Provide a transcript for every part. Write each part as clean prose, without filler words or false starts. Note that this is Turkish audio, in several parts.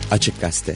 Açık Gazete.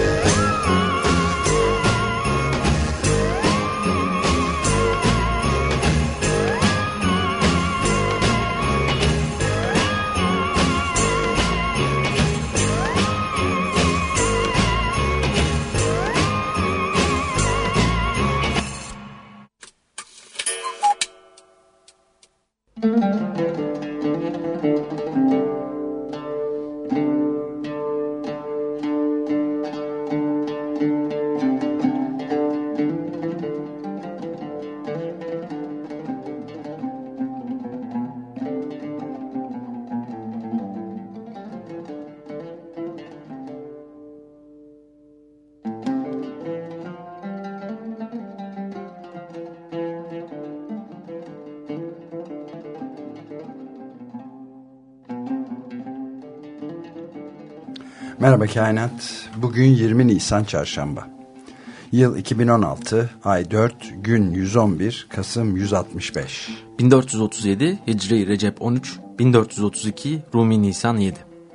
Merhaba Kainat. Bugün 20 Nisan Çarşamba. Yıl 2016, ay 4, gün 111, Kasım 165. 1437 Hicri Recep 13, 1432 Rumi Nisan 7.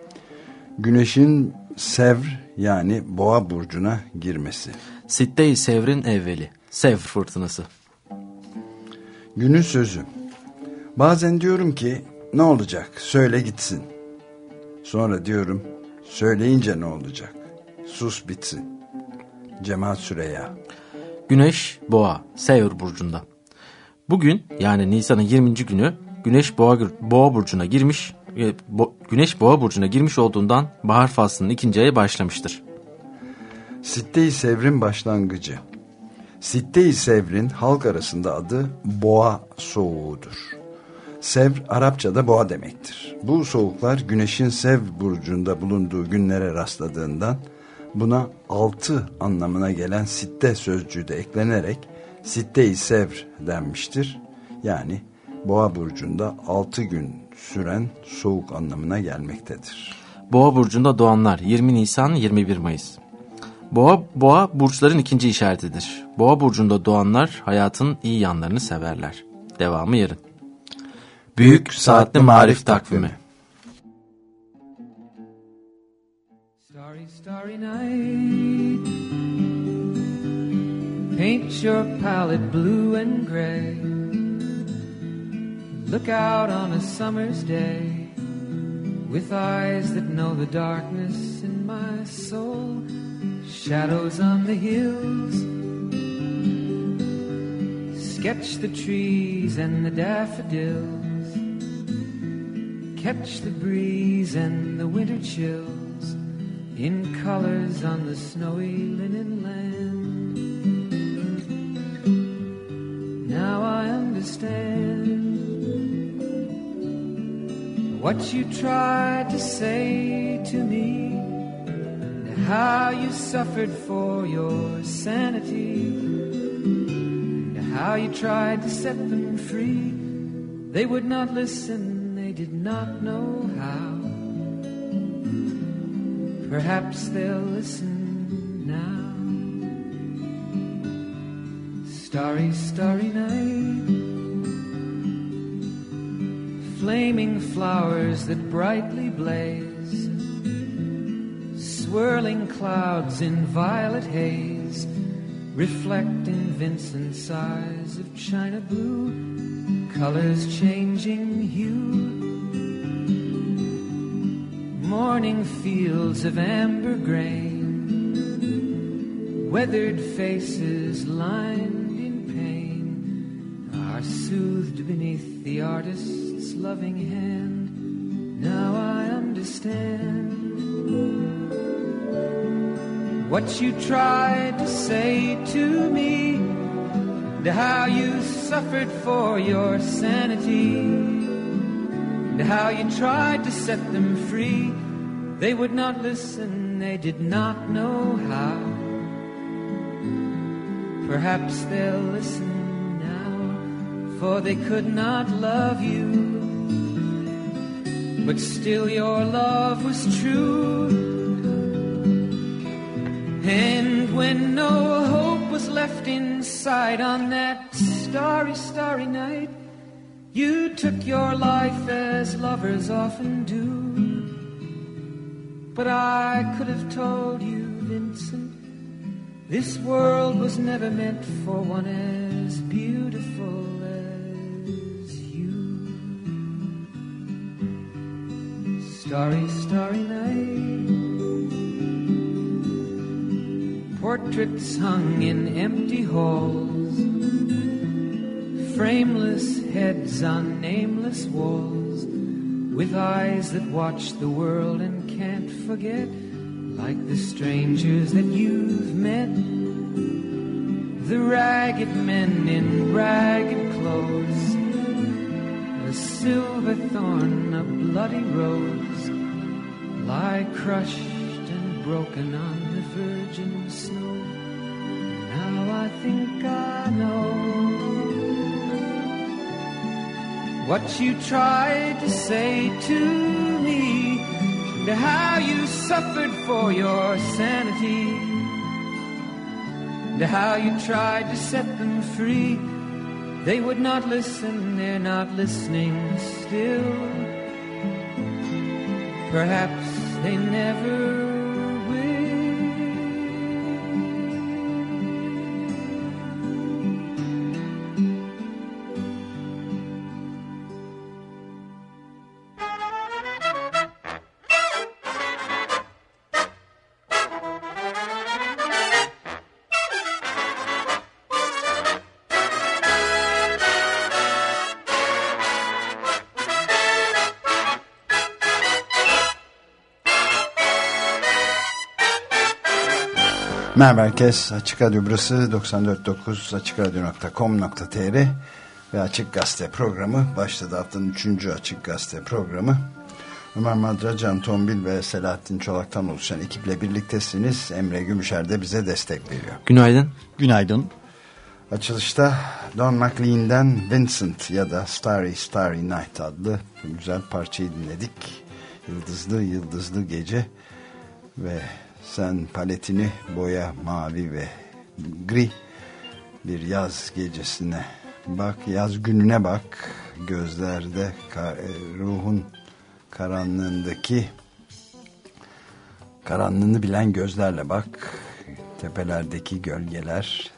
Güneşin Sevr yani Boğa burcuna girmesi. Sitte-i Sevr'in evveli. Sevr fırtınası. Günün sözü. Bazen diyorum ki ne olacak? Söyle gitsin. Sonra diyorum söyleyince ne olacak? Sus bitsin. Cemal Süreyya. Güneş Boğa, Sevr burcunda. Bugün yani Nisan'ın 20. günü Güneş Boğa burcuna girmiş. Güneş Boğa burcuna girmiş olduğundan bahar faslının ikinci ayı başlamıştır. Sitte-i Sevr'in başlangıcı. Sitte-i Sevr'in halk arasında adı Boğa soğuğudur. Sevr Arapçada boğa demektir. Bu soğuklar güneşin Sevr burcunda bulunduğu günlere rastladığından buna 6 anlamına gelen sitte sözcüğü de eklenerek Sitte-i Sevr denmiştir. Yani boğa burcunda 6 gün süren soğuk anlamına gelmektedir. Boğa burcunda doğanlar 20 Nisan 21 Mayıs. Boğa burçların ikinci işaretidir. Boğa burcunda doğanlar hayatın iyi yanlarını severler. Devamı yarın. Büyük Saatli Marif Takvimi. Starry, starry night. Paint your palette blue and gray. Look out on a summer's day with eyes that know the darkness in my soul. Shadows on the hills. Sketch the trees and the daffodils. Catch the breeze and the winter chills in colors on the snowy linen land. Now I understand what you tried to say to me, and how you suffered for your sanity, and how you tried to set them free. They would not listen. Did not know how. Perhaps they'll listen now. Starry, starry night. Flaming flowers that brightly blaze. Swirling clouds in violet haze. Reflect in Vincent's eyes of china blue. Colors changing hue. Morning fields of amber grain, weathered faces lined in pain, are soothed beneath the artist's loving hand. Now I understand what you tried to say to me, and how you suffered for your sanity, and how you tried to set them free. They would not listen, they did not know how. Perhaps they'll listen now, for they could not love you, but still your love was true. And when no hope was left inside on that starry, starry night, you took your life as lovers often do. But I could have told you, Vincent, this world was never meant for one as beautiful as you. Starry, starry night, portraits hung in empty halls, frameless heads on nameless walls, with eyes that watch the world and can't forget, like the strangers that you've met, the ragged men in ragged clothes, a silver thorn, a bloody rose, lie crushed and broken on the virgin snow. Now I think I know what you tried to say to me, and how you suffered for your sanity, and how you tried to set them free. They would not listen, they're not listening still. Perhaps they never Merhaba herkes. Açık Radyo burası 94.9 açıkradyo.com.tr ve Açık Gazete programı başladı. Haftanın 3. Açık Gazete programı. Ömer Madra, Can Tombil ve Selahattin Çolak'tan oluşan ekiple birliktesiniz. Emre Gümüşer de bize destek veriyor. Günaydın. Günaydın. Açılışta Don McLean'den Vincent ya da Starry Starry Night adlı güzel parçayı dinledik. Yıldızlı yıldızlı gece ve sen paletini boya mavi ve gri bir yaz gecesine bak, yaz gününe bak, gözlerde ruhun karanlığını bilen gözlerle bak, tepelerdeki gölgeler,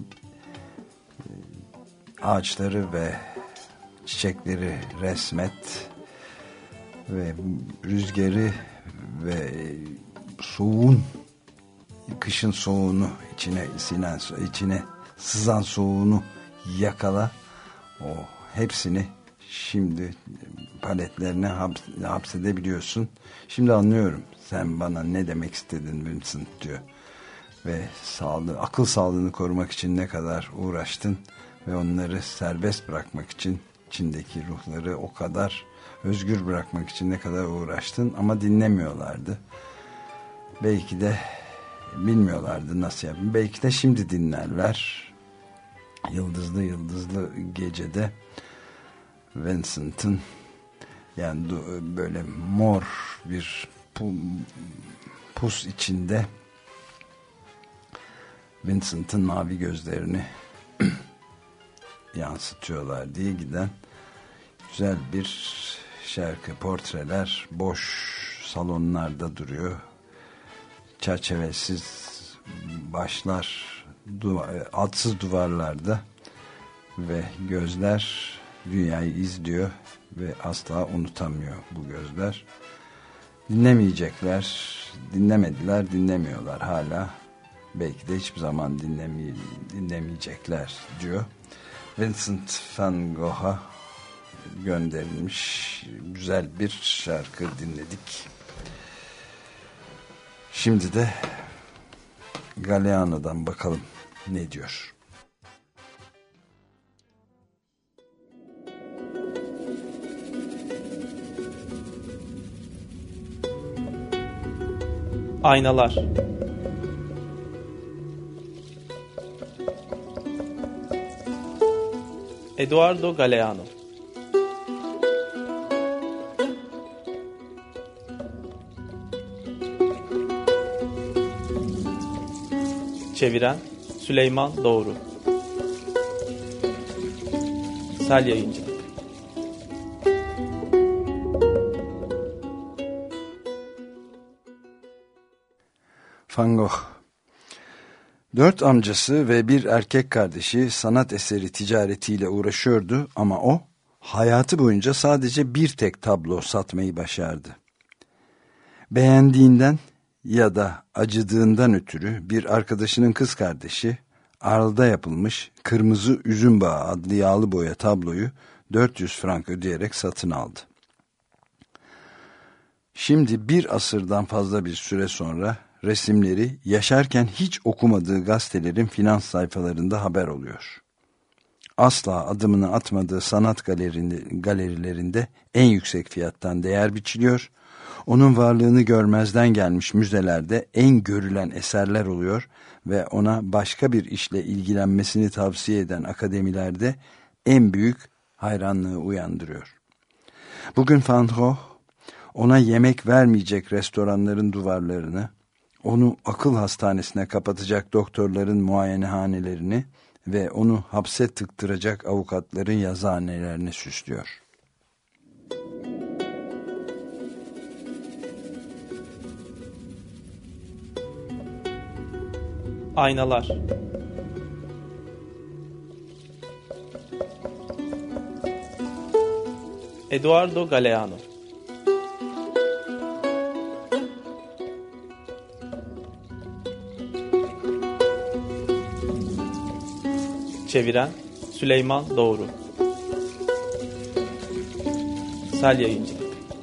ağaçları ve çiçekleri resmet ve rüzgarı ve soğuğun, kışın soğuğunu içine sızan soğuğunu yakala. O hepsini şimdi paletlerine hapsedebiliyorsun. Şimdi anlıyorum sen bana ne demek istedin Vincent diyor. Ve akıl sağlığını korumak için ne kadar uğraştın ve onları serbest bırakmak için, içindeki ruhları o kadar özgür bırakmak için ne kadar uğraştın ama dinlemiyorlardı. Belki de bilmiyorlardı nasıl yapayım. Belki de şimdi dinlerler. Yıldızlı yıldızlı gecede Vincent'ın, yani böyle mor bir pus içinde Vincent'ın mavi gözlerini yansıtıyorlar diye giden güzel bir şarkı. Portreler boş salonlarda duruyor. Çerçevesiz başlar adsız duvarlarda ve gözler dünyayı izliyor ve asla unutamıyor bu gözler. Dinlemediler, dinlemiyorlar hala. Belki de hiçbir zaman dinlemeyecekler diyor. Vincent van Gogh'a gönderilmiş güzel bir şarkı dinledik. Şimdi de Galeano'dan bakalım ne diyor. Aynalar. Eduardo Galeano. Çeviren Süleyman Doğru. Sel Yayıncı. Van Gogh. 4 amcası ve bir erkek kardeşi sanat eseri ticaretiyle uğraşıyordu ama o hayatı boyunca sadece bir tek tablo satmayı başardı. Beğendiğinden ya da acıdığından ötürü bir arkadaşının kız kardeşi Arl'da yapılmış Kırmızı Üzüm Bağı adlı yağlı boya tabloyu 400 frank ödeyerek satın aldı. Şimdi bir asırdan fazla bir süre sonra resimleri yaşarken hiç okumadığı gazetelerin finans sayfalarında haber oluyor. Asla adımını atmadığı sanat galerilerinde en yüksek fiyattan değer biçiliyor. Onun varlığını görmezden gelmiş müzelerde en görülen eserler oluyor ve ona başka bir işle ilgilenmesini tavsiye eden akademilerde en büyük hayranlığı uyandırıyor. Bugün Van Gogh ona yemek vermeyecek restoranların duvarlarını, onu akıl hastanesine kapatacak doktorların muayenehanelerini ve onu hapse tıktıracak avukatların yazıhanelerini süslüyor. Aynalar. Eduardo Galeano. Çeviren Süleyman Doğru. Sel Yayıncı.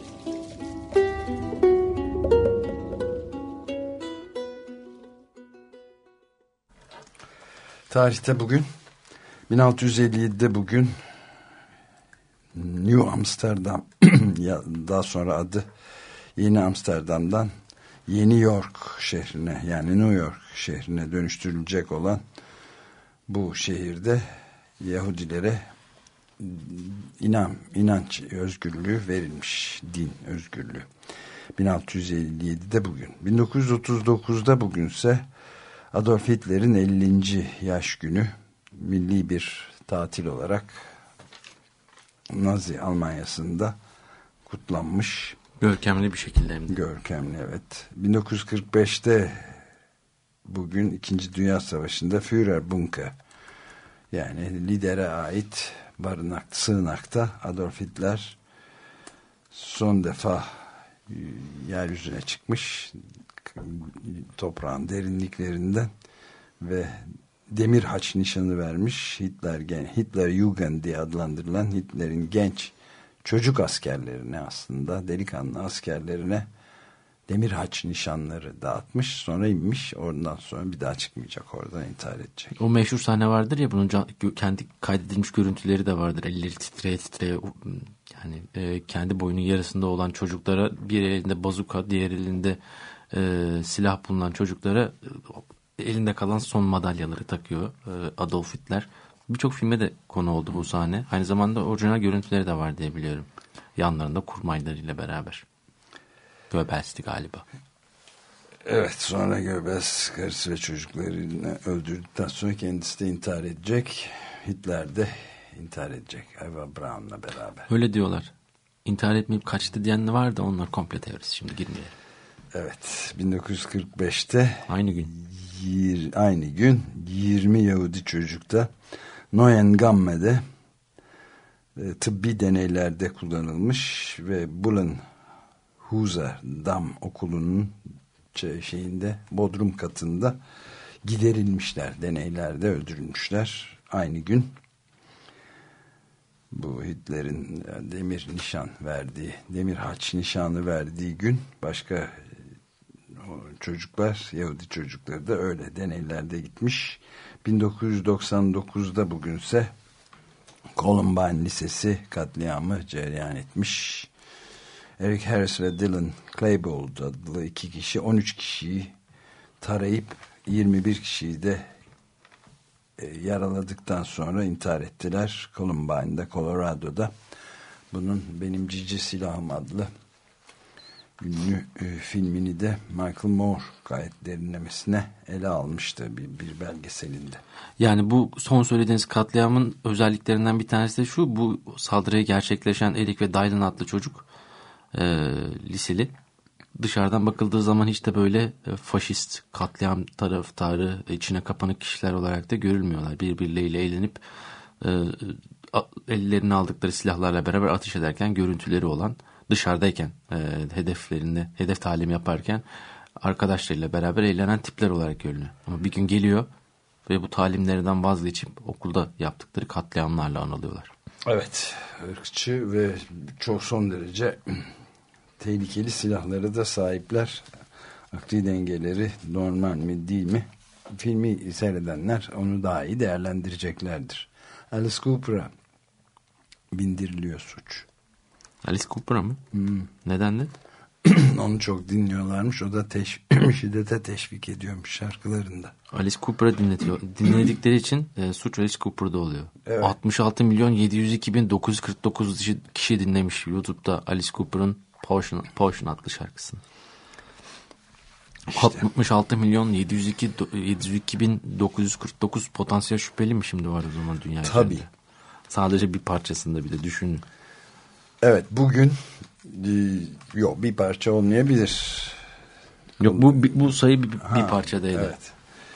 Tarihte bugün 1657'de bugün New Amsterdam daha sonra adı Yeni Amsterdam'dan Yeni York şehrine yani New York şehrine dönüştürülecek olan bu şehirde Yahudilere inanç özgürlüğü verilmiş, din özgürlüğü. 1657'de bugün. 1939'da bugünse Adolf Hitler'in 50. yaş günü milli bir tatil olarak Nazi Almanya'sında kutlanmış. Görkemli bir şekilde hem de. Görkemli, evet. 1945'te bugün 2. Dünya Savaşı'nda Führerbunker yani lidere ait sığınakta Adolf Hitler son defa yeryüzüne çıkmış, toprağın derinliklerinden ve demir haç nişanı vermiş. Hitler Jugend diye adlandırılan Hitler'in genç çocuk askerlerine, aslında delikanlı askerlerine demir haç nişanları dağıtmış, sonra inmiş, oradan sonra bir daha çıkmayacak, oradan intihar edecek. O meşhur sahne vardır ya, bunun kendi kaydedilmiş görüntüleri de vardır. Elleri titreye titreye, yani kendi boyunun yarısında olan çocuklara, bir elinde bazuka, diğer elinde silah bulunan çocuklara elinde kalan son madalyaları takıyor Adolf Hitler. Birçok filme de konu oldu bu sahne. Aynı zamanda orijinal görüntüleri de var diye biliyorum. Yanlarında kurmaylarıyla beraber. Goebbels'ti galiba. Evet, sonra Goebbels karısı ve çocuklarını öldürdükten sonra kendisi de intihar edecek. Hitler de intihar edecek Eva Braun'la beraber. Öyle diyorlar. İntihar etmeyip kaçtı diyen de var da onlar komple teorisi, şimdi girmeyelim. Evet, 1945'te aynı gün 20 Yahudi çocukta Neuengamme'de tıbbi deneylerde kullanılmış ve Bullenhuser Dam Okulu'nun Bodrum katında giderilmişler. Deneylerde öldürülmüşler. Aynı gün bu Hitler'in demir haç nişanı verdiği gün başka çocuklar, Yahudi çocukları da öyle deneylerde gitmiş. 1999'da bugünse Columbine Lisesi katliamı cereyan etmiş. Eric Harris ve Dylan Klebold adlı 2 kişi 13 kişiyi tarayıp 21 kişiyi de yaraladıktan sonra intihar ettiler. Columbine'da, Colorado'da. Bunun Benim Cici Silahım adlı ünlü filmini de Michael Moore gayet derinlemesine ele almıştı bir belgeselinde. Yani bu son söylediğiniz katliamın özelliklerinden bir tanesi de şu: bu saldırıyı gerçekleşen Eric ve Dylan adlı çocuk liseli dışarıdan bakıldığı zaman hiç de böyle faşist, katliam taraftarı, içine kapanık kişiler olarak da görülmüyorlar. Birbirleriyle eğlenip ellerine aldıkları silahlarla beraber ateş ederken görüntüleri olan, dışarıdayken hedef talim yaparken arkadaşlarıyla beraber eğlenen tipler olarak görünüyor. Ama bir gün geliyor ve bu talimlerinden vazgeçip okulda yaptıkları katliamlarla anılıyorlar. Evet, ırkçı ve çok son derece tehlikeli silahları da sahipler. Akli dengeleri normal mi değil mi? Filmi seyredenler onu daha iyi değerlendireceklerdir. Alice Cooper'a bindiriliyor suç. Alice Cooper'a mı? Neden de? Onu çok dinliyorlarmış. O da şiddete teşvik ediyormuş şarkılarında. Alice Cooper'a dinledikleri için suç Alice Cooper'da oluyor. Evet. 66.702.949 kişi dinlemiş YouTube'da Alice Cooper'ın Potion adlı şarkısını. İşte. 66.702.949 potansiyel şüpheli mi şimdi var o zaman dünya Tabii. üzerinde? Sadece bir parçasında bir de düşünün. Evet, bugün yok bir parça olmayabilir. Yok, bu sayı bir parçadaydı. Evet.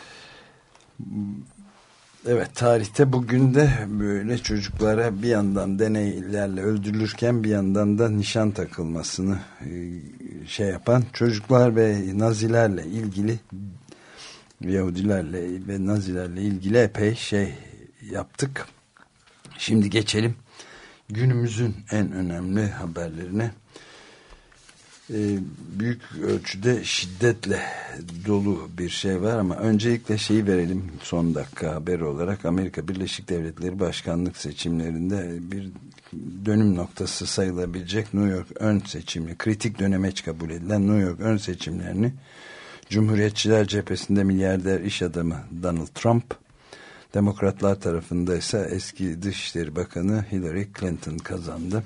Evet, tarihte bugün de böyle çocuklara bir yandan deneylerle öldürülürken bir yandan da nişan takılmasını yapan çocuklar ve Nazilerle ilgili, Yahudilerle ve Nazilerle ilgili epey yaptık. Şimdi geçelim günümüzün en önemli haberlerine. Büyük ölçüde şiddetle dolu bir şey var ama öncelikle şeyi verelim son dakika haberi olarak. Amerika Birleşik Devletleri başkanlık seçimlerinde bir dönüm noktası sayılabilecek New York ön seçimli, kritik dönemeç kabul edilen New York ön seçimlerini Cumhuriyetçiler cephesinde milyarder iş adamı Donald Trump, Demokratlar tarafında ise eski Dışişleri Bakanı Hillary Clinton kazandı.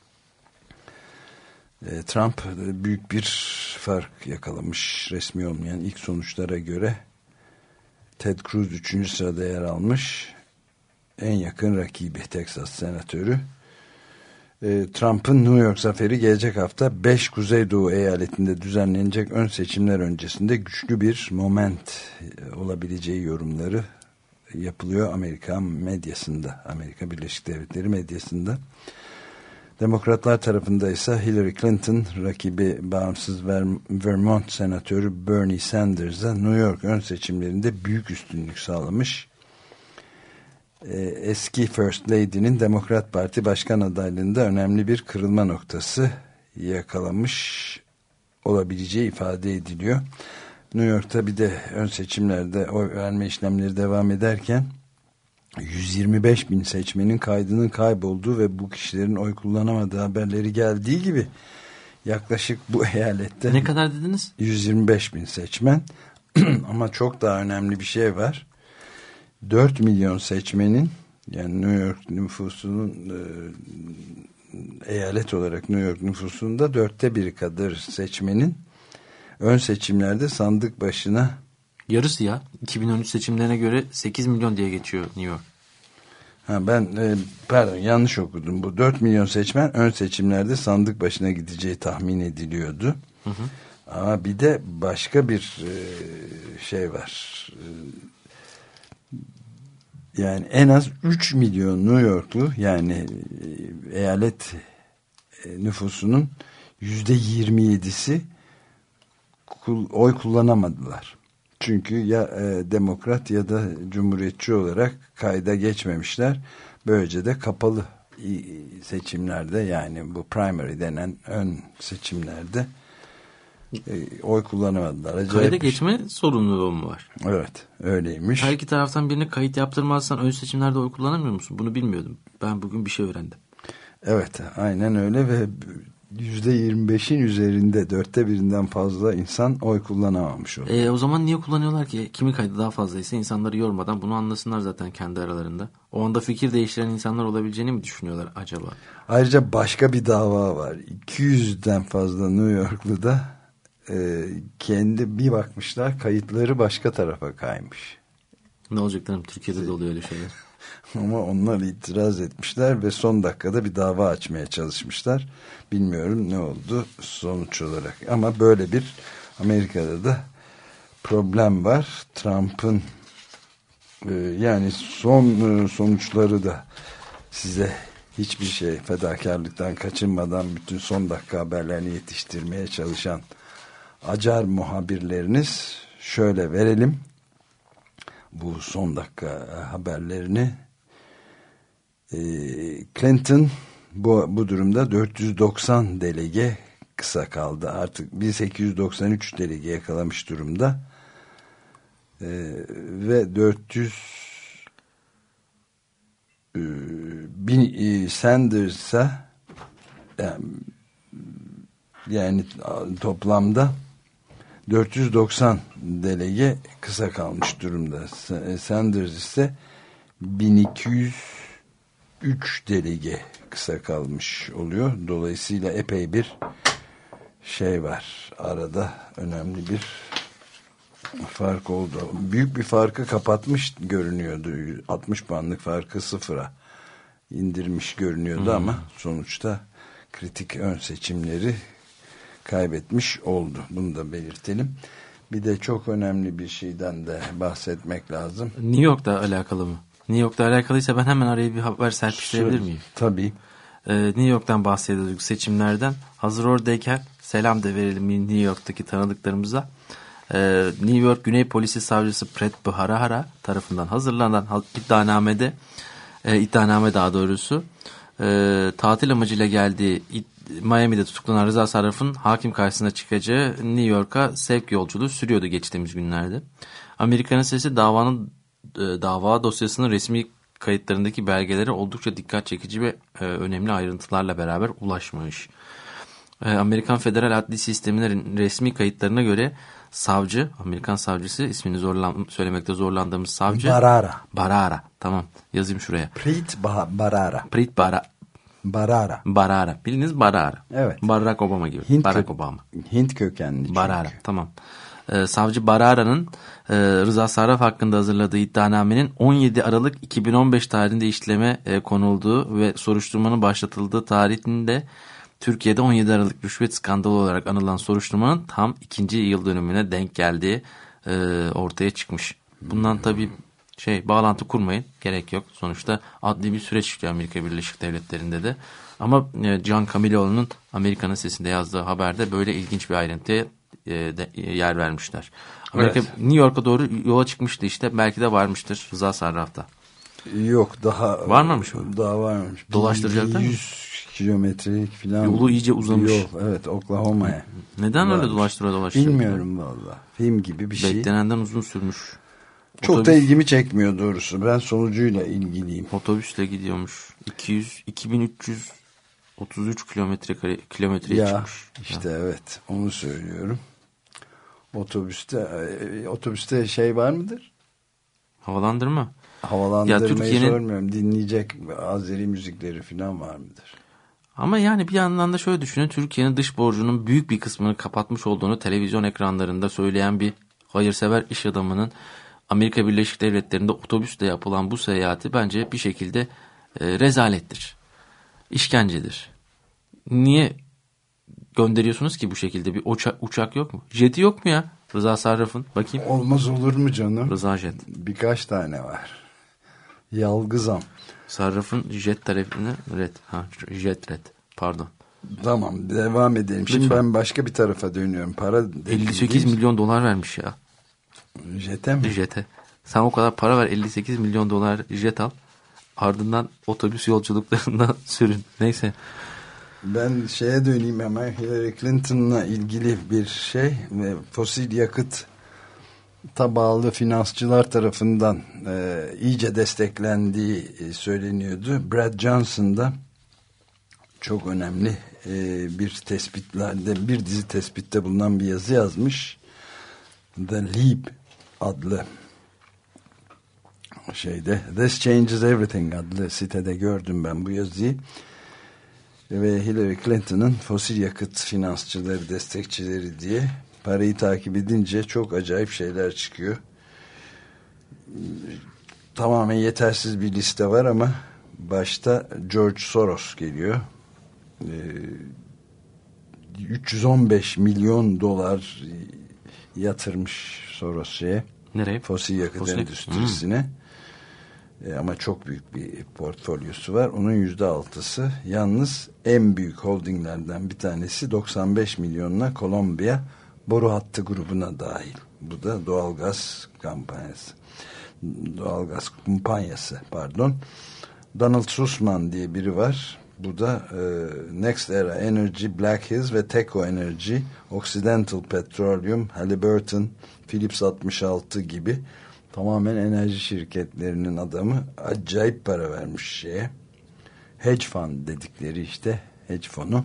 Trump büyük bir fark yakalamış resmi olmayan ilk sonuçlara göre. Ted Cruz 3. sırada yer almış. En yakın rakibi Texas senatörü. Trump'ın New York zaferi gelecek hafta 5 Kuzeydoğu eyaletinde düzenlenecek ön seçimler öncesinde güçlü bir moment olabileceği yorumları yapılıyor Amerika medyasında, Amerika Birleşik Devletleri medyasında. Demokratlar tarafında ise Hillary Clinton rakibi bağımsız Vermont senatörü Bernie Sanders'a New York ön seçimlerinde büyük üstünlük sağlamış. Eski First Lady'nin Demokrat Parti başkan adaylığında önemli bir kırılma noktası yakalamış olabileceği ifade ediliyor. New York'ta bir de ön seçimlerde oy verme işlemleri devam ederken 125 bin seçmenin kaydının kaybolduğu ve bu kişilerin oy kullanamadığı haberleri geldiği gibi yaklaşık bu eyalette... Ne kadar dediniz? 125 bin seçmen ama çok daha önemli bir şey var. 4 milyon seçmenin, yani New York nüfusunun eyalet olarak New York nüfusunda 1/4 kadar seçmenin ön seçimlerde sandık başına... Yarısı ya. 2013 seçimlerine göre 8 milyon diye geçiyor New York. Pardon, yanlış okudum. Bu 4 milyon seçmen ön seçimlerde sandık başına gideceği tahmin ediliyordu. Hı hı. Ama bir de başka bir şey var. Yani en az 3 milyon New Yorklu, yani eyalet nüfusunun %27'si oy kullanamadılar. Çünkü ya demokrat ya da cumhuriyetçi olarak kayda geçmemişler. Böylece de kapalı seçimlerde, yani bu primary denen ön seçimlerde oy kullanamadılar. Acayip kayda geçme sorumluluğu mu var? Evet, öyleymiş. Her iki taraftan birine kayıt yaptırmazsan ön seçimlerde oy kullanamıyor musun? Bunu bilmiyordum. Ben bugün bir şey öğrendim. Evet, aynen öyle ve %25'in üzerinde 1/4'den fazla insan oy kullanamamış oluyor. O zaman niye kullanıyorlar ki? Kimin kaydı daha fazlaysa insanları yormadan bunu anlasınlar zaten kendi aralarında. O anda fikir değiştiren insanlar olabileceğini mi düşünüyorlar acaba? Ayrıca başka bir dava var. 200'den fazla New Yorklu da kendi bir bakmışlar kayıtları başka tarafa kaymış. Ne olacak canım? Türkiye'de de oluyor öyle şeyler. Ama onlar itiraz etmişler ve son dakikada bir dava açmaya çalışmışlar. Bilmiyorum ne oldu sonuç olarak. Ama böyle bir Amerika'da da problem var. Trump'ın yani son sonuçları da size hiçbir şey fedakarlıktan kaçınmadan bütün son dakika haberlerini yetiştirmeye çalışan acar muhabirleriniz şöyle verelim. Bu son dakika haberlerini Clinton bu durumda 490 delege kısa kaldı. Artık 1893 delege yakalamış durumda. Ve 400 Sanders'a yani toplamda 490 delege kısa kalmış durumda. Sanders ise 1203 delege kısa kalmış oluyor. Dolayısıyla epey bir şey var. Arada önemli bir fark oldu. Büyük bir farkı kapatmış görünüyordu. 60 puanlık farkı sıfıra indirmiş görünüyordu ama sonuçta kritik ön seçimleri kaybetmiş oldu. Bunu da belirtelim. Bir de çok önemli bir şeyden de bahsetmek lazım. New York'ta alakalı mı? New York'ta alakalıysa ben hemen araya bir haber serpiştirebilir miyim? Tabii. New York'tan bahsediyorduk, seçimlerden. Hazır oradayken selam da verelim New York'taki tanıdıklarımıza. New York Güney Polisi Savcısı Brett Bharara tarafından hazırlanan iddianame daha doğrusu tatil amacıyla geldiği Miami'de tutuklanan Rıza Sarraf'ın hakim karşısına çıkacağı New York'a sevk yolculuğu sürüyordu geçtiğimiz günlerde. Amerika'nın Sesi dava dosyasının resmi kayıtlarındaki belgelere oldukça dikkat çekici ve önemli ayrıntılarla beraber ulaşmış. Amerikan Federal Adli Sistemi'nin resmi kayıtlarına göre savcı, Amerikan savcısı, ismini söylemekte zorlandığımız savcı. Bharara. Tamam, yazayım şuraya. Preet Bharara. Bildiğiniz Bharara. Evet. Barack Obama gibi. Barack Obama. Hint kökenli. Bharara. Tamam. Savcı Bharara'nın Rıza Sarraf hakkında hazırladığı iddianamenin 17 Aralık 2015 tarihinde işleme konulduğu ve soruşturmanın başlatıldığı tarihinde Türkiye'de 17 Aralık rüşvet skandalı olarak anılan soruşturmanın tam 2. yıl dönümüne denk geldiği ortaya çıkmış. Bundan tabii bağlantı kurmayın, gerek yok. Sonuçta adli bir süreç işliyor Amerika Birleşik Devletleri'nde de. Ama Can Kamiloğlu'nun Amerika'nın Sesi'nde yazdığı haberde böyle ilginç bir ayrıntıya yer vermişler. Amerika New York'a doğru yola çıkmıştı işte. Belki de varmıştır Rıza Sarraf'ta. Yok, daha varmamış mı? Daha varmış. Dolaştıracaklar mı? 100 kilometrelik falan. Yolu iyice uzamış. Evet, Oklahoma'ya. Neden varmış. Öyle dolaştırıyor? Bilmiyorum valla. Film gibi bir şey. Beklenenden uzun sürmüş. Çok da ilgimi çekmiyor doğrusu. Ben sonucuyla ilgiliyim. Otobüsle gidiyormuş. 2333 kilometreye çıkmış. İşte evet, onu söylüyorum. Otobüste şey var mıdır? Havalandırma. Havalandırmayı sormuyorum. Dinleyecek Azeri müzikleri falan var mıdır? Ama yani bir yandan da şöyle düşünün. Türkiye'nin dış borcunun büyük bir kısmını kapatmış olduğunu televizyon ekranlarında söyleyen bir hayırsever iş adamının Amerika Birleşik Devletleri'nde otobüsle yapılan bu seyahati bence bir şekilde rezalettir. İşkencedir. Niye gönderiyorsunuz ki bu şekilde? Bir uçak yok mu? Jeti yok mu ya? Rıza Sarraf'ın. Bakayım. Olmaz olur mu canım? Rıza jet. Birkaç tane var. Yalgızam. Sarraf'ın jet tarifini jet red. Pardon. Tamam, devam edelim. Şimdi lütfen. Ben başka bir tarafa dönüyorum. 58 milyon dolar vermiş ya. Jete mi? Jete. Sen o kadar para ver, 58 milyon dolar jet al. Ardından otobüs yolculuklarında sürün. Neyse. Ben şeye döneyim hemen. Hillary Clinton'la ilgili bir şey ve fosil yakıt bağlı finansçılar tarafından iyice desteklendiği söyleniyordu. Brad Johnson da çok önemli bir dizi tespitte bulunan bir yazı yazmış. The Leap adlı This Changes Everything adlı sitede gördüm ben bu yazıyı. Ve Hillary Clinton'ın fosil yakıt finansçıları, destekçileri diye parayı takip edince çok acayip şeyler çıkıyor. tamamen yetersiz bir liste var ama başta George Soros geliyor. 315 milyon dolar yatırmış Soros şeye. Nereye? Fosil yakıt endüstrisine. Ama çok büyük bir portfolyosu var. Onun %6'sı. Yalnız en büyük holdinglerden bir tanesi 95 milyonla Kolombiya boru hattı grubuna dahil. Bu da doğalgaz kampanyası. Donald Sussman diye biri var. Bu da Next Era Energy, Black Hills ve Teco Energy, Occidental Petroleum, Halliburton, Phillips 66 gibi tamamen enerji şirketlerinin adamı. Acayip para vermiş şeye. Hedge fund dedikleri işte hedge fonu.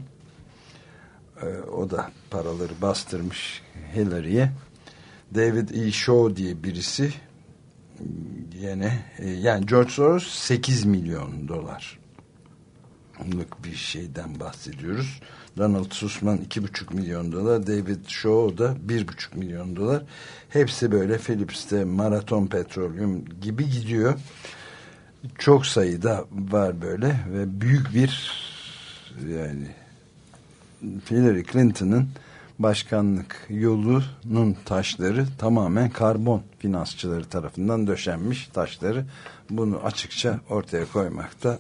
O da paraları bastırmış Hillary'ye. David E. Shaw diye birisi yine yani George Soros 8 milyon dolar bir şeyden bahsediyoruz. Donald Sussman 2,5 milyon dolar, David Shaw da 1,5 milyon dolar. Hepsi böyle Phillips'te, Marathon Petroleum gibi gidiyor. Çok sayıda var böyle ve büyük bir yani Hillary Clinton'ın başkanlık yolunun taşları tamamen karbon finansçıları tarafından döşenmiş taşları. Bunu açıkça ortaya koymakta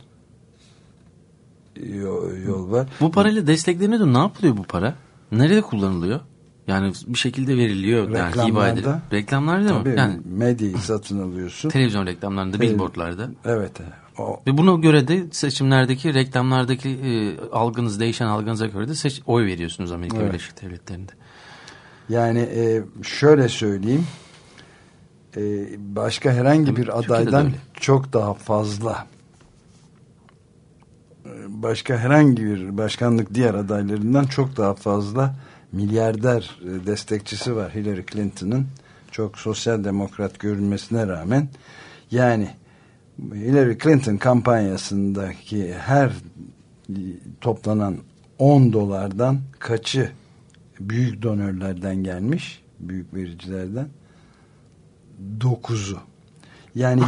yol var. Bu parayla destekleniyor. Ne yapılıyor bu para? Nerede kullanılıyor? Yani bir şekilde veriliyor. Reklamlarda. Yani reklamlarda mı? Yani medyayı satın alıyorsun. Televizyon reklamlarında, billboardlarda. Evet. Ve buna göre de seçimlerdeki, reklamlardaki değişen algınıza göre de oy veriyorsunuz Amerika Birleşik Devletleri'nde. Yani şöyle söyleyeyim. Başka herhangi bir adaydan çok daha fazla başka herhangi bir başkanlık diğer adaylarından çok daha fazla milyarder destekçisi var Hillary Clinton'ın. Çok sosyal demokrat görünmesine rağmen yani Hillary Clinton kampanyasındaki her toplanan 10 dolardan kaçı büyük donörlerden gelmiş, büyük vericilerden 9'u. Yani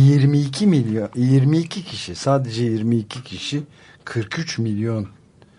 22 kişi, sadece 22 kişi 43 milyon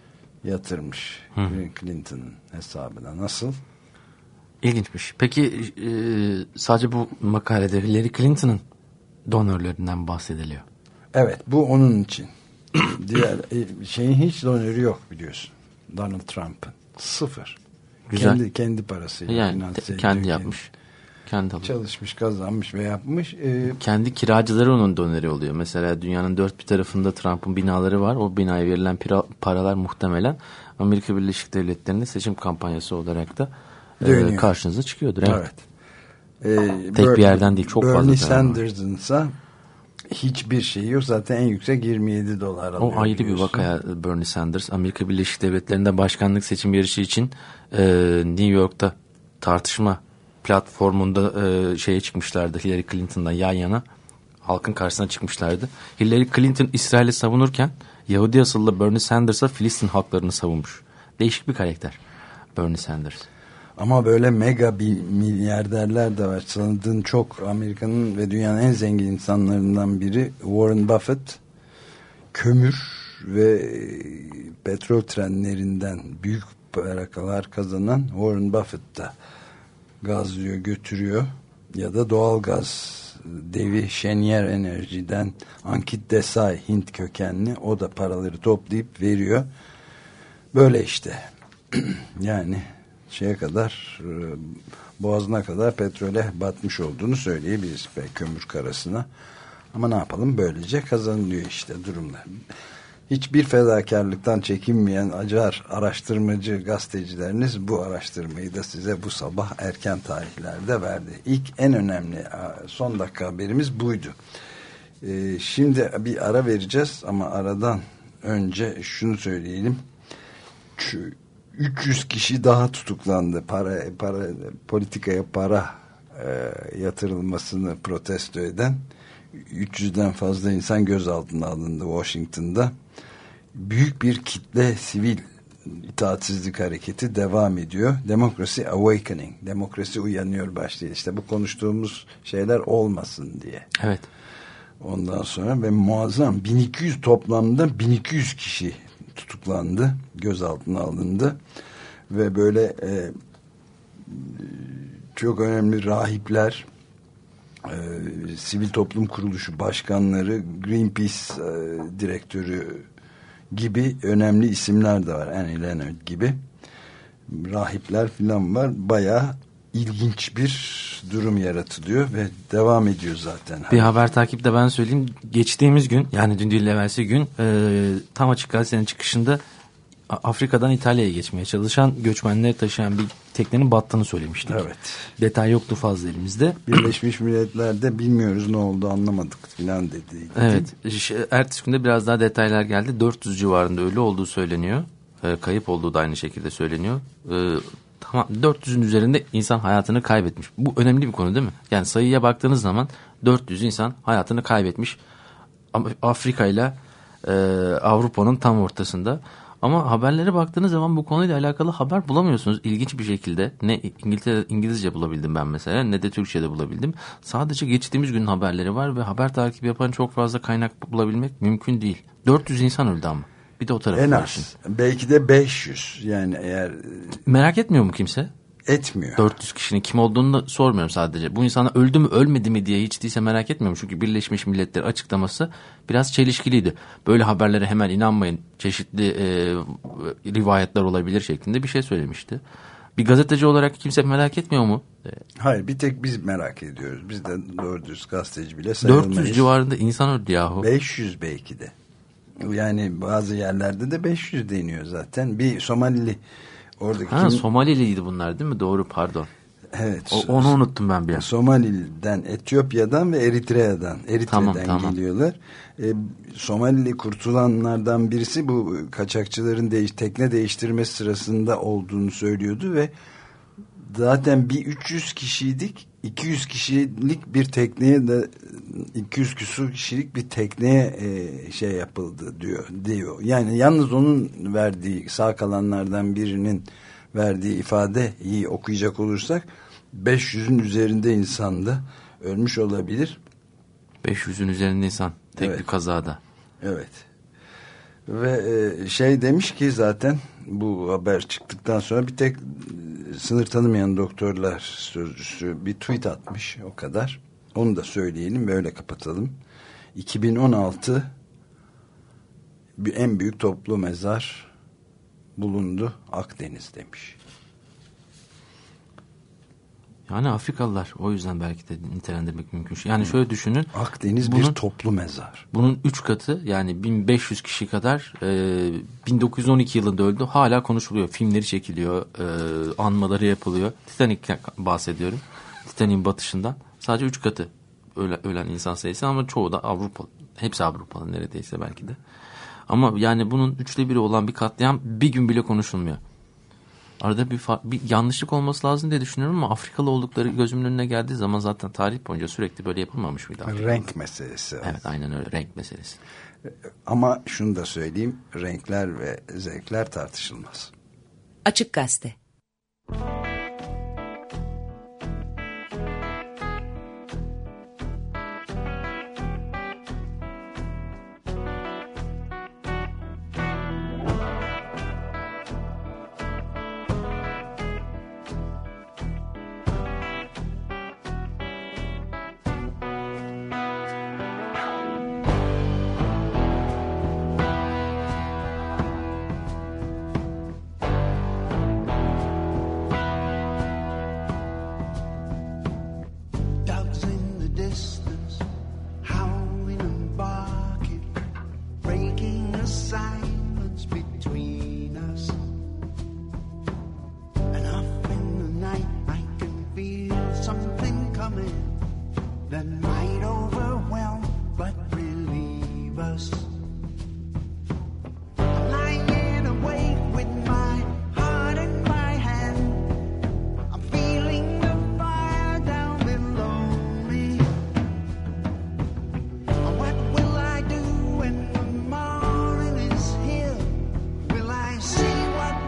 yatırmış Clinton'ın hesabına. Nasıl? İlginçmiş. Peki sadece bu makalede Hillary Clinton'ın donörlerinden bahsediliyor. Evet, bu onun için. Diğer şeyin hiç donörü yok biliyorsun. Donald Trump'ın. 0. Güzel. Kendi parasıyla. Yani kendi yapmış. Kendi çalışmış, kazanmış ve yapmış. Kendi kiracıları onun donörü oluyor. Mesela dünyanın dört bir tarafında Trump'ın binaları var. O binaya verilen paralar muhtemelen Amerika Birleşik Devletleri'nde seçim kampanyası olarak da karşınıza çıkıyordur. Evet. Tek bir yerden değil, çok fazla. Bernie Sanders'ınsa hiçbir şey yok. Zaten en yüksek 27 dolar alıyor. O ayrı bir vakaya Bernie Sanders. Amerika Birleşik Devletleri'nde başkanlık seçim yarışı için New York'ta tartışma platformunda şeye çıkmışlardı. Hillary Clinton'dan yan yana halkın karşısına çıkmışlardı. Hillary Clinton İsrail'i savunurken Yahudi asıllı Bernie Sanders'a Filistin halklarını savunmuş. Değişik bir karakter Bernie Sanders. Ama böyle mega milyarderler de var. Sanırdığın çok Amerika'nın ve dünyanın en zengin insanlarından biri Warren Buffett. Kömür ve petrol trenlerinden büyük paralar kazanan Warren Buffett da gazlıyor, götürüyor. Ya da doğalgaz devi Cheniere Enerji'den Ankit Desai, Hint kökenli, o da paraları toplayıp veriyor. Böyle işte. Yani şeye kadar, boğazına kadar petrole batmış olduğunu söyleyebiliriz kömür karasına. Ama ne yapalım, böylece kazanılıyor işte durumlar. Hiçbir fedakarlıktan çekinmeyen acar araştırmacı gazetecileriniz bu araştırmayı da size bu sabah erken tarihlerde verdi. İlk en önemli son dakika haberimiz buydu. Şimdi bir ara vereceğiz ama aradan önce şunu söyleyelim. 300 kişi daha tutuklandı. Politikaya para yatırılmasını protesto eden 300'den fazla insan gözaltına alındı Washington'da. Büyük bir kitle sivil itaatsizlik hareketi devam ediyor. Democracy Awakening. Demokrasi uyanıyor başlıyor. İşte bu konuştuğumuz şeyler olmasın diye. Evet. Ondan sonra ve muazzam 1200 toplamda 1200 kişi tutuklandı. Gözaltına alındı. Ve böyle çok önemli rahipler, sivil toplum kuruluşu başkanları, Greenpeace direktörü gibi önemli isimler de var. Annie Leonard gibi rahipler filan var. Bayağı ilginç bir durum yaratılıyor ve devam ediyor zaten. Bir haber takipte ben söyleyeyim. Geçtiğimiz gün, yani dün değil evvelsi gün, tam Açık Gazete'nin çıkışında Afrika'dan İtalya'ya geçmeye çalışan göçmenleri taşıyan bir teknenin battığını söylemiştik. Evet. Detay yoktu fazla elimizde. Birleşmiş Milletler'de bilmiyoruz ne oldu, anlamadık filan dedi. Evet. Ertesi günde biraz daha detaylar geldi. 400 civarında ölü olduğu söyleniyor. Kayıp olduğu da aynı şekilde söyleniyor. Tamam, 400'ün üzerinde insan hayatını kaybetmiş. Bu önemli bir konu değil mi? Yani sayıya baktığınız zaman 400 insan hayatını kaybetmiş. Afrika ile Avrupa'nın tam ortasında. Ama haberlere baktığınız zaman bu konuyla alakalı haber bulamıyorsunuz. İlginç bir şekilde ne İngilizce bulabildim ben mesela, ne de Türkçe'de bulabildim. Sadece geçtiğimiz günün haberleri var ve haber takibi yapan çok fazla kaynak bulabilmek mümkün değil. 400 insan öldü ama. Bir de o tarafı en var az. şimdi. Belki de 500. Yani eğer merak etmiyor mu kimse? Etmiyor. 400 kişinin kim olduğunu da sormuyorum sadece. Bu insana öldü mü ölmedi mi diye hiç değilse merak etmiyorum. Çünkü Birleşmiş Milletler açıklaması biraz çelişkiliydi. Böyle haberlere hemen inanmayın. Çeşitli rivayetler olabilir şeklinde bir şey söylemişti. Bir gazeteci olarak kimse merak etmiyor mu? Hayır, bir tek biz merak ediyoruz. Biz de doğru düz gazeteci bile sayılmayız. 400 civarında insan öldü yahu. 500 belki de. Yani bazı yerlerde de 500 deniyor zaten. Bir Somalili oradaki Somaliliydi bunlar değil mi? Doğru, pardon. Evet. Onu unuttum ben bir an. Somali'den, Etiyopya'dan ve Eritre'den geliyorlar. Somalili kurtulanlardan birisi bu kaçakçıların tekne değiştirmesi sırasında olduğunu söylüyordu ve zaten bir 300 kişiydik. 200 kişilik bir tekneye de 200 küsur kişilik bir tekneye şey yapıldı diyor. Yani yalnız onun verdiği, sağ kalanlardan birinin verdiği ifadeyi okuyacak olursak 500'ün üzerinde insan da ölmüş olabilir. 500'ün üzerinde insan tek bir kazada. Evet. Ve demiş ki zaten bu haber çıktıktan sonra bir tek sınır tanımayan doktorlar sözcüsü bir tweet atmış, o kadar. Onu da söyleyelim ve öyle kapatalım. 2016 en büyük toplu mezar bulundu Akdeniz demiş. Yani Afrikalılar, o yüzden belki de nitelendirmek mümkün. Yani şöyle düşünün. Akdeniz bir toplu mezar. Bunun 3 katı, yani 1500 kişi kadar 1912 yılında öldü. Hala konuşuluyor. Filmleri çekiliyor. Anmaları yapılıyor. Titanic'ten bahsediyorum. Titanic'in batışından. Sadece 3 katı ölen insan sayısı ama çoğu da Avrupa. Hepsi Avrupalı neredeyse belki de. Ama yani bunun 1/3 olan bir katliam bir gün bile konuşulmuyor. Arada bir yanlışlık olması lazım diye düşünüyorum ama Afrikalı oldukları gözümün önüne geldiği zaman zaten tarih boyunca sürekli böyle yapılmamış mıydı? Renk meselesi. Evet, aynen öyle, renk meselesi. Ama şunu da söyleyeyim, renkler ve zevkler tartışılmaz. Açık Gazete. See what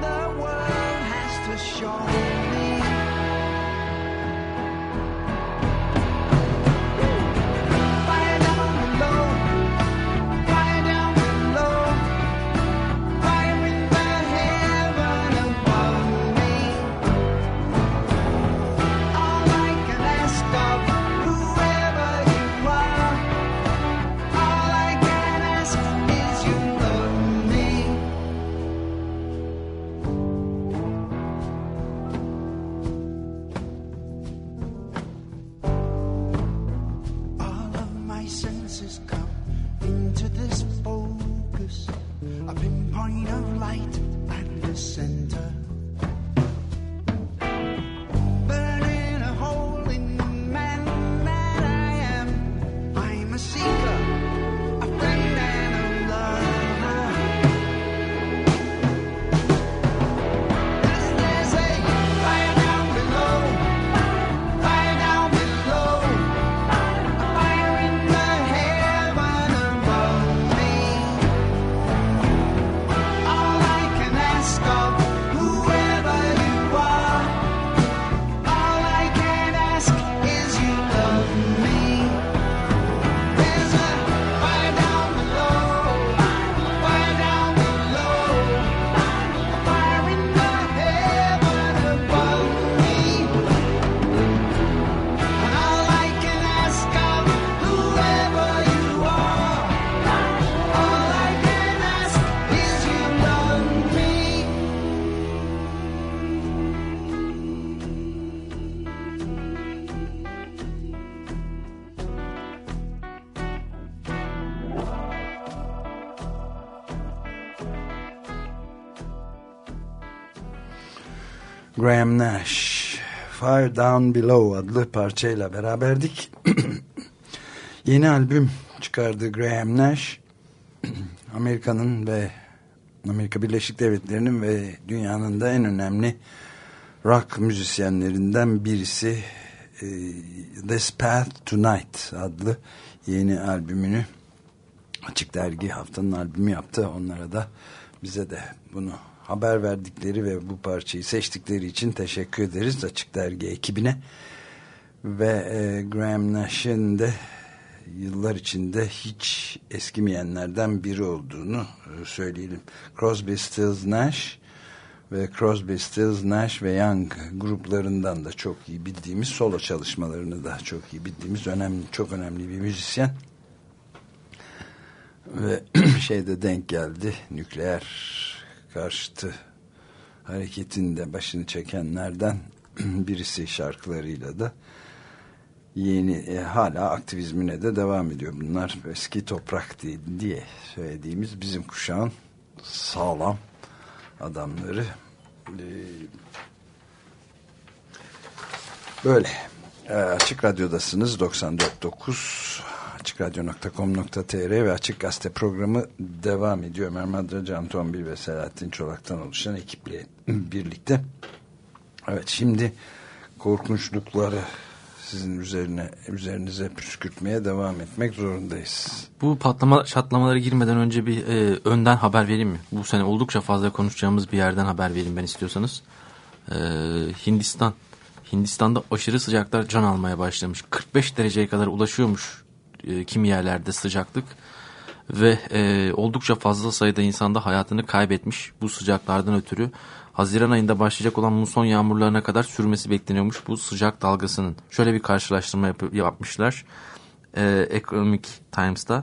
glasses come into this focus, a pinpoint of light at the center. Burning a hole in the man that I am. I'm a seeker, a friend and a lover. There's a fire down below, fire down below, a fire in the heaven above me. All I can ask of whoever you are, all I can ask is you love me. There's a fire down below, fire down below, a fire in the heaven above me. And all I can ask of whoever you are, all I can ask is you love me. Graham Nash, Fire Down Below adlı parçayla beraberdik. Yeni albüm çıkardı Graham Nash. Amerika'nın ve Amerika Birleşik Devletleri'nin ve dünyanın da en önemli rock müzisyenlerinden birisi. This Path Tonight adlı yeni albümünü Açık Dergi haftanın albümü yaptı. Onlara da bize de bunu haber verdikleri ve bu parçayı seçtikleri için teşekkür ederiz Açık Dergi ekibine. Ve Graham Nash'in de yıllar içinde hiç eskimeyenlerden biri olduğunu söyleyelim. Crosby, Stills, Nash ve Crosby, Stills, Nash ve Young gruplarından da çok iyi bildiğimiz, solo çalışmalarını da çok iyi bildiğimiz çok önemli bir müzisyen. Ve şeyde denk geldi, nükleer karşıtı hareketinde başını çekenlerden birisi şarkılarıyla da yeni hala aktivizmine de devam ediyor. Bunlar eski toprak diye söylediğimiz bizim kuşağın sağlam adamları. Böyle Açık Radyo'dasınız 94.9 açıkradyo.com.tr ve Açık Gazete programı devam ediyor. Ömer Madra, Can Tombil ve Selahattin Çolak'tan oluşan ekiple birlikte. Evet, şimdi korkunçlukları sizin üzerinize püskürtmeye devam etmek zorundayız. Bu çatlamalara girmeden önce bir önden haber vereyim mi? Bu sene oldukça fazla konuşacağımız bir yerden haber vereyim ben istiyorsanız. Hindistan'da aşırı sıcaklar can almaya başlamış. 45 dereceye kadar ulaşıyormuş kimi yerlerde sıcaklık. Ve oldukça fazla sayıda insan da hayatını kaybetmiş bu sıcaklardan ötürü. Haziran ayında başlayacak olan muson yağmurlarına kadar sürmesi bekleniyormuş bu sıcak dalgasının. Şöyle bir karşılaştırma yapmışlar. Economic Times'ta.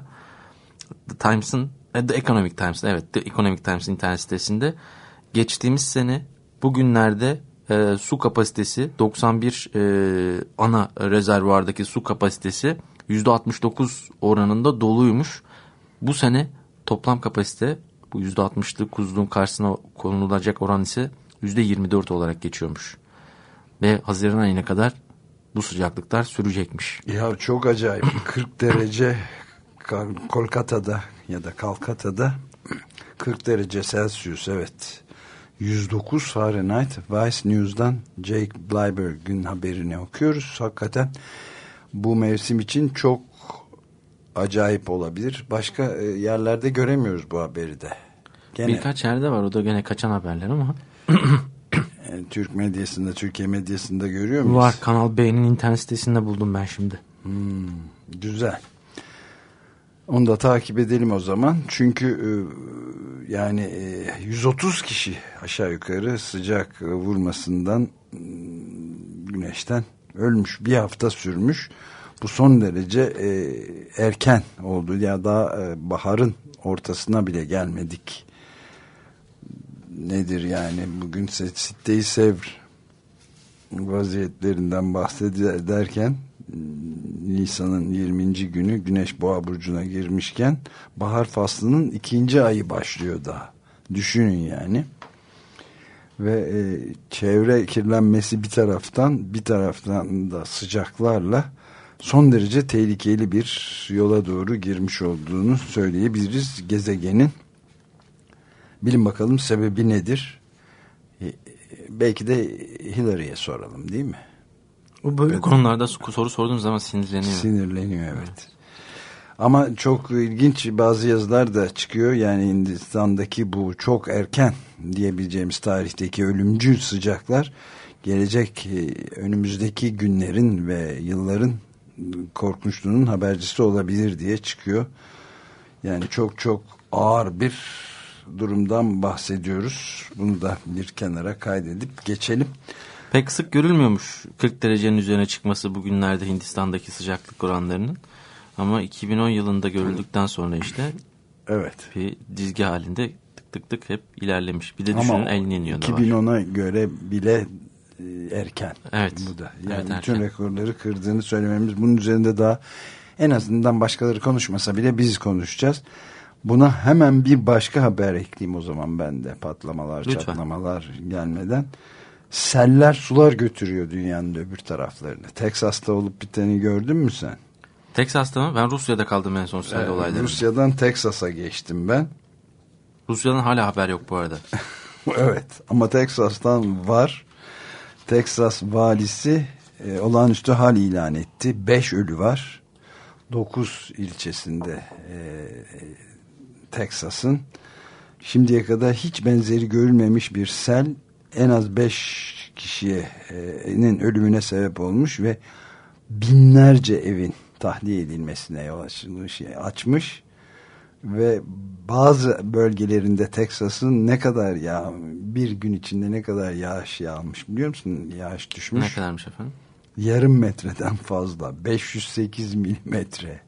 The Economic Times'da, evet, The Economic Times internet sitesinde geçtiğimiz sene bugünlerde su kapasitesi 91 ana rezervuardaki su kapasitesi %69 oranında doluymuş. Bu sene toplam kapasite bu %69'luğun karşısına konulacak oran ise %24 olarak geçiyormuş. Ve Haziran ayına kadar bu sıcaklıklar sürecekmiş. Ya çok acayip. 40 derece Kolkata'da ya da Kalkata'da 40 derece Celsius, evet. 109 Fahrenheit. Vice News'dan Jake Blyberg'in haberini okuyoruz. Hakikaten bu mevsim için çok acayip olabilir. Başka yerlerde göremiyoruz bu haberi de. Birkaç yerde var, o da gene kaçan haberler ama. Türk medyasında, Türkiye medyasında görüyor muyuz? Var, Kanal B'nin internet sitesinde buldum ben şimdi. Güzel. Onu da takip edelim o zaman. Çünkü yani 130 kişi aşağı yukarı sıcak vurmasından, güneşten ölmüş. Bir hafta sürmüş. Bu son derece erken oldu. Ya daha baharın ortasına bile gelmedik. Nedir yani bugün Sitteyi Sevr vaziyetlerinden bahsederken Nisan'ın 20. günü Güneş Boğa burcuna girmişken bahar faslının 2. ayı başlıyor daha. Düşünün yani. Ve çevre kirlenmesi bir taraftan da sıcaklarla son derece tehlikeli bir yola doğru girmiş olduğunu söyleyebiliriz. Gezegenin, bilin bakalım sebebi nedir? Belki de Hillary'ye soralım, değil mi? O böyle konularda soru sorduğunuz zaman sinirleniyor. Evet. Ama çok ilginç bazı yazılar da çıkıyor. Yani Hindistan'daki bu çok erken diyebileceğimiz tarihteki ölümcül sıcaklar gelecek önümüzdeki günlerin ve yılların korkunçluğunun habercisi olabilir diye çıkıyor. Yani çok çok ağır bir durumdan bahsediyoruz. Bunu da bir kenara kaydedip geçelim. Pek sık görülmüyormuş 40 derecenin üzerine çıkması bugünlerde Hindistan'daki sıcaklık oranlarının. Ama 2010 yılında görüldükten sonra işte evet, bir dizge halinde tık tık tık hep ilerlemiş. Bir de düşünün El Niño da var. 2010'a göre bile erken. Evet. Bu da. Yani evet, bütün erken. rekorları kırdığını söylememiz, bunun üzerinde daha en azından başkaları konuşmasa bile biz konuşacağız. Buna hemen bir başka haber ekleyeyim o zaman ben de, patlamalar, lütfen, çatlamalar gelmeden. Seller sular götürüyor dünyanın öbür taraflarını. Teksas'ta olup biteni gördün mü sen? Teksas'ta mı? Ben Rusya'da kaldım en son sel olaylarında. Rusya'dan Teksas'a geçtim ben. Rusya'dan hala haber yok bu arada. Evet, ama Teksas'tan var. Teksas valisi olağanüstü hal ilan etti. 5 ölü var. 9 ilçesinde Teksas'ın. Şimdiye kadar hiç benzeri görülmemiş bir sel en az 5 kişinin ölümüne sebep olmuş ve binlerce evin tahliye edilmesine yol açmış. Ve bazı bölgelerinde Teksas'ın ne kadar bir gün içinde ne kadar yağış yağmış biliyor musun? Yağış düşmüş. Ne kadarmış efendim? Yarım metreden fazla. 508 milimetre.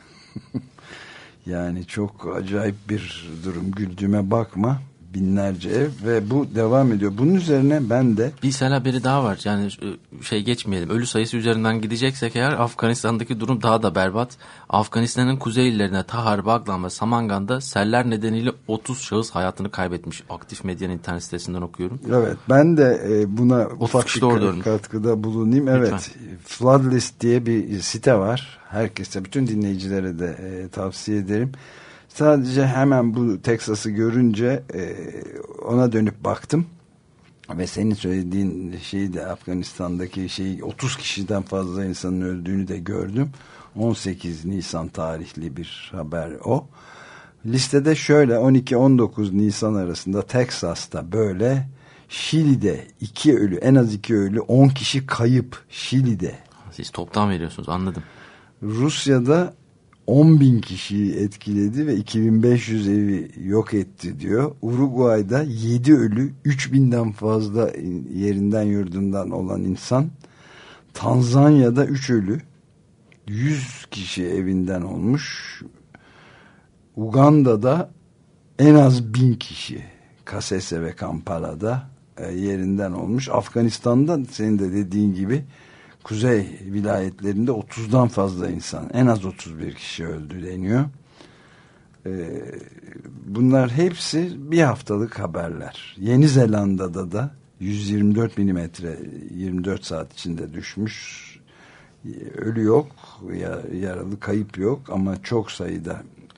Yani çok acayip bir durum. Güldüğüme bakma. Binlerce ev ve bu devam ediyor. Bunun üzerine ben de bir sel haberi daha var. Yani geçmeyelim. Ölü sayısı üzerinden gideceksek eğer Afganistan'daki durum daha da berbat. Afganistan'ın kuzey illerine Tahar, Baglan ve Samangan'da seller nedeniyle 30 şahıs hayatını kaybetmiş. Aktif Medya'nın internet sitesinden okuyorum. Evet, ben de buna ufak bir katkıda bulunayım. Evet, lütfen. Floodlist diye bir site var. Herkese, bütün dinleyicilere de tavsiye ederim. Sadece hemen bu Teksas'ı görünce ona dönüp baktım ve senin söylediğin şeyi de, Afganistan'daki şeyi, 30 kişiden fazla insanın öldüğünü de gördüm. 18 Nisan tarihli bir haber o. Listede şöyle 12-19 Nisan arasında Teksas'ta böyle, Şili'de 2 ölü, en az 2 ölü, 10 kişi kayıp Şili'de. Siz toptan veriyorsunuz, anladım. Rusya'da 10.000 kişiyi etkiledi ve 2500 evi yok etti diyor. Uruguay'da 7 ölü, 3000'den fazla yerinden yurdundan olan insan. Tanzanya'da 3 ölü, 100 kişi evinden olmuş. Uganda'da en az 1000 kişi, Kasese ve Kampala'da yerinden olmuş. Afganistan'da senin de dediğin gibi kuzey vilayetlerinde 30'dan fazla insan, en az 31 kişi öldü deniyor. Bunlar hepsi bir haftalık haberler. Yeni Zelanda'da da 124 milimetre 24 saat içinde düşmüş. Ölü yok, yaralı, kayıp yok ama çok sayıda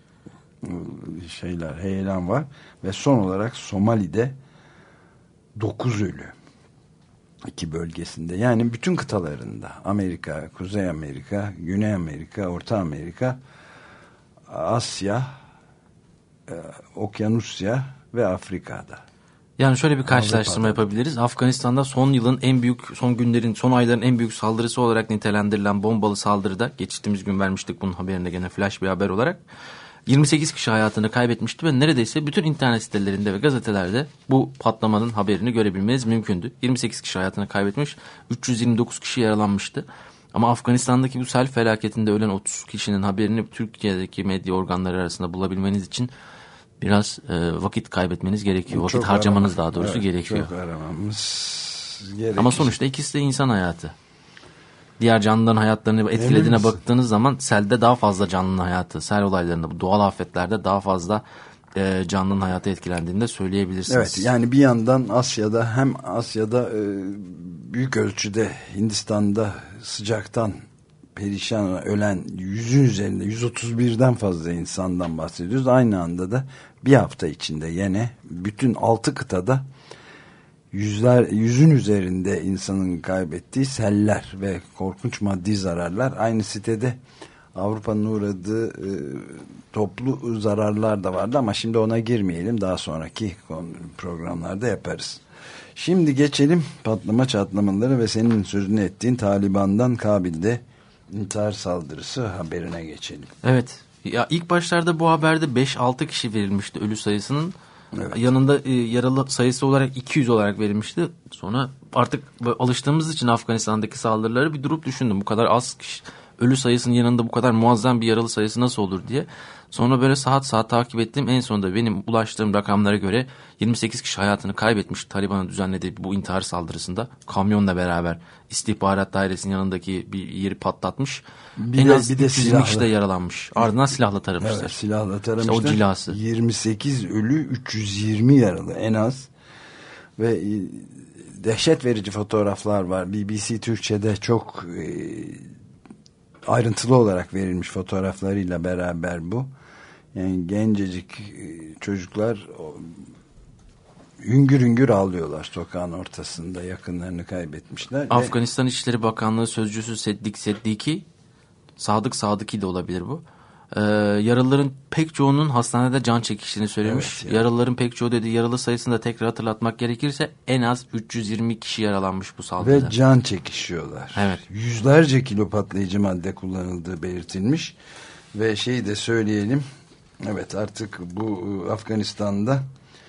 heyelan var. Ve son olarak Somali'de 9 ölü. 2 bölgesinde, yani bütün kıtalarında, Amerika, Kuzey Amerika, Güney Amerika, Orta Amerika, Asya, Okyanusya ve Afrika'da. Yani şöyle bir karşılaştırma yapabiliriz. Afganistan'da son günlerin, son ayların en büyük saldırısı olarak nitelendirilen bombalı saldırıda, geçtiğimiz gün vermiştik bunun haberini gene flash bir haber olarak, 28 kişi hayatını kaybetmişti ve neredeyse bütün internet sitelerinde ve gazetelerde bu patlamanın haberini görebilmeniz mümkündü. 28 kişi hayatını kaybetmiş, 329 kişi yaralanmıştı. Ama Afganistan'daki bu sel felaketinde ölen 30 kişinin haberini Türkiye'deki medya organları arasında bulabilmeniz için biraz vakit kaybetmeniz gerekiyor. Vakit harcamanız daha doğrusu gerekiyor. Çok aramamız gerekiyor. Ama sonuçta ikisi de insan hayatı. diğer canlıların hayatlarını etkilediğine misin? baktığınız zaman selde daha fazla canlının hayatı, sel olaylarında, doğal afetlerde daha fazla canlının hayatı etkilendiğini de söyleyebilirsiniz. Evet, yani bir yandan Asya'da büyük ölçüde Hindistan'da sıcaktan perişan ölen 100'ün üzerinde 131'den fazla insandan bahsediyoruz. Aynı anda da bir hafta içinde yine bütün 6 kıtada 100'ün üzerinde insanın kaybettiği seller ve korkunç maddi zararlar. Aynı sitede Avrupa'nın uğradığı toplu zararlar da vardı ama şimdi ona girmeyelim. Daha sonraki programlarda yaparız. Şimdi geçelim patlama çatlamaları ve senin sözünü ettiğin Taliban'dan Kabil'de intihar saldırısı haberine geçelim. Evet. Ya ilk başlarda bu haberde 5-6 kişi verilmişti ölü sayısının. Evet. Yanında yaralı sayısı olarak 200 olarak verilmişti. Sonra artık alıştığımız için Afganistan'daki saldırıları bir durup düşündüm. Bu kadar az kişi, ölü sayısının yanında bu kadar muazzam bir yaralı sayısı nasıl olur diye. Sonra böyle saat takip ettim. En sonunda benim ulaştığım rakamlara göre 28 kişi hayatını kaybetmiş Taliban'ın düzenlediği bu intihar saldırısında. Kamyonla beraber istihbarat dairesinin yanındaki bir yeri patlatmış. En az 320 kişi de yaralanmış. Ardından silahla taramışlar. Evet, silahla taramışlar. İşte o cilası. 28 ölü, 320 yaralı en az. Ve dehşet verici fotoğraflar var. BBC Türkçe'de çok ayrıntılı olarak verilmiş fotoğraflarıyla beraber bu. Yani gencecik çocuklar hüngür hüngür ağlıyorlar sokağın ortasında, yakınlarını kaybetmişler. Afganistan İçişleri Bakanlığı Sözcüsü Seddiki, Sadıki de olabilir bu. Yaralıların pek çoğunun hastanede can çekiştiğini söylemiş. Evet, yani. Yaralıların pek çoğu dediği yaralı sayısını da tekrar hatırlatmak gerekirse en az 320 kişi yaralanmış bu saldırıda. Ve can çekişiyorlar. Evet. Yüzlerce kilo patlayıcı madde kullanıldığı belirtilmiş. Ve şeyi de söyleyelim. Evet, artık bu Afganistan'da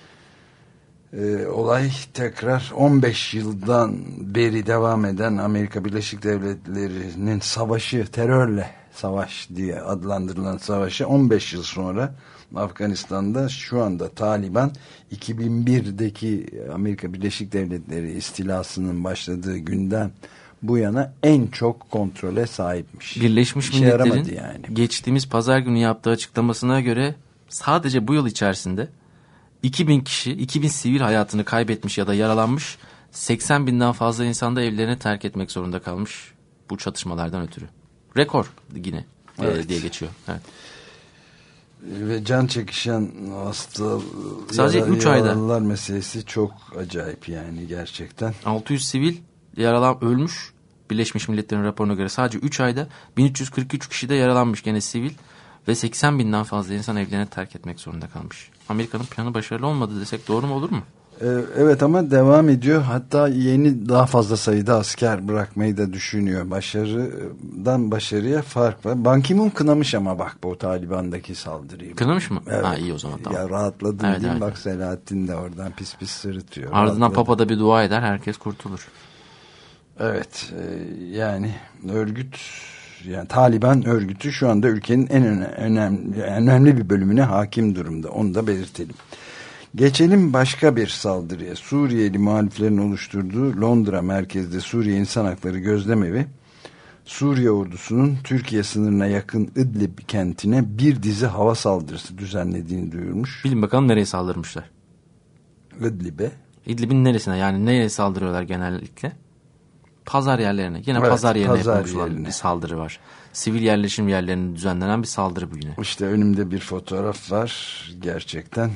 olay tekrar 15 yıldan beri devam eden Amerika Birleşik Devletleri'nin savaşı, terörle savaş diye adlandırılan savaşı 15 yıl sonra Afganistan'da şu anda Taliban 2001'deki Amerika Birleşik Devletleri istilasının başladığı günden bu yana en çok kontrole sahipmiş. Birleşmiş İşe Milletler'in yaramadı yani. geçtiğimiz pazar günü yaptığı açıklamasına göre sadece bu yıl içerisinde 2000 sivil hayatını kaybetmiş ya da yaralanmış, 80 binden fazla insan da evlerini terk etmek zorunda kalmış bu çatışmalardan ötürü. Rekor yine Evet. diye geçiyor. Evet. Ve can çekişen hasta Sadece 3 ayda yaralılar meselesi çok acayip yani gerçekten. 600 sivil ölmüş. Birleşmiş Milletler'in raporuna göre sadece 3 ayda 1343 kişi de yaralanmış gene sivil ve 80 binden fazla insan evlerini terk etmek zorunda kalmış. Amerika'nın planı başarılı olmadı desek doğru mu, olur mu? Evet, ama devam ediyor. Hatta yeni daha fazla sayıda asker bırakmayı da düşünüyor. Başarıdan başarıya fark var. Ban Ki-moon kınamış ama bak bu Taliban'daki saldırıyı. Kınamış mı? Evet. Ha, iyi o zaman, tamam. Ya rahatladım Evet, diyeyim. evet. Bak Selahattin de oradan pis pis sırıtıyor. Ardından Rahatladım. Papa da bir dua eder, herkes kurtulur. Evet, yani örgüt, yani Taliban örgütü şu anda ülkenin en önemli bir bölümüne hakim durumda. Onu da belirtelim. Geçelim başka bir saldırıya. Suriyeli muhaliflerin oluşturduğu Londra merkezli Suriye İnsan Hakları Gözlemevi, Suriye ordusunun Türkiye sınırına yakın İdlib kentine bir dizi hava saldırısı düzenlediğini duyurmuş. Bilin bakalım nereye saldırmışlar? İdlib'e. İdlib'in neresine, yani nereye saldırıyorlar genellikle? Pazar yerlerine. Yine Evet, pazar yerine pazar yapılmış olan yerine. bir saldırı var. Sivil yerleşim yerlerine düzenlenen bir saldırı bu yine. İşte önümde bir fotoğraf var. Gerçekten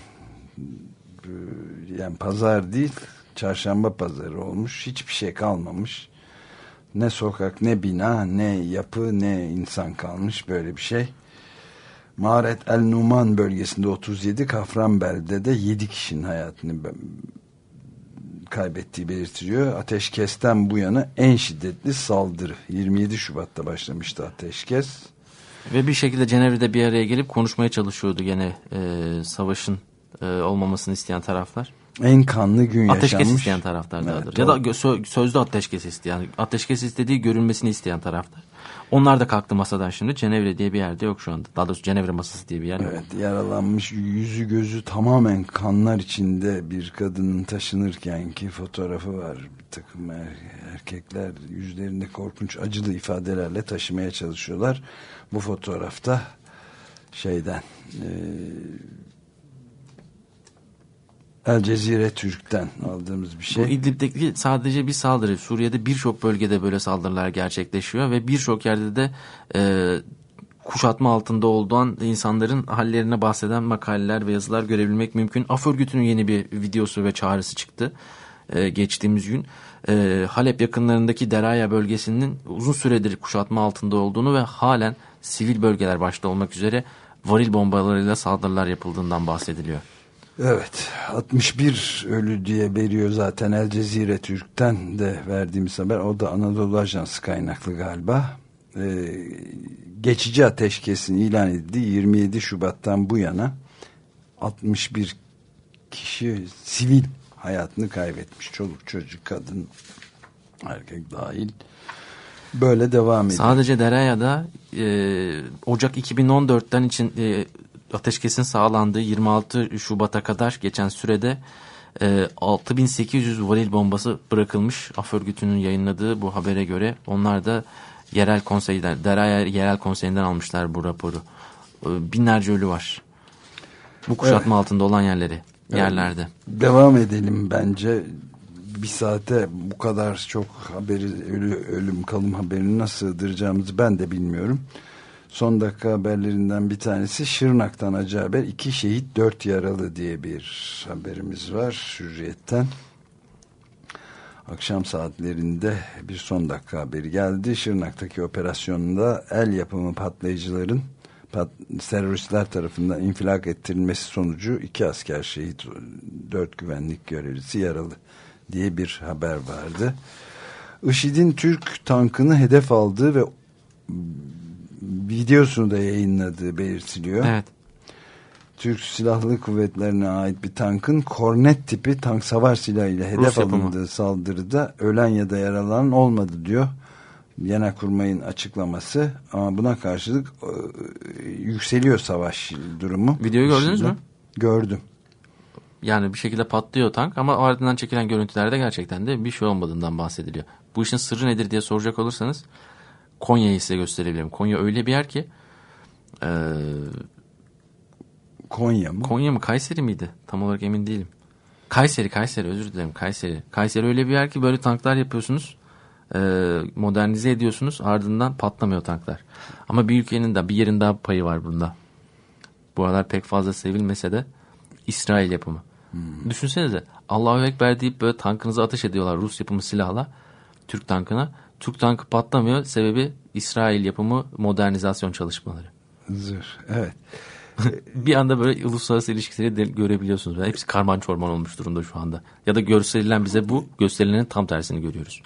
yani pazar değil, çarşamba pazarı olmuş. Hiçbir şey kalmamış. Ne sokak, ne bina, ne yapı, ne insan kalmış, böyle bir şey. Mağaret El Numan bölgesinde 37, Kafranbel'de de 7 kişinin hayatını kaybettiği belirtiliyor. Ateşkesten bu yana en şiddetli saldırı. 27 Şubat'ta başlamıştı ateşkes. Ve bir şekilde Cenevre'de bir araya gelip konuşmaya çalışıyordu gene savaşın olmamasını isteyen taraflar. En kanlı gün Ateşkes yaşanmış. isteyen taraftar daha Evet, doğrusu. Ya da sözlü ateşkes isteyen, ateşkes istediği görülmesini isteyen taraftar. Onlar da kalktı masadan şimdi. Cenevre diye bir yerde yok şu anda. Daha doğrusu Cenevre masası diye bir yer yok. Evet, yaralanmış, yüzü gözü tamamen kanlar içinde bir kadının taşınırkenki fotoğrafı var. Bir takım erkekler yüzlerinde korkunç acılı ifadelerle taşımaya çalışıyorlar. Bu fotoğrafta El Cezire Türk'ten aldığımız bir şey. Bu İdlib'deki sadece bir saldırı. Suriye'de birçok bölgede böyle saldırılar gerçekleşiyor ve birçok yerde de kuşatma altında olduğun insanların hallerine bahseden makaleler ve yazılar görebilmek mümkün. Af örgütünün yeni bir videosu ve çağrısı çıktı geçtiğimiz gün. Halep yakınlarındaki Deraya bölgesinin uzun süredir kuşatma altında olduğunu ve halen sivil bölgeler başta olmak üzere varil bombalarıyla saldırılar yapıldığından bahsediliyor. Evet, 61 ölü diye veriyor zaten El Cezire Türk'ten de verdiğimiz haber. O da Anadolu Ajansı kaynaklı galiba. Geçici ateşkesin ilan edildiği 27 Şubat'tan bu yana 61 kişi sivil hayatını kaybetmiş. Çoluk çocuk, kadın, erkek dahil. Böyle devam ediyor. Sadece Deraya'da Ocak 2014'ten için ateşkesin sağlandığı 26 Şubat'a kadar geçen sürede 6800 varil bombası bırakılmış. Af örgütünün yayınladığı bu habere göre onlar da yerel konseyden, Deraya yerel konseyinden almışlar bu raporu. Binlerce ölü var. Bu kuşatma altında olan yerlerde. Devam edelim bence. Bir saate bu kadar çok haberi, ölüm kalım haberini nasıl sığdıracağımızı ben de bilmiyorum. Son dakika haberlerinden bir tanesi Şırnak'tan acı haber. 2 şehit 4 yaralı diye bir haberimiz var Hürriyet'ten. Akşam saatlerinde bir son dakika haberi geldi. Şırnak'taki operasyonda el yapımı patlayıcıların teröristler tarafından infilak ettirilmesi sonucu 2 asker şehit, 4 güvenlik görevlisi yaralı diye bir haber vardı. IŞİD'in Türk tankını hedef aldığı ve videosunu da yayınladığı belirtiliyor. Evet. Türk Silahlı Kuvvetlerine ait bir tankın Kornet tipi tank savar silahıyla hedef alındığı saldırıda ölen ya da yaralanan olmadı diyor. Genelkurmay'ın açıklaması, ama buna karşılık yükseliyor savaş durumu. Videoyu gördünüz mü? Gördüm. Yani bir şekilde patlıyor tank ama ardından çekilen görüntülerde gerçekten de bir şey olmadığından bahsediliyor. Bu işin sırrı nedir diye soracak olursanız Konya'yı size gösterebilirim. Konya öyle bir yer ki Konya mı? Konya mı? Kayseri miydi? Tam olarak emin değilim. Kayseri özür dilerim. Kayseri öyle bir yer ki böyle tanklar yapıyorsunuz. Modernize ediyorsunuz. Ardından patlamıyor tanklar. Ama bir ülkenin de bir yerin daha payı var bunda. Bu aralar pek fazla sevilmese de İsrail yapımı. Düşünsenize, Allahu Ekber deyip böyle tankınıza ateş ediyorlar Rus yapımı silahla Türk tankına. Türk tankı patlamıyor. Sebebi İsrail yapımı modernizasyon çalışmaları. Evet. Bir anda böyle uluslararası ilişkileri de görebiliyorsunuz. Yani hepsi karman çorman olmuş durumda şu anda. Ya da gösterilen bize bu, gösterilenin tam tersini görüyoruz.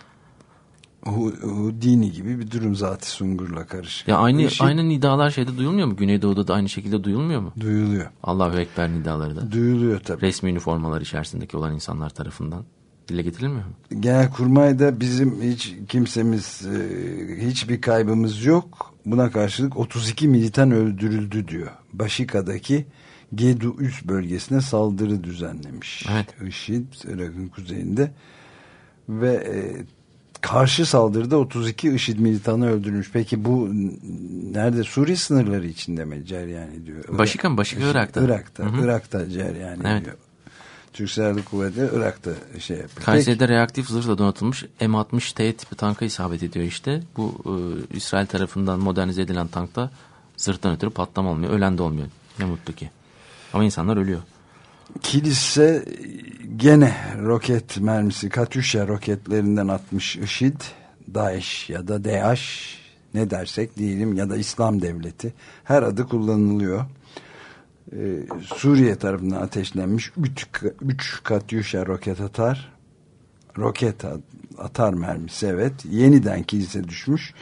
Dini gibi bir durum zaten Sungur'la karışık. Ya aynı nidalar şeyde duyulmuyor mu? Güneydoğu'da da aynı şekilde duyulmuyor mu? Duyuluyor. Allahu Ekber nidaları da. Duyuluyor tabii. Resmi üniformalar içerisindeki olan insanlar tarafından dile getirilmiyor mu? Genelkurmay'da bizim hiç kimsemiz, hiçbir kaybımız yok. Buna karşılık 32 militan öldürüldü diyor. Başika'daki Gedu üst bölgesine saldırı düzenlemiş. Evet. IŞİD, Irak'ın kuzeyinde ve karşı saldırıda 32 IŞİD militanı öldürülmüş. Peki bu nerede? Suriye sınırları içinde mi cereyan ediyor? Başika mı? Başika Irak'ta. Irak'ta cereyan ediyor. Türk Silahlı Kuvvetleri Irak'ta şey yapıyor. Kayseri'de reaktif zırhla donatılmış M60T tipi tanka isabet ediyor işte. Bu İsrail tarafından modernize edilen tankta zırhtan ötürü patlama olmuyor. Ölen de olmuyor. Ne mutlu ki. Ama insanlar ölüyor. Kilise gene roket mermisi, Katyusha roketlerinden atmış IŞİD, DAEŞ ya da DAEŞ ne dersek diyelim, ya da İslam Devleti, her adı kullanılıyor. Suriye tarafından ateşlenmiş 3 Katyusha roket atar mermisi, evet, yeniden kilise düşmüş.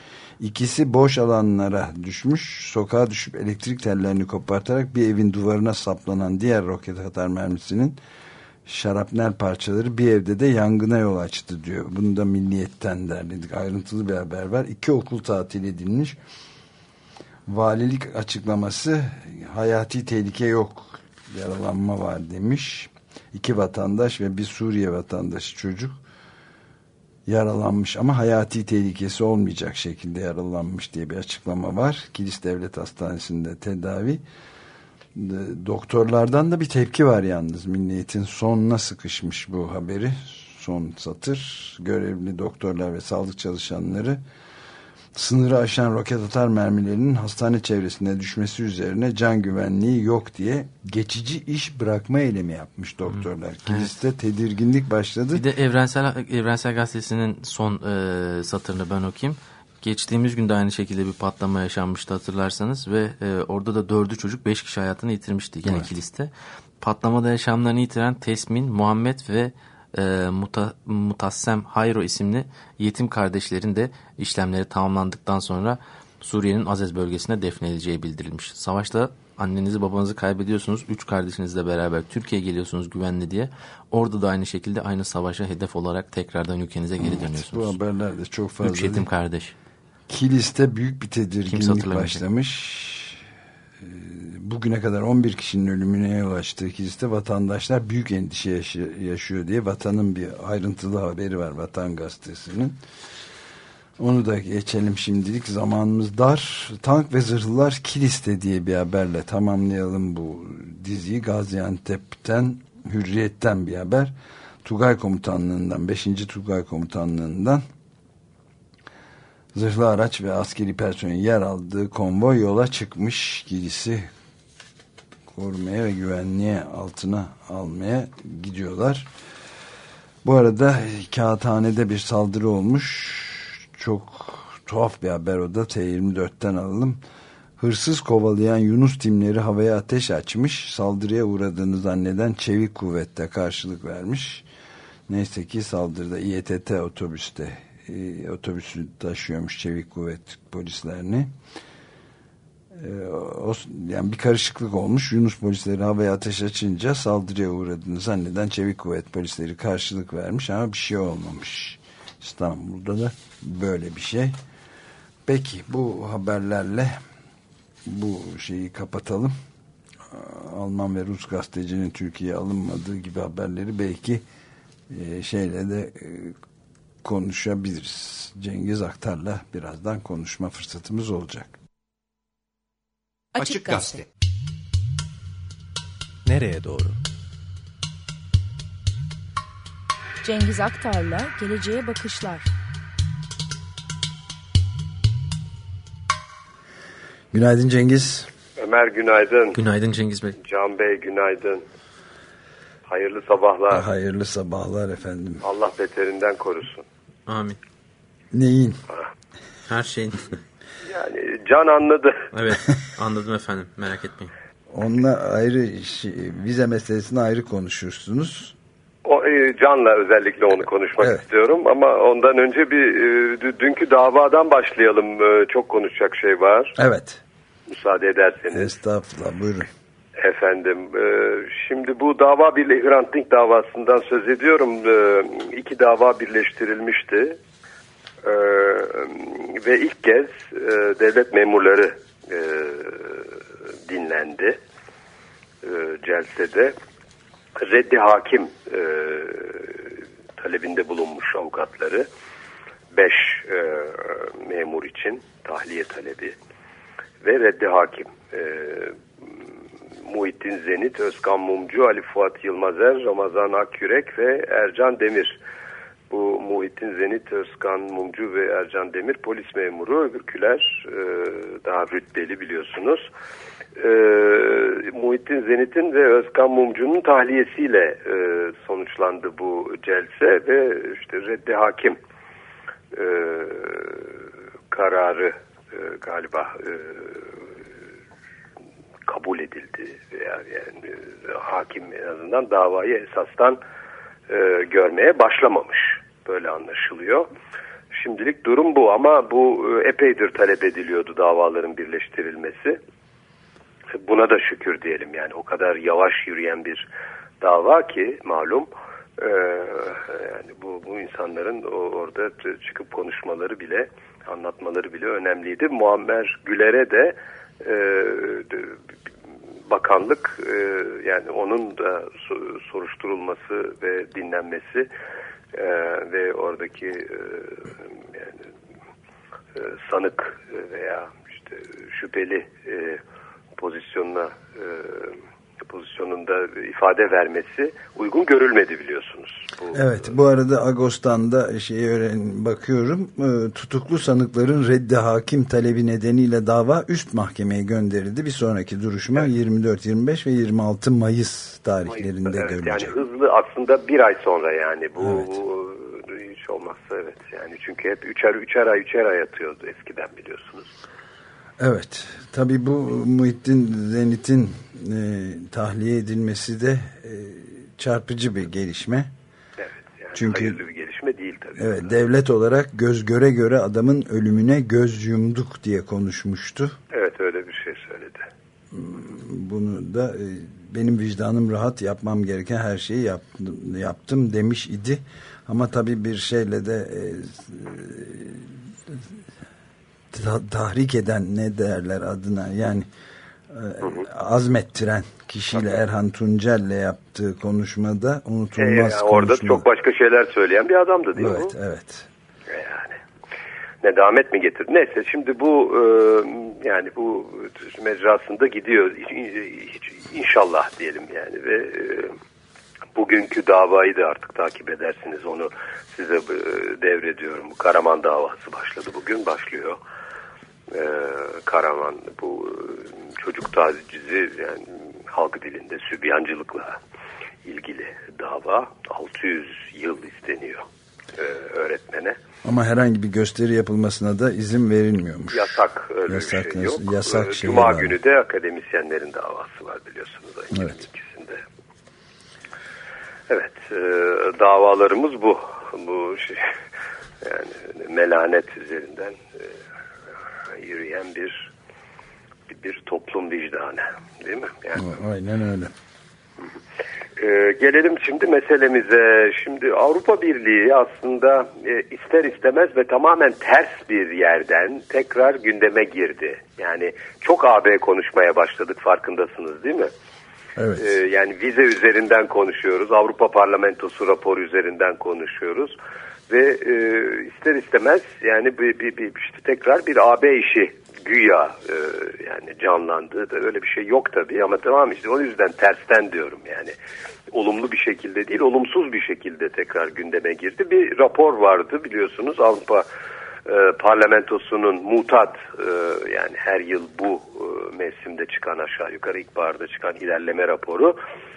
İkisi boş alanlara düşmüş. Sokağa düşüp elektrik tellerini kopartarak bir evin duvarına saplanan diğer roket atar mermisinin şarapnel parçaları bir evde de yangına yol açtı diyor. Bunu da Milliyet'ten derledik. Ayrıntılı bir haber var. 2 okul tatil edilmiş. Valilik açıklaması, hayati tehlike yok, yaralanma var demiş. 2 vatandaş ve bir Suriye vatandaşı çocuk yaralanmış ama hayati tehlikesi olmayacak şekilde yaralanmış diye bir açıklama var. Kilis Devlet Hastanesi'nde tedavi. Doktorlardan da bir tepki var yalnız. Milliyet'in sonuna sıkışmış bu haberi. Son satır. Görevli doktorlar ve sağlık çalışanları sınırı aşan roket atar mermilerinin hastane çevresine düşmesi üzerine can güvenliği yok diye geçici iş bırakma eylemi yapmış doktorlar. Kilis'te tedirginlik başladı. Bir de Evrensel Gazetesi'nin son satırını ben okuyayım. Geçtiğimiz günde aynı şekilde bir patlama yaşanmıştı hatırlarsanız ve orada da 4'ü çocuk 5 kişi hayatını yitirmişti yine evet. Kilis'te. Patlamada yaşamlarını yitiren Tesmin, Muhammed ve Mutassem Hayro isimli yetim kardeşlerin de işlemleri tamamlandıktan sonra Suriye'nin Azez bölgesine defnedileceği bildirilmiş. Savaşta annenizi babanızı kaybediyorsunuz. 3 kardeşinizle beraber Türkiye'ye geliyorsunuz güvenli diye. Orada da aynı şekilde aynı savaşa hedef olarak tekrardan ülkenize geri dönüyorsunuz. Bu haberlerde çok fazla. 3 yetim kardeş. Kilis'te büyük bir tedirginlik başlamış. Bugüne kadar 11 kişinin ölümüne yol açtığı Kilis'te vatandaşlar büyük endişe yaşıyor diye Vatan'ın bir ayrıntılı haberi var, Vatan Gazetesi'nin. Onu da geçelim şimdilik, zamanımız dar. Tank ve Zırhlılar Kilis'te diye bir haberle tamamlayalım bu diziyi. Gaziantep'ten, Hürriyet'ten bir haber. Tugay Komutanlığı'ndan, 5. Tugay Komutanlığı'ndan zırhlı araç ve askeri personelin yer aldığı konvoy yola çıkmış. Kilis'i korumaya ve güvenliğe altına almaya gidiyorlar. Bu arada Kağıthane'de bir saldırı olmuş. Çok tuhaf bir haber o da. T24'ten alalım. Hırsız kovalayan Yunus timleri havaya ateş açmış. Saldırıya uğradığını zanneden Çevik Kuvvet'te karşılık vermiş. Neyse ki saldırıda İETT otobüsü taşıyormuş Çevik Kuvvet polislerini. Yani bir karışıklık olmuş. Yunus polisleri havaya ateş açınca saldırıya uğradığını zanneden Çevik Kuvvet polisleri karşılık vermiş ama bir şey olmamış. İstanbul'da da böyle bir şey. Peki bu haberlerle bu şeyi kapatalım. Alman ve Rus gazetecinin Türkiye'ye alınmadığı gibi haberleri belki şeyle de konuşabiliriz. Cengiz Aktar'la birazdan konuşma fırsatımız olacak. Açık Gazete. Nereye doğru? Cengiz Aktar'la Geleceğe Bakışlar. Günaydın Cengiz. Ömer günaydın. Günaydın Cengiz Bey. Can Bey günaydın. Hayırlı sabahlar. Hayırlı sabahlar efendim. Allah beterinden korusun. Amin. Neyin? Her şeyin. Yani Can anladı. Evet anladım efendim, merak etmeyin. Onunla ayrı vize meselesini ayrı konuşursunuz. Can'la özellikle onu konuşmak evet. istiyorum ama ondan önce dünkü davadan başlayalım. Çok konuşacak şey var. Evet. Müsaade ederseniz. Estağfurullah, buyurun. Efendim, şimdi bu dava Hrant Dink davasından söz ediyorum. 2 dava birleştirilmişti. Ve ilk kez devlet memurları dinlendi celsede. Reddi hakim talebinde bulunmuş avukatları. 5 memur için tahliye talebi ve reddi hakim. Muhittin Zenit, Özkan Mumcu, Ali Fuat Yılmazer, Ramazan Akyürek ve Ercan Demir. Bu Muhittin Zenit, Özkan Mumcu ve Ercan Demir polis memuru, öbürküler daha rütbeli biliyorsunuz. Muhittin Zenit'in ve Özkan Mumcu'nun tahliyesiyle sonuçlandı bu celse ve işte reddi hakim kararı galiba kabul edildi. Yani hakim en azından davayı esastan görmeye başlamamış. Böyle anlaşılıyor. şimdilik durum bu ama bu epeydir talep ediliyordu davaların birleştirilmesi. Buna da şükür diyelim, yani o kadar yavaş yürüyen bir dava ki malum, yani bu insanların orada çıkıp konuşmaları bile, anlatmaları bile önemliydi. Muammer Güler'e de bakanlık yani onun da soruşturulması ve dinlenmesi ve oradaki yani, sanık veya işte şüpheli pozisyonunda ifade vermesi uygun görülmedi, biliyorsunuz. Evet, bu arada Ağustos'ta bakıyorum, tutuklu sanıkların reddi hakim talebi nedeniyle dava üst mahkemeye gönderildi. Bir sonraki duruşma 24, 25 ve 26 Mayıs tarihlerinde görülecek. Yani hızlı, aslında bir ay sonra, yani bu hiç olmazsa evet, yani çünkü hep üçer ay atıyordu eskiden, biliyorsunuz. Evet, tabii bu Muhittin Zenit'in tahliye edilmesi de çarpıcı bir gelişme. Evet, yani çünkü hayırlı bir gelişme değil tabii. Evet, devlet olarak göz göre göre adamın ölümüne göz yumduk diye konuşmuştu. Evet, öyle bir şey söyledi. Bunu da benim vicdanım rahat, yapmam gereken her şeyi yaptım demiş idi. Ama tabii bir şeyle de tahrik eden, ne derler adına, yani azmettiren kişiyle, Erhan Tuncel'le yaptığı konuşmada unutulmaz konuşma. Orada çok başka şeyler söyleyen bir adamdı değil mi? Evet, evet. Yani nedamet mi getirdi? Neyse, şimdi bu yani bu mecrasında gidiyor inşallah diyelim yani ve bugünkü davayı da artık takip edersiniz, onu size devrediyorum. Karaman davası başladı, bugün başlıyor. Karaman, bu çocuk tacizi, yani halk dilinde sübyancılıkla ilgili dava. 600 yıl isteniyor öğretmene. Ama herhangi bir gösteri yapılmasına da izin verilmiyormuş. Yasak, öyle yasak, bir şey yok. Yasak Cuma günü de akademisyenlerin davası var, biliyorsunuz. Evet. İkisinde. Evet, davalarımız bu. Bu şey, yani melanet üzerinden yürüyen bir toplum vicdanı, değil mi? Yani. Aynen öyle. Gelelim şimdi meselemize. Şimdi Avrupa Birliği aslında ister istemez ve tamamen ters bir yerden tekrar gündeme girdi. Yani çok AB konuşmaya başladık, farkındasınız değil mi? Evet. Yani vize üzerinden konuşuyoruz, Avrupa Parlamentosu raporu üzerinden konuşuyoruz ve ister istemez yani işte tekrar bir AB işi güya yani canlandı da, öyle bir şey yok tabii ama tamam, işte o yüzden tersten diyorum, yani olumlu bir şekilde değil, olumsuz bir şekilde tekrar gündeme girdi. Bir rapor vardı, biliyorsunuz, Avrupa Parlamentosu'nun mutat yani her yıl bu mevsimde çıkan, aşağı yukarı ilkbaharda çıkan ilerleme raporu.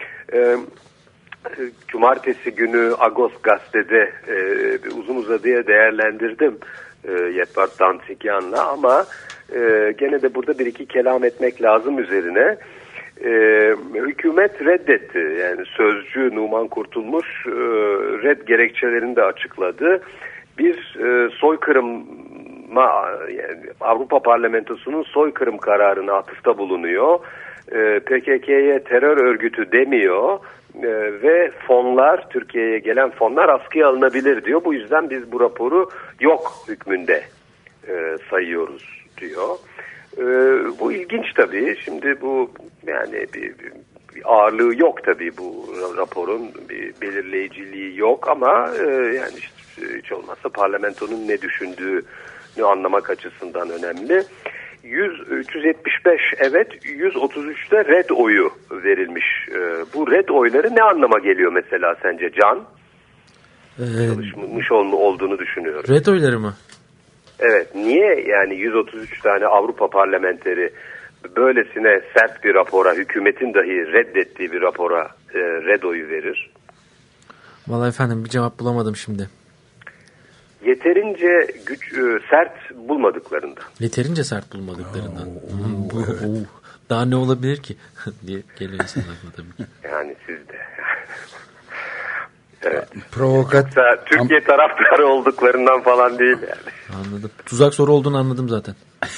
Cumartesi günü Agos gazetede uzun uzadıya değerlendirdim Yetvar Dantikyan'la, ama gene de burada bir iki kelam etmek lazım üzerine. Hükümet reddetti. Yani sözcü Numan Kurtulmuş red gerekçelerini de açıkladı. Bir soykırıma, yani Avrupa Parlamentosu'nun soykırım kararına atıfta bulunuyor. PKK'ye terör örgütü demiyor ve fonlar, Türkiye'ye gelen fonlar askıya alınabilir diyor. Bu yüzden biz bu raporu yok hükmünde sayıyoruz diyor. Bu ilginç tabii. Şimdi bu yani bir ağırlığı yok tabii, bu raporun bir belirleyiciliği yok ama yani işte hiç olmazsa parlamentonun ne düşündüğünü anlamak açısından önemli. 375 evet, 133'te red oyu verilmiş. Bu red oyları ne anlama geliyor mesela sence Can? Çalışmış olduğunu düşünüyorum. Red oyları mı? Evet, niye yani 133 tane Avrupa parlamenteri böylesine sert bir rapora, hükümetin dahi reddettiği bir rapora red oyu verir? Vallahi efendim bir cevap bulamadım şimdi. Yeterince sert bulmadıklarından. Yeterince sert bulmadıklarından. Daha ne olabilir ki diye geliyor insanlar tabii ki. Yani siz de. Evet. Provokatif. Türkiye taraftarı olduklarından falan değil yani. Anladım. Tuzak soru olduğunu anladım zaten.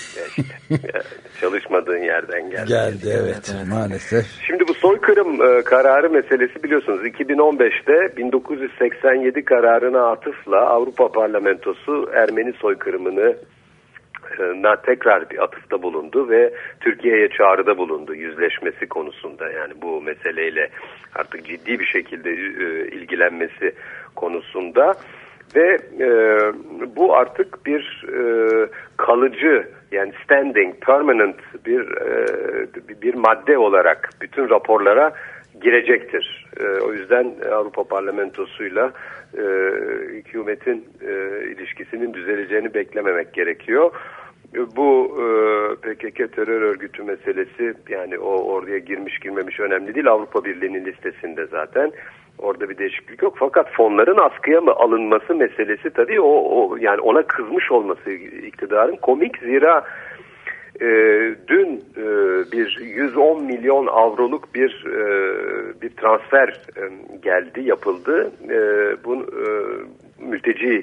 Çalışmadığın yerden geldi. Geldi evet maalesef. Şimdi bu soykırım kararı meselesi biliyorsunuz 2015'te 1987 kararına atıfla Avrupa Parlamentosu Ermeni soykırımını tekrar bir atıfta bulundu ve Türkiye'ye çağrıda bulundu yüzleşmesi konusunda. Yani bu meseleyle artık ciddi bir şekilde ilgilenmesi konusunda ve bu artık bir kalıcı yani standing, permanent bir madde olarak bütün raporlara girecektir. O yüzden Avrupa Parlamentosu'yla hükümetin ilişkisinin düzeleceğini beklememek gerekiyor. Bu PKK terör örgütü meselesi yani o oraya girmiş girmemiş önemli değil. Avrupa Birliği'nin listesinde zaten. Orada bir değişiklik yok. Fakat fonların askıya mı alınması meselesi tabii o yani ona kızmış olması iktidarın komik. Zira dün bir 110 milyon avroluk bir transfer geldi, yapıldı. Bu mülteci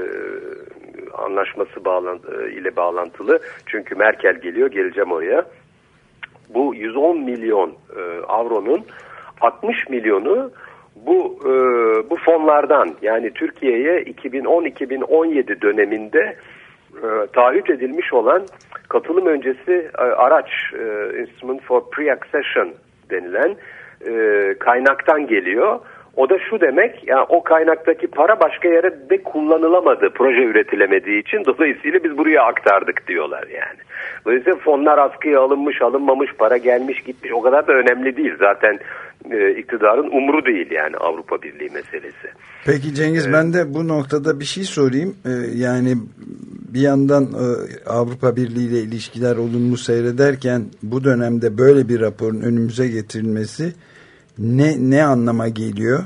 anlaşması ile bağlantılı. Çünkü Merkel geliyor, geleceğim oraya. Bu 110 milyon avronun 60 milyonu bu fonlardan yani Türkiye'ye 2010-2017 döneminde taahhüt edilmiş olan katılım öncesi araç Instrument for Pre-Accession denilen kaynaktan geliyor. O da şu demek yani o kaynaktaki para başka yere de kullanılamadı proje üretilemediği için dolayısıyla biz buraya aktardık diyorlar yani. Dolayısıyla fonlar askıya alınmış alınmamış para gelmiş gitmiş o kadar da önemli değil zaten iktidarın umru değil yani Avrupa Birliği meselesi. Peki Cengiz ben de bu noktada bir şey sorayım yani bir yandan Avrupa Birliği ile ilişkiler olumlu seyrederken bu dönemde böyle bir raporun önümüze getirilmesi ne anlama geliyor?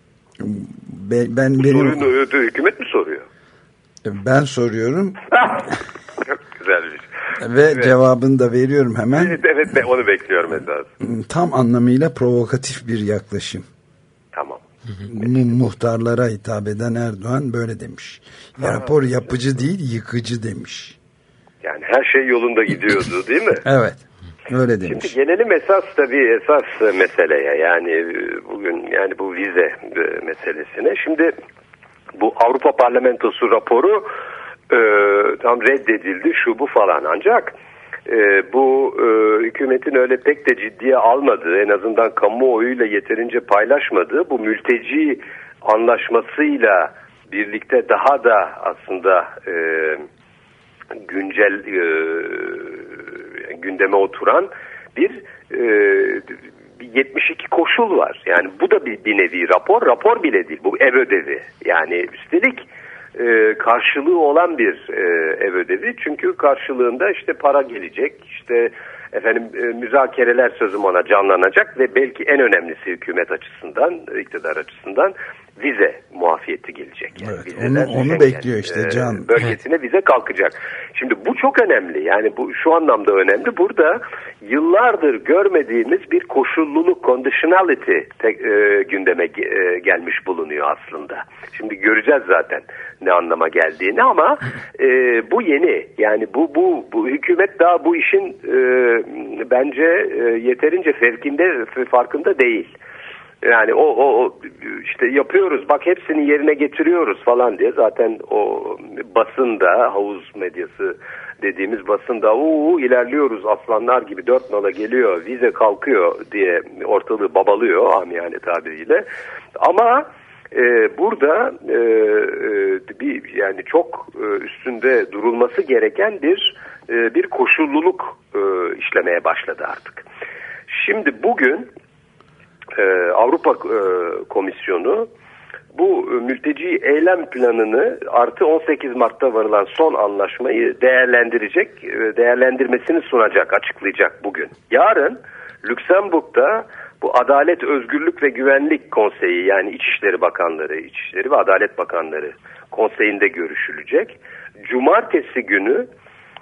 Soruyu hükümet mi soruyor? Ben soruyorum. Çok güzel bir şey. Ve evet. Cevabını da veriyorum hemen. Evet onu bekliyorum esas. Tam anlamıyla provokatif bir yaklaşım. Tamam. Muhtarlara hitap eden Erdoğan böyle demiş. Rapor yapıcı değil yıkıcı demiş. Yani her şey yolunda gidiyordu değil mi? Evet. Öyle demiş. Şimdi gelelim esas meseleye yani bugün yani bu vize meselesine. Şimdi bu Avrupa Parlamentosu raporu tam reddedildi şu bu falan ancak bu hükümetin öyle pek de ciddiye almadığı en azından kamuoyuyla yeterince paylaşmadığı bu mülteci anlaşmasıyla birlikte daha da aslında güncel gündeme oturan bir 72 koşul var. Yani bu da bir nevi rapor bile değil. Bu ev ödevi. Yani üstelik karşılığı olan bir ev ödevi. Çünkü karşılığında işte para gelecek. İşte müzakereler sözüm ona canlanacak ve belki en önemlisi hükümet açısından, iktidar açısından vize muafiyeti gelecek. Yani evet, onu bekliyor işte Can. Bölgesine vize kalkacak. Şimdi bu çok önemli. Yani bu şu anlamda önemli. Burada yıllardır görmediğimiz bir koşulluluk, conditionality gündeme gelmiş bulunuyor aslında. Şimdi göreceğiz zaten ne anlama geldiğini ama bu yeni. Yani bu hükümet daha bu işin bence yeterince farkında değil. Yani o işte yapıyoruz bak hepsini yerine getiriyoruz falan diye zaten o basında havuz medyası dediğimiz basında ilerliyoruz aslanlar gibi 4 nala geliyor vize kalkıyor diye ortalığı babalıyor amiyane tabiriyle ama burada yani çok üstünde durulması gereken bir koşulluluk işlemeye başladı artık. Şimdi bugün Avrupa Komisyonu bu mülteci eylem planını artı 18 Mart'ta varılan son anlaşmayı değerlendirmesini sunacak, açıklayacak bugün. Yarın Lüksemburg'da bu Adalet, Özgürlük ve Güvenlik Konseyi yani İçişleri Bakanları, İçişleri ve Adalet Bakanları Konseyi'nde görüşülecek. Cumartesi günü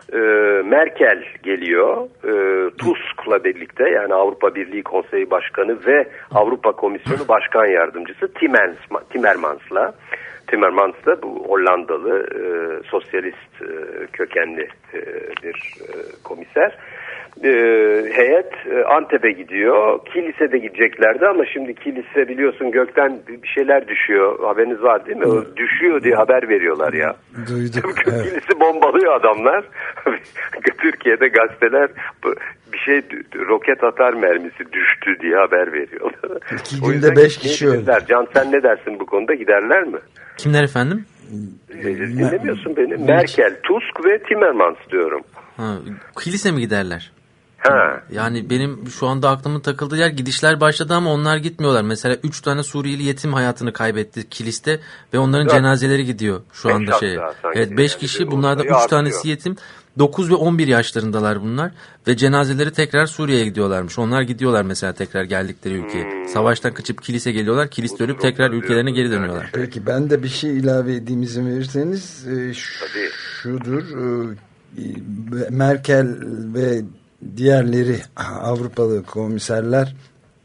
Merkel geliyor, Tusk'la birlikte, yani Avrupa Birliği Konseyi Başkanı ve Avrupa Komisyonu Başkan Yardımcısı Timmermans'la. Timmermans da bu Hollandalı sosyalist kökenli bir komiser. Heyet Antep'e gidiyor. Kilis'e de gideceklerdi ama şimdi kilise biliyorsun gökten bir şeyler düşüyor. Haberiniz var değil mi? O düşüyor diye haber veriyorlar ya. Duyduk. Evet. Kilisi bombalıyor adamlar. Türkiye'de gazeteler bir şey roket atar mermisi düştü diye haber veriyorlar. 2 günde 5 kişi öldü. Can sen ne dersin bu konuda, giderler mi? Kimler efendim? Dinlemiyorsun beni. Merkel, Tusk ve Timmermans diyorum. Ha, kilise mi giderler? Ha. Yani benim şu anda aklımın takıldığı yer, gidişler başladı ama onlar gitmiyorlar. Mesela 3 tane Suriyeli yetim hayatını kaybetti kiliste ve onların cenazeleri gidiyor şu anda şeye. Evet, 5 kişi, bunlardan 3 tanesi yetim. 9 ve 11 yaşlarındalar bunlar ve cenazeleri tekrar Suriye'ye gidiyorlarmış. Onlar gidiyorlar mesela tekrar geldikleri ülkeye. Savaştan kaçıp kilise geliyorlar. Kiliste ölüp tekrar ülkelerine geri dönüyorlar. Peki ben de bir şey ilave edeyim izin verirseniz. Şudur. Merkel ve diğerleri Avrupalı komiserler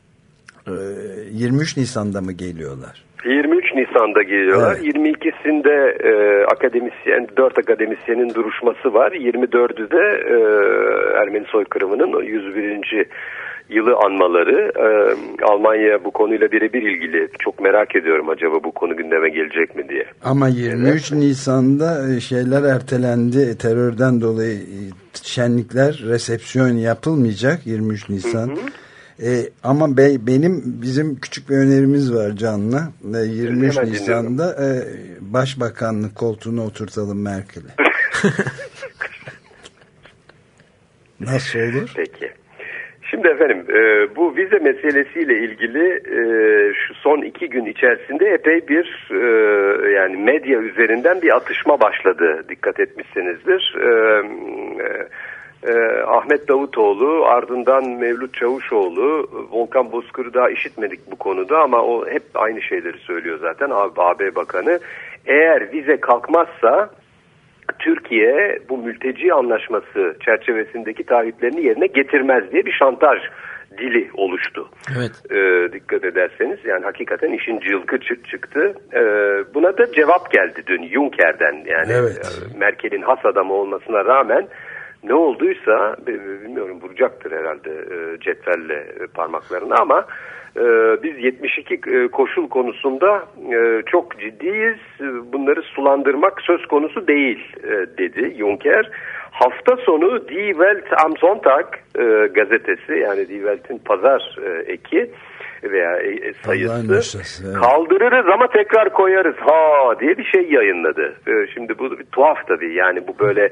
23 Nisan'da mı geliyorlar? 23 Nisan'da geliyorlar. Evet. 22'sinde akademisyen, 4 akademisyenin duruşması var. 24'ü de Ermeni soykırımının 101. yılı anmaları. Almanya bu konuyla birebir ilgili. Çok merak ediyorum acaba bu konu gündeme gelecek mi diye. Ama 23 Nisan'da şeyler ertelendi. Terörden dolayı şenlikler, resepsiyon yapılmayacak 23 Nisan. Hı hı. Ama bizim küçük bir önerimiz var Can'la. 23 Nisan'da başbakanlık koltuğuna oturtalım Merkel'i. Nasıl olur? Peki. Şimdi efendim bu vize meselesiyle ilgili şu son 2 gün içerisinde epey bir yani medya üzerinden bir atışma başladı. Dikkat etmişsinizdir. Ahmet Davutoğlu, ardından Mevlüt Çavuşoğlu, Volkan Bozkır'ı daha işitmedik bu konuda ama o hep aynı şeyleri söylüyor zaten, AB Bakanı. Eğer vize kalkmazsa Türkiye bu mülteci anlaşması çerçevesindeki taahhütlerini yerine getirmez diye bir şantaj dili oluştu. Evet. Dikkat ederseniz yani hakikaten işin cılkı çıktı. Buna da cevap geldi dün Juncker'den, yani evet. Merkel'in has adamı olmasına rağmen ne olduysa bilmiyorum, vuracaktır herhalde cetvelle parmaklarını ama biz 72 koşul konusunda çok ciddiyiz. Bunları sulandırmak söz konusu değil dedi Juncker. Hafta sonu Die Welt am Sonntag gazetesi, yani Die Welt'in pazar eki veya sayısı kaldırırız ama tekrar koyarız diye bir şey yayınladı. Şimdi bu bir tuhaf tabii, yani bu böyle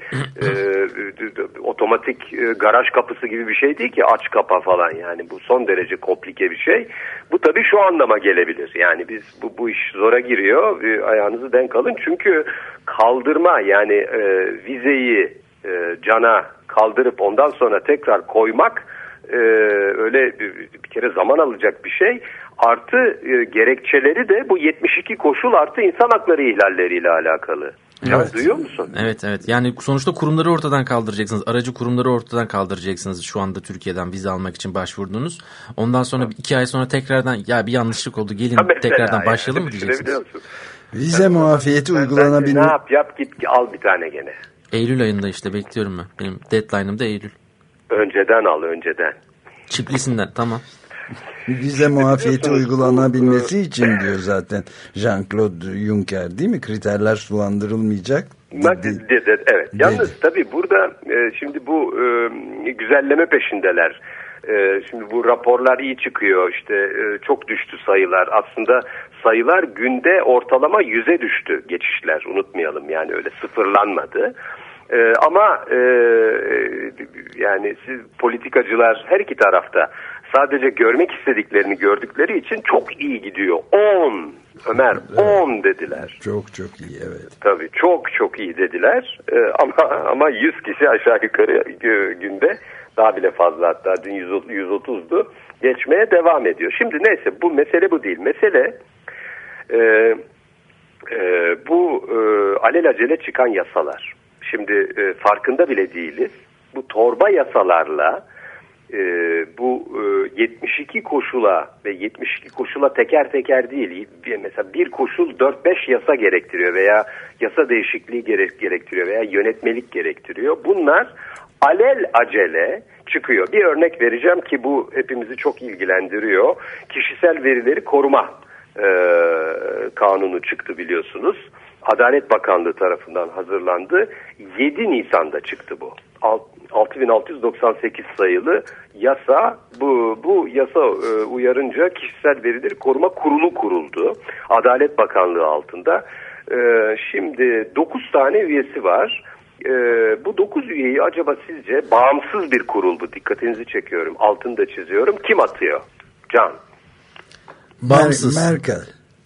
otomatik garaj kapısı gibi bir şey değil ki, aç kapa falan, yani bu son derece komplike bir şey. Bu tabii şu anlama gelebilir, yani biz bu iş zora giriyor, ayağınızı denk alın çünkü kaldırma, yani vizeyi cana kaldırıp ondan sonra tekrar koymak öyle bir kere zaman alacak bir şey. Artı gerekçeleri de bu 72 koşul artı insan hakları ihlalleriyle alakalı. Evet. Duyuyor musun? Evet. Yani sonuçta kurumları ortadan kaldıracaksınız. Aracı kurumları ortadan kaldıracaksınız şu anda Türkiye'den vize almak için başvurdunuz. Ondan sonra 2 ay sonra tekrardan ya bir yanlışlık oldu, gelin tekrardan başlayalım mı diyeceksiniz. Vize muafiyeti uygulanabilir. Ne yap git al bir tane gene. Eylül ayında işte bekliyorum ben. Benim deadline'ım da Eylül. Önceden al, önceden. Çiplisinden, tamam. Vize muafiyeti uygulanabilmesi için diyor zaten Jean-Claude Juncker, değil mi? Kriterler sulandırılmayacak. Evet. Yalnız tabii burada şimdi bu güzelleme peşindeler. Şimdi bu raporlar iyi çıkıyor, işte çok düştü sayılar. Aslında sayılar günde ortalama 100'e düştü geçişler, unutmayalım, yani öyle sıfırlanmadı. Ama yani siz politikacılar her iki tarafta sadece görmek istediklerini gördükleri için çok iyi gidiyor. 10 Ömer, evet. 10 dediler. Çok iyi, evet. Tabii çok iyi dediler. Ama 100 kişi aşağı yukarı günde, daha bile fazla, hatta dün 130'du, geçmeye devam ediyor. Şimdi neyse, bu mesele bu değil. Mesele bu alelacele çıkan yasalar. Şimdi farkında bile değiliz. Bu torba yasalarla bu 72 koşula ve 72 koşula teker teker değil. Mesela bir koşul 4-5 yasa gerektiriyor veya yasa değişikliği gerektiriyor veya yönetmelik gerektiriyor. Bunlar alel acele çıkıyor. Bir örnek vereceğim ki bu hepimizi çok ilgilendiriyor. Kişisel verileri koruma kanunu çıktı biliyorsunuz. Adalet Bakanlığı tarafından hazırlandı. 7 Nisan'da çıktı bu. 6698 sayılı yasa, bu yasa uyarınca Kişisel Verileri Koruma Kurulu kuruldu. Adalet Bakanlığı altında. Şimdi 9 tane üyesi var. Bu 9 üyeyi acaba sizce bağımsız bir kurul bu. Dikkatinizi çekiyorum. Altını da çiziyorum. Kim atıyor? Can. Bağımsız. Merkel.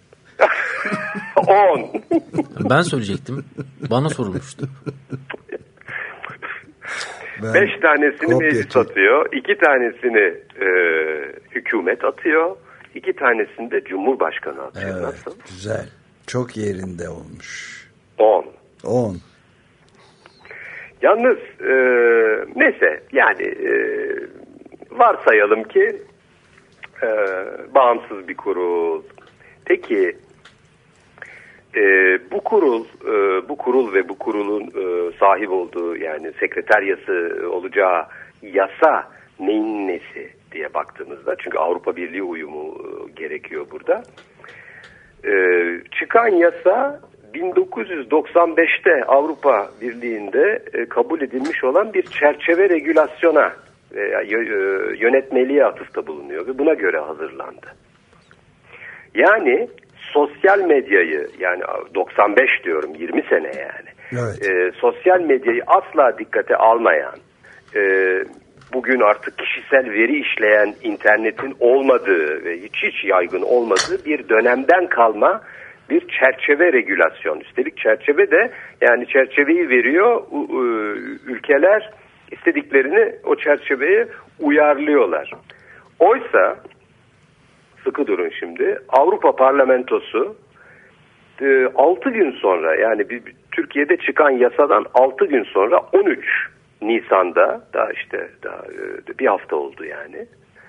10. Ben söyleyecektim. Bana sorulmuştu. 5 tanesini meclis atıyor. 2 tanesini hükümet atıyor. 2 tanesini de Cumhurbaşkanı atıyor. Evet, nasıl? güzel. Çok yerinde olmuş. 10. Yalnız neyse yani varsayalım ki bağımsız bir kurul. Peki bu kurul ve bu kurulun sahip olduğu yani sekreteryası olacağı yasa neyin nesi diye baktığımızda, çünkü Avrupa Birliği uyumu gerekiyor burada. Çıkan yasa 1995'te Avrupa Birliği'nde kabul edilmiş olan bir çerçeve regülasyona veya yönetmeliğe atıfta bulunuyor ve buna göre hazırlandı. Yani sosyal medyayı, yani 95 diyorum, 20 sene yani. Evet. Sosyal medyayı asla dikkate almayan, bugün artık kişisel veri işleyen internetin olmadığı ve hiç yaygın olmadığı bir dönemden kalma bir çerçeve regülasyon. Üstelik çerçeve de, yani çerçeveyi veriyor, ülkeler istediklerini o çerçeveye uyarlıyorlar. Oysa sıkı durun şimdi, Avrupa Parlamentosu 6 gün sonra, yani Türkiye'de çıkan yasadan 6 gün sonra 13 Nisan'da, daha bir hafta oldu yani,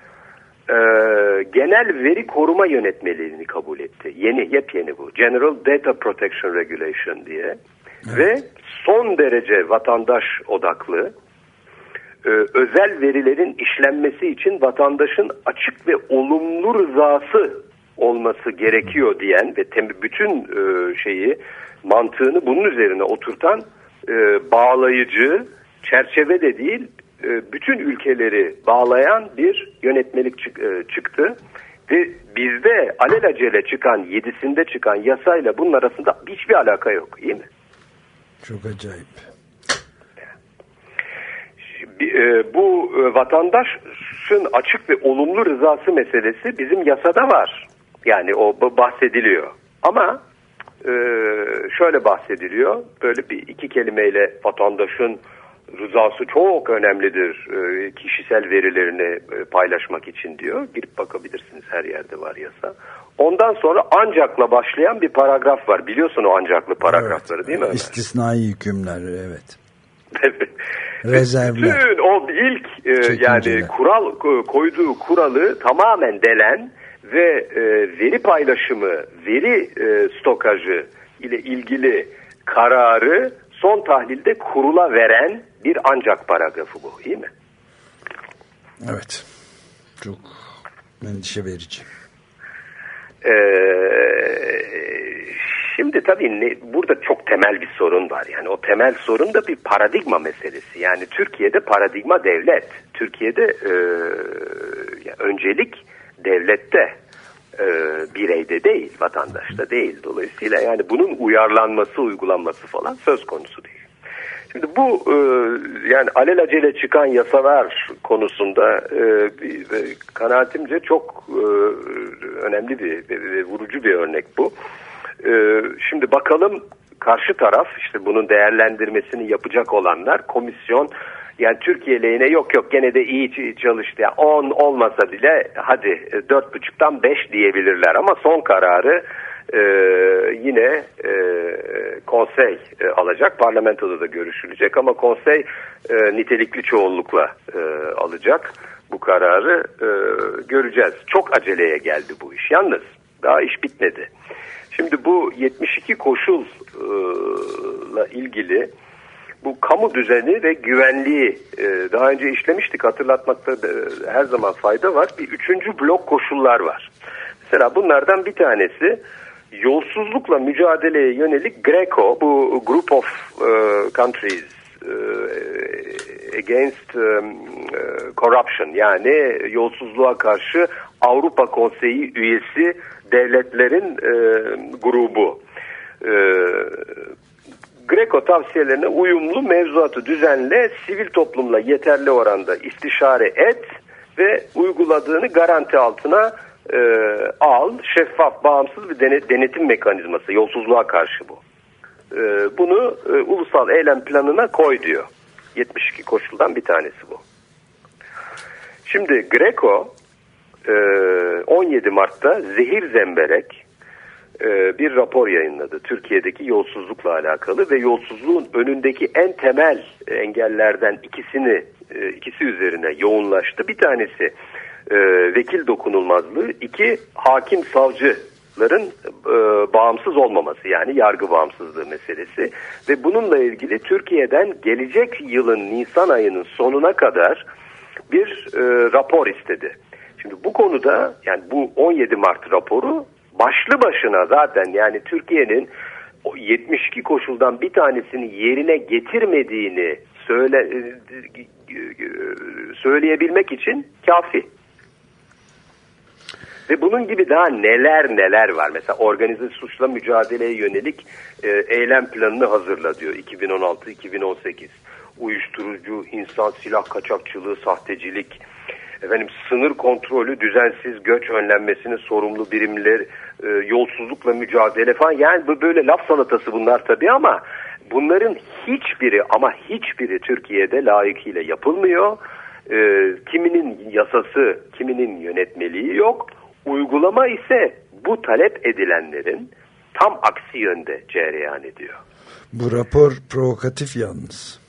genel veri koruma yönetmeliğini kabul etti. Yepyeni bu. General Data Protection Regulation diye. Evet. Ve son derece vatandaş odaklı, özel verilerin işlenmesi için vatandaşın açık ve olumlu rızası olması gerekiyor diyen ve bütün mantığını bunun üzerine oturtan bağlayıcı, çerçeve de değil, bütün ülkeleri bağlayan bir yönetmelik çıktı. Ve bizde alelacele çıkan, 7'sinde çıkan yasayla bunun arasında hiçbir alaka yok, iyi mi? Çok acayip. Bu vatandaşın açık ve olumlu rızası meselesi bizim yasada var. Yani o bahsediliyor. Ama şöyle bahsediliyor. Böyle iki kelimeyle vatandaşın rızası çok önemlidir kişisel verilerini paylaşmak için diyor. Girip bakabilirsiniz, her yerde var yasa. Ondan sonra ancakla başlayan bir paragraf var. Biliyorsun o ancaklı paragrafları, evet, değil mi Ömer? İstisnai hükümler, evet. Rezervler. Bütün o ilk yani koyduğu kuralı tamamen delen ve veri paylaşımı, veri stokajı ile ilgili kararı son tahlilde kurula veren bir ancak paragrafı bu, iyi mi? Evet. Çok endişe verici. Şimdi tabii burada çok temel bir sorun var. Yani o temel sorun da bir paradigma meselesi. Yani Türkiye'de paradigma devlet. Türkiye'de öncelik devlette, bireyde değil, vatandaşta değil. Dolayısıyla yani bunun uyarlanması, uygulanması falan söz konusu değil. Şimdi bu yani alelacele çıkan yasalar konusunda kanaatimce çok önemli ve vurucu bir örnek bu. Şimdi bakalım karşı taraf, işte bunun değerlendirmesini yapacak olanlar, komisyon, yani Türkiye lehine yok gene de iyi çalıştı. Yani 10 olmasa bile hadi 4,5'tan 5 diyebilirler ama son kararı yine konsey alacak. Parlamentoda da görüşülecek ama konsey nitelikli çoğunlukla alacak bu kararı. Göreceğiz. Çok aceleye geldi bu iş. Yalnız daha iş bitmedi. Şimdi bu 72 koşulla ilgili bu kamu düzeni ve güvenliği daha önce işlemiştik, hatırlatmakta her zaman fayda var. Bir üçüncü blok koşullar var. Mesela bunlardan bir tanesi yolsuzlukla mücadeleye yönelik GRECO, bu Group of Countries Against Corruption, yani yolsuzluğa karşı Avrupa Konseyi üyesi devletlerin grubu. GRECO tavsiyelerine uyumlu mevzuatı düzenle, sivil toplumla yeterli oranda istişare et ve uyguladığını garanti altına al. Şeffaf, bağımsız bir denetim mekanizması, yolsuzluğa karşı bu. Bunu ulusal eylem planına koy diyor. 72 koşuldan bir tanesi bu. Şimdi GRECO 17 Mart'ta zehir zemberek bir rapor yayınladı. Türkiye'deki yolsuzlukla alakalı ve yolsuzluğun önündeki en temel engellerden ikisi üzerine yoğunlaştı. Bir tanesi vekil dokunulmazlığı, iki hakim savcıların bağımsız olmaması, yani yargı bağımsızlığı meselesi ve bununla ilgili Türkiye'den gelecek yılın Nisan ayının sonuna kadar bir rapor istedi. Şimdi bu konuda, yani bu 17 Mart raporu başlı başına zaten, yani Türkiye'nin 72 koşuldan bir tanesini yerine getirmediğini söyleyebilmek için kafi. Ve bunun gibi daha neler var. Mesela organize suçla mücadeleye yönelik eylem planını hazırla diyor 2016-2018. Uyuşturucu, insan silah kaçakçılığı, sahtecilik, sınır kontrolü, düzensiz göç önlenmesinin sorumlu birimler, yolsuzlukla mücadele falan. Yani bu böyle laf salatası bunlar tabii ama bunların hiçbiri Türkiye'de layıkıyla yapılmıyor. Kiminin yasası, kiminin yönetmeliği yok. Uygulama ise bu talep edilenlerin tam aksi yönde cereyan ediyor. Bu rapor provokatif yalnız.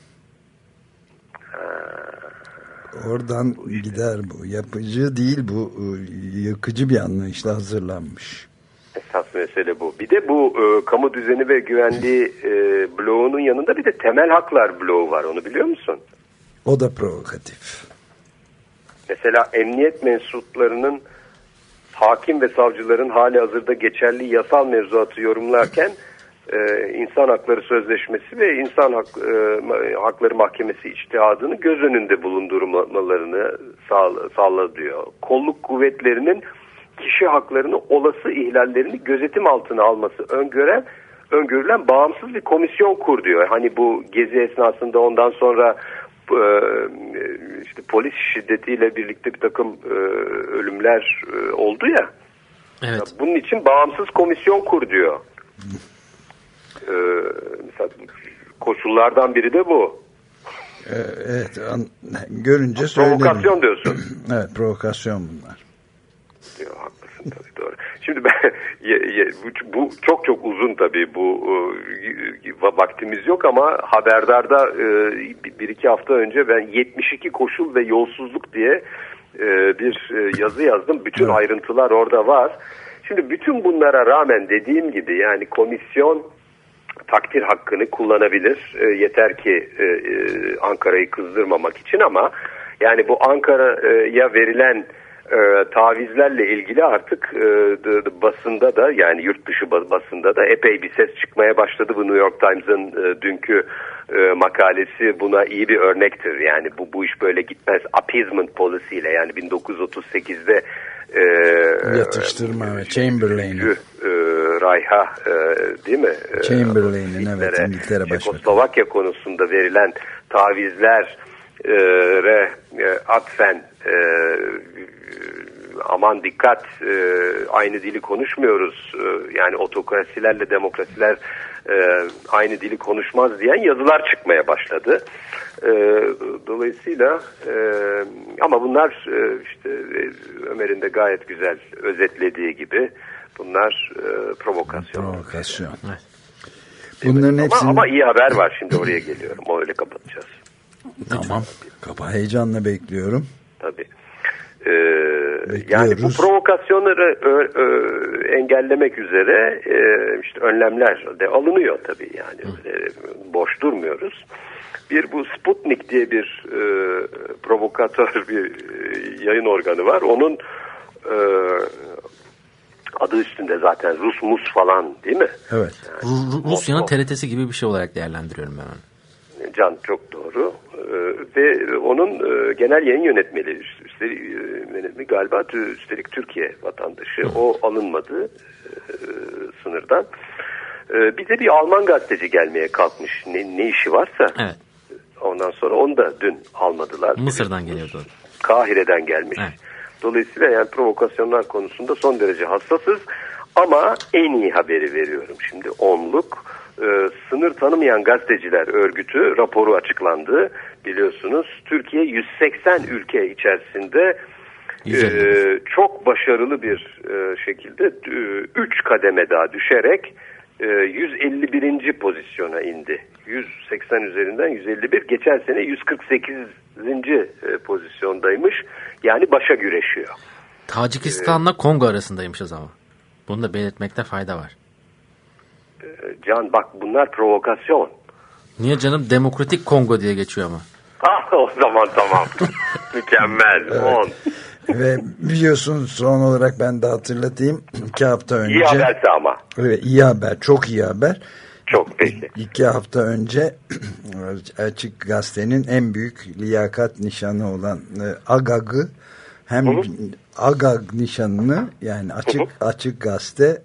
Oradan gider bu. Yapıcı değil bu. Yıkıcı bir anlayışla hazırlanmış. Esas mesele bu. Bir de bu kamu düzeni ve güvenliği bloğunun yanında bir de temel haklar bloğu var. Onu biliyor musun? O da provokatif. Mesela emniyet mensuplarının, hakim ve savcıların hali hazırda geçerli yasal mevzuatı yorumlarken İnsan Hakları Sözleşmesi ve İnsan Hakları Mahkemesi içtihadını göz önünde bulundurmalarını sağla diyor. Kolluk kuvvetlerinin kişi haklarını olası ihlallerini gözetim altına alması öngörülen bağımsız bir komisyon kur diyor. Hani bu gezi esnasında ondan sonra işte polis şiddetiyle birlikte bir takım ölümler oldu ya. Evet. Bunun için bağımsız komisyon kur diyor. Mesela koşullardan biri de bu. Evet, görünce söyledim. Provokasyon diyorsun. Evet, provokasyon bunlar. Diyor, haklısın tabii, doğru. Şimdi ben bu çok uzun tabii, bu vaktimiz yok ama Haberdar'da bir iki hafta önce ben 72 koşul ve yolsuzluk diye bir yazı yazdım. Bütün ayrıntılar orada var. Şimdi bütün bunlara rağmen dediğim gibi, yani komisyon takdir hakkını kullanabilir. Yeter ki Ankara'yı kızdırmamak için, ama yani bu Ankara'ya verilen tavizlerle ilgili artık basında da, yani yurt dışı basında da epey bir ses çıkmaya başladı. Bu New York Times'ın dünkü makalesi buna iyi bir örnektir. Yani bu iş böyle gitmez. Appeasement policy ile, yani 1938'de yatıştırma ve Chamberlain'in Reich'a değil mi? Chamberlain'in, evet, İngiltere Başbakanı. Çekoslovakya konusunda verilen tavizlere atfen aman dikkat, aynı dili konuşmuyoruz. Yani otokrasilerle demokrasiler aynı dili konuşmaz diyen yazılar çıkmaya başladı. Dolayısıyla ama bunlar işte Ömer'in de gayet güzel özetlediği gibi Bunlar provokasyon. Provokasyon. Evet. Bunların hepsini... Ama iyi haber var, şimdi oraya geliyorum. O öyle kapatacağız. Tamam. Heyecanla bekliyorum. Tabii. Yani bu provokasyonları engellemek üzere işte önlemler de alınıyor tabii, yani boş durmuyoruz. Bu Sputnik diye bir provokatör bir yayın organı var. Onun adı üstünde zaten Rus falan, değil mi? Evet. Yani, Rusya'nın TRT'si gibi bir şey olarak değerlendiriyorum ben onu. Can, çok doğru. Ve onun genel yayın yönetmeni galiba üstelik Türkiye vatandaşı. O alınmadı sınırdan. Bir de bir Alman gazeteci gelmeye kalkmış. Ne işi varsa. Evet. Ondan sonra onu da dün almadılar. Mısır'dan geliyordu. Kahire'den gelmiş. Evet. Dolayısıyla yani provokasyonlar konusunda son derece hassasız. Ama en iyi haberi veriyorum şimdi. Sınır Tanımayan Gazeteciler Örgütü raporu açıklandı. Biliyorsunuz Türkiye 180 ülke içerisinde çok başarılı bir şekilde 3 kademe daha düşerek 151. pozisyona indi. 180 üzerinden 151. Geçen sene 148. pozisyondaymış. Yani başa güreşiyor. Tacikistan'la Kongo arasındaymışız ama. Bunu da belirtmekte fayda var. Can bak, bunlar provokasyon. Niye canım? Demokratik Kongo diye geçiyor ama. O zaman tamam. Mükemmel. Evet. Ve biliyorsun, son olarak ben de hatırlatayım. 2 hafta önce. İyi haberse ama. Evet, iyi haber. Çok iyi haber. Çok peki. 2 hafta önce Açık Gazete'nin en büyük liyakat nişanı olan Agag'ı, hem Agag nişanını, yani Açık Gazete,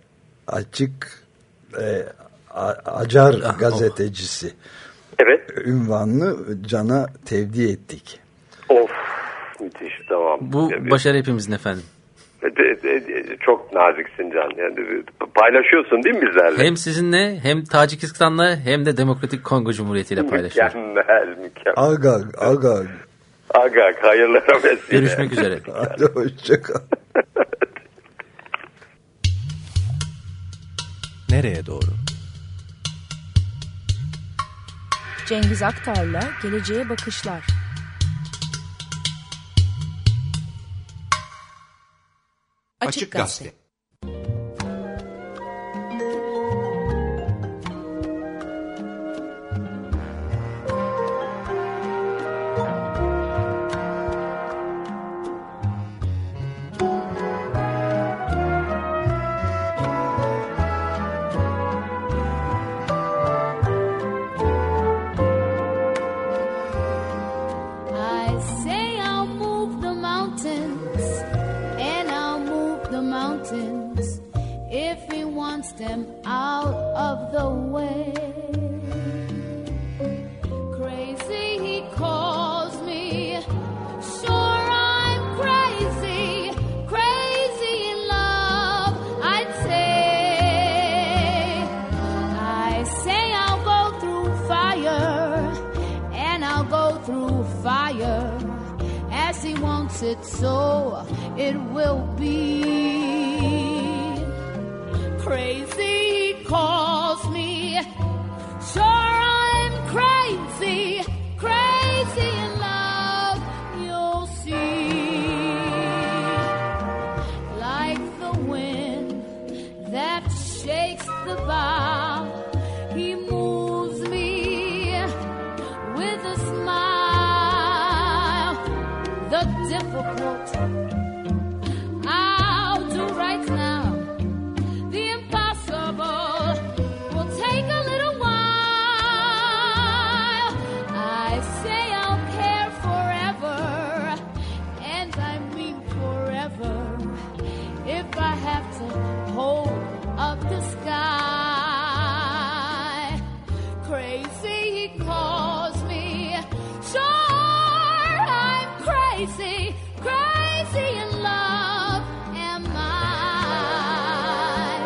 Acar gazetecisi, evet, ünvanlı Can'a tevdi ettik. Of, müthiş, tamam. Bu başarı hepimizin efendim. Çok naziksin Can. Yani paylaşıyorsun değil mi bizlerle? Hem sizinle, hem Tacikistan'la, hem de Demokratik Kongo Cumhuriyeti ile paylaşıyorum. Mükemmel. Agag, hayırlara vesile. Görüşmek üzere. Hadi hoşçakal. Nereye doğru? Cengiz Aktar'la Geleceğe Bakışlar. Açık Gazete. Them out of the way. Crazy, he calls me. Sure, I'm crazy, crazy in love. I'd say I'll go through fire, and I'll go through fire. As he wants it, so it will be. Crazy, he calls me. Sure, I'm crazy, crazy in love. You'll see, like the wind that shakes the bough, he moves me with a smile. The difficult I'll do right now. Crazy, crazy in love am I.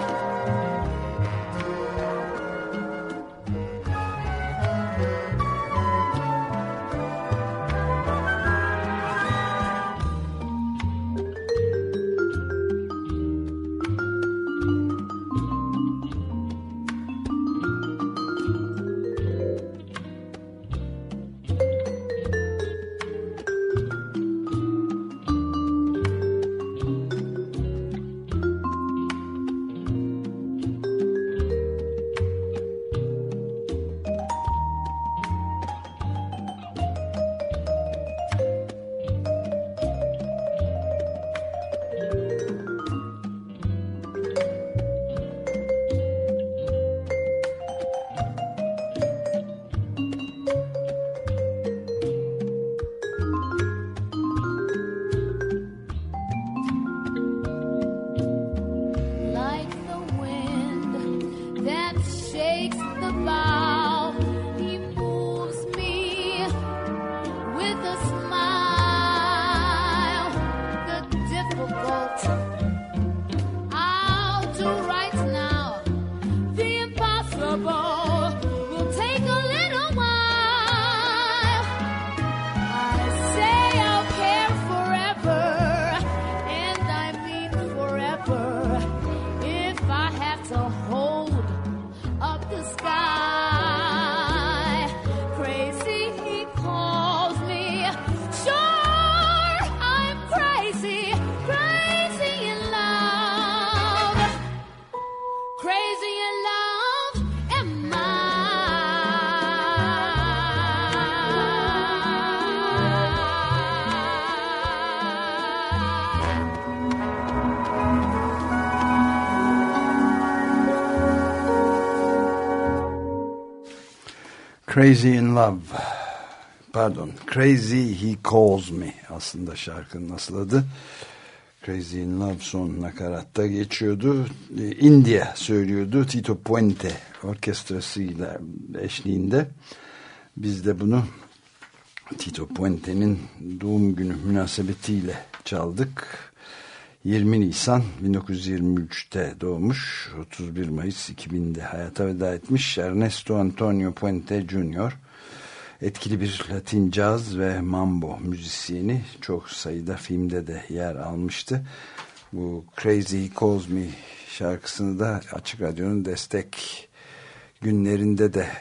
Crazy in Love. Pardon. Crazy He Calls Me. Aslında şarkının asıl adı. Crazy in Love son nakaratta geçiyordu. India söylüyordu. Tito Puente orkestrasıyla eşliğinde. Biz de bunu Tito Puente'nin doğum günü münasebetiyle çaldık. 20 Nisan 1923'te doğmuş. 31 Mayıs 2000'de hayata veda etmiş. Ernesto Antonio Puente Jr. Etkili bir Latin caz ve mambo müzisyeni. Çok sayıda filmde de yer almıştı. Bu Crazy He Calls Me şarkısını da Açık Radyo'nun destek günlerinde de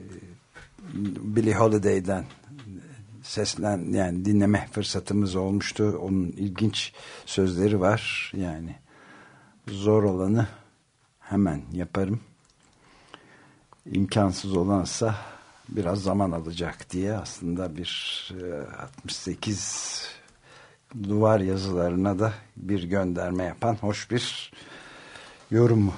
Billie Holiday'den yani dinleme fırsatımız olmuştu. Onun ilginç sözleri var. Yani zor olanı hemen yaparım. İmkansız olansa biraz zaman alacak diye aslında bir 68 duvar yazılarına da bir gönderme yapan hoş bir yorumu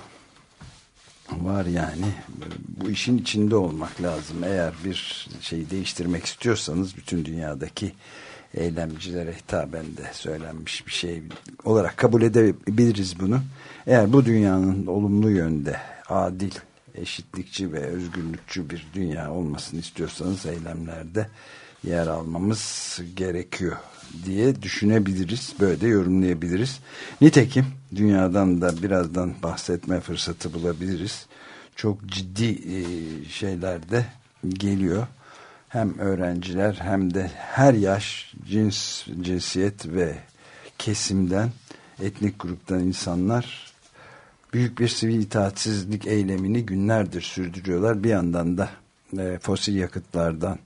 var yani. Bu işin içinde olmak lazım. Eğer bir şeyi değiştirmek istiyorsanız bütün dünyadaki eylemcilere hitaben de söylenmiş bir şey olarak kabul edebiliriz bunu. Eğer bu dünyanın olumlu yönde adil, eşitlikçi ve özgürlükçü bir dünya olmasını istiyorsanız eylemlerde yer almamız gerekiyor diye düşünebiliriz. Böyle de yorumlayabiliriz. Nitekim dünyadan da birazdan bahsetme fırsatı bulabiliriz. Çok ciddi şeyler de geliyor. Hem öğrenciler hem de her yaş, cinsiyet ve kesimden, etnik gruptan insanlar büyük bir sivil itaatsizlik eylemini günlerdir sürdürüyorlar. Bir yandan da fosil yakıtlardan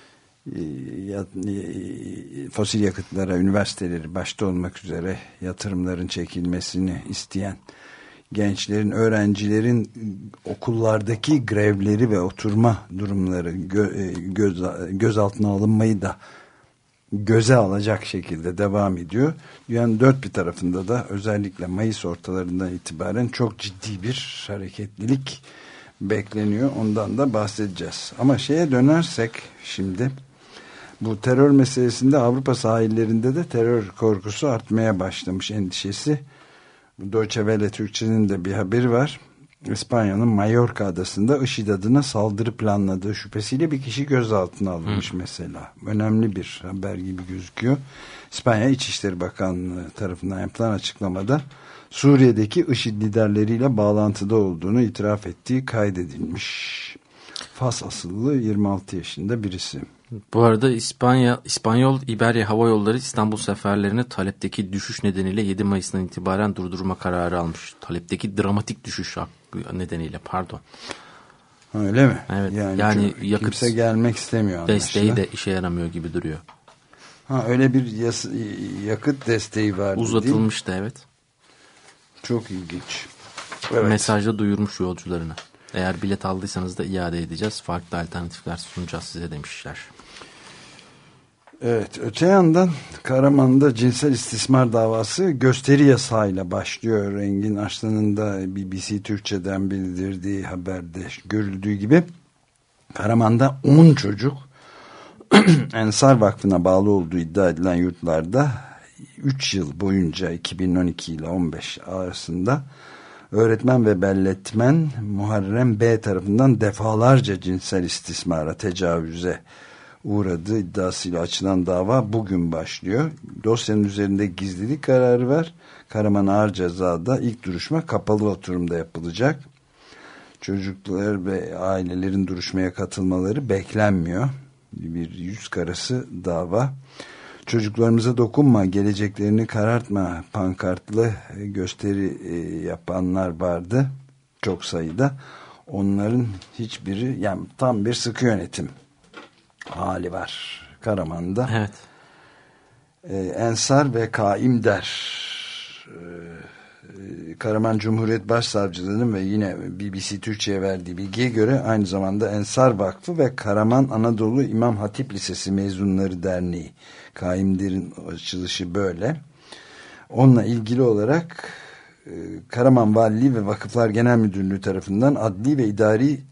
fosil yakıtlara üniversiteleri başta olmak üzere yatırımların çekilmesini isteyen gençlerin, öğrencilerin okullardaki grevleri ve oturma durumları gözaltına alınmayı da göze alacak şekilde devam ediyor. Dünyanın dört bir tarafında da özellikle Mayıs ortalarından itibaren çok ciddi bir hareketlilik bekleniyor. Ondan da bahsedeceğiz. Ama şeye dönersek şimdi bu terör meselesinde Avrupa sahillerinde de terör korkusu artmaya başlamış endişesi. Deutsche Welle Türkçe'nin de bir haberi var. İspanya'nın Mallorca adasında IŞİD adına saldırı planladığı şüphesiyle bir kişi gözaltına alınmış mesela. Önemli bir haber gibi gözüküyor. İspanya İçişleri Bakanlığı tarafından yapılan açıklamada Suriye'deki IŞİD liderleriyle bağlantıda olduğunu itiraf ettiği kaydedilmiş. Fas asıllı 26 yaşında birisi. Bu arada İspanyol İberya Hava Yolları İstanbul seferlerini talepteki düşüş nedeniyle 7 Mayıs'tan itibaren durdurma kararı almış. Talepteki dramatik düşüş nedeniyle pardon. Öyle mi? Evet. Yani yakıt, kimse gelmek istemiyor. Desteği de işe yaramıyor gibi duruyor. Öyle bir yakıt desteği vardı. Uzatılmıştı evet. Çok ilginç. Evet. Mesajda duyurmuş yolcularına. Eğer bilet aldıysanız da iade edeceğiz. Farklı alternatifler sunacağız size demişler. Evet, öte yandan Karaman'da cinsel istismar davası gösteri yasağıyla başlıyor. Engin Arslan'ın da BBC Türkçe'den bildirdiği haberde görüldüğü gibi Karaman'da 10 çocuk Ensar Vakfı'na bağlı olduğu iddia edilen yurtlarda 3 yıl boyunca 2012 ile 15 arasında öğretmen ve belletmen Muharrem B tarafından defalarca cinsel istismara, tecavüze uğradığı iddiasıyla açılan dava bugün başlıyor. Dosyanın üzerinde gizlilik kararı var. Karaman Ağır Ceza'da ilk duruşma kapalı oturumda yapılacak. Çocuklar ve ailelerin duruşmaya katılmaları beklenmiyor. Bir yüz karası dava. Çocuklarımıza dokunma, geleceklerini karartma pankartlı gösteri yapanlar vardı. Çok sayıda. Onların hiçbiri, yani tam bir sıkı yönetim hali var Karaman'da. Evet. Ensar ve Kaimder Karaman Cumhuriyet Başsavcılığı'nın ve yine BBC Türkçe'ye verdiği bilgiye göre aynı zamanda Ensar Vakfı ve Karaman Anadolu İmam Hatip Lisesi Mezunları Derneği, Kaimder'in açılışı böyle. Onunla ilgili olarak Karaman Valiliği ve Vakıflar Genel Müdürlüğü tarafından adli ve idari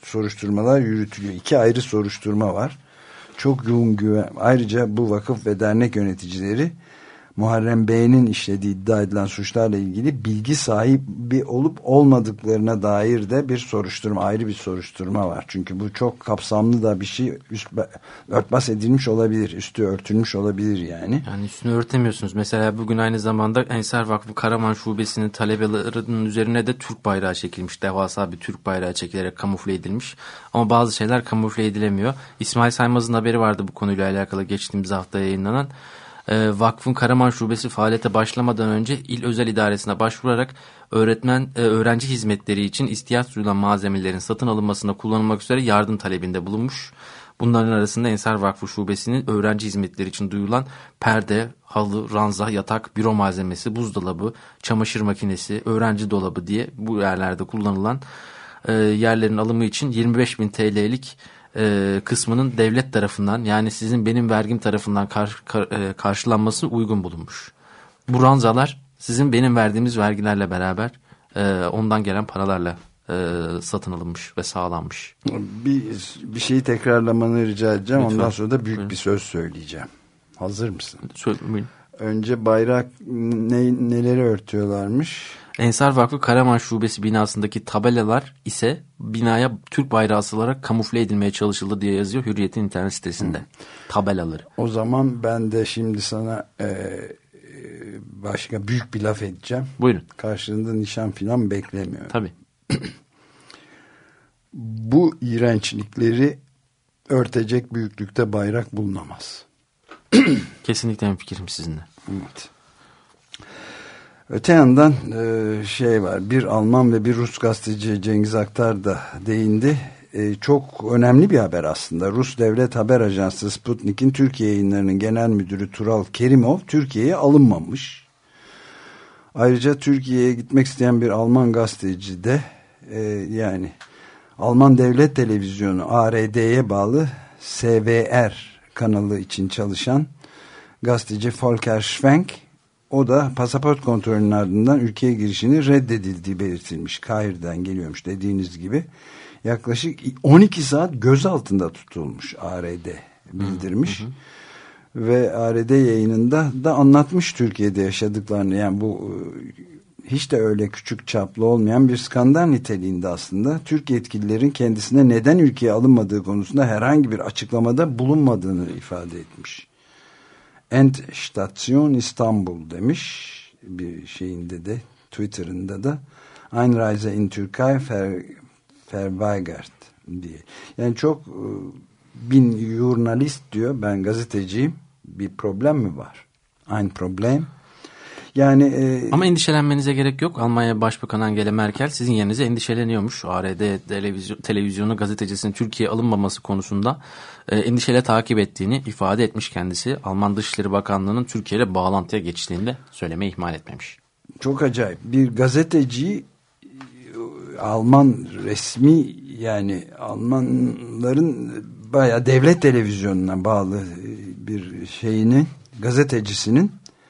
soruşturmalar yürütülüyor. 2 ayrı soruşturma var. Çok yoğun güven. Ayrıca bu vakıf ve dernek yöneticileri Muharrem Bey'in işlediği iddia edilen suçlarla ilgili bilgi sahibi olup olmadıklarına dair de bir soruşturma, ayrı bir soruşturma var. Çünkü bu çok kapsamlı da bir şey, örtbas edilmiş olabilir, üstü örtülmüş olabilir yani. Yani üstünü örtemiyorsunuz. Mesela bugün aynı zamanda Ensar Vakfı Karaman Şubesi'nin talebelerinin üzerine de Türk bayrağı çekilmiş. Devasa bir Türk bayrağı çekilerek kamufle edilmiş. Ama bazı şeyler kamufle edilemiyor. İsmail Saymaz'ın haberi vardı bu konuyla alakalı geçtiğimiz hafta yayınlanan. Vakfın Karaman Şubesi faaliyete başlamadan önce İl Özel İdaresi'ne başvurarak öğrenci hizmetleri için ihtiyaç duyulan malzemelerin satın alınmasına kullanılmak üzere yardım talebinde bulunmuş. Bunların arasında Ensar Vakfı Şubesi'nin öğrenci hizmetleri için duyulan perde, halı, ranza, yatak, büro malzemesi, buzdolabı, çamaşır makinesi, öğrenci dolabı diye bu yerlerde kullanılan yerlerin alımı için 25.000 TL'lik kısmının devlet tarafından, yani sizin benim vergim tarafından karşılanması uygun bulunmuş. Bu ranzalar sizin benim verdiğimiz vergilerle beraber ondan gelen paralarla satın alınmış ve sağlanmış. Bir şeyi tekrarlamanı rica edeceğim. Lütfen. Ondan sonra da büyük Buyurun. bir söz söyleyeceğim. Hazır mısın? Buyurun. Önce bayrak neleri örtüyorlarmış? Ensar Vakfı Karaman Şubesi binasındaki tabelalar ise binaya Türk bayrağı asılarak kamufle edilmeye çalışıldı diye yazıyor Hürriyet'in internet sitesinde. Tabelaları. O zaman ben de şimdi sana başka büyük bir laf edeceğim. Buyurun. Karşılığında nişan falan beklemiyorum. Tabii. Bu iğrençlikleri örtecek büyüklükte bayrak bulunamaz. Kesinlikle hemfikirim sizinle. Evet. Öte yandan şey var, bir Alman ve bir Rus gazeteci Cengiz Aktar da değindi. Çok önemli bir haber aslında. Rus Devlet Haber Ajansı Sputnik'in Türkiye yayınlarının genel müdürü Tural Kerimov Türkiye'ye alınmamış. Ayrıca Türkiye'ye gitmek isteyen bir Alman gazeteci de yani Alman Devlet Televizyonu ARD'ye bağlı SVR kanalı için çalışan gazeteci Volker Schwenk, o da pasaport kontrolünün ardından ülkeye girişini reddedildiği belirtilmiş. Kahire'den geliyormuş dediğiniz gibi. Yaklaşık 12 saat gözaltında tutulmuş, ARD bildirmiş. Ve ARD yayınında da anlatmış Türkiye'de yaşadıklarını. Yani bu hiç de öyle küçük çaplı olmayan bir skandal niteliğinde aslında. Türk yetkililerin kendisine neden ülkeye alınmadığı konusunda herhangi bir açıklamada bulunmadığını ifade etmiş. Endstation İstanbul demiş bir şeyinde de, Twitter'ında da Einreise in Türkei verweigert diye. Yani çok bin jurnalist diyor, ben gazeteciyim, bir problem mi var? Ein Problem. Yani ama endişelenmenize gerek yok. Almanya Başbakanı Angela Merkel sizin yerinize endişeleniyormuş. ARD televizyonu gazetecisinin Türkiye'ye alınmaması konusunda endişeyle takip ettiğini ifade etmiş kendisi. Alman Dışişleri Bakanlığı'nın Türkiye ile bağlantıya geçtiğini de söylemeyi ihmal etmemiş. Çok acayip. Bir gazeteci Alman resmi, yani Almanların bayağı devlet televizyonuna bağlı bir şeyinin, gazetecisinin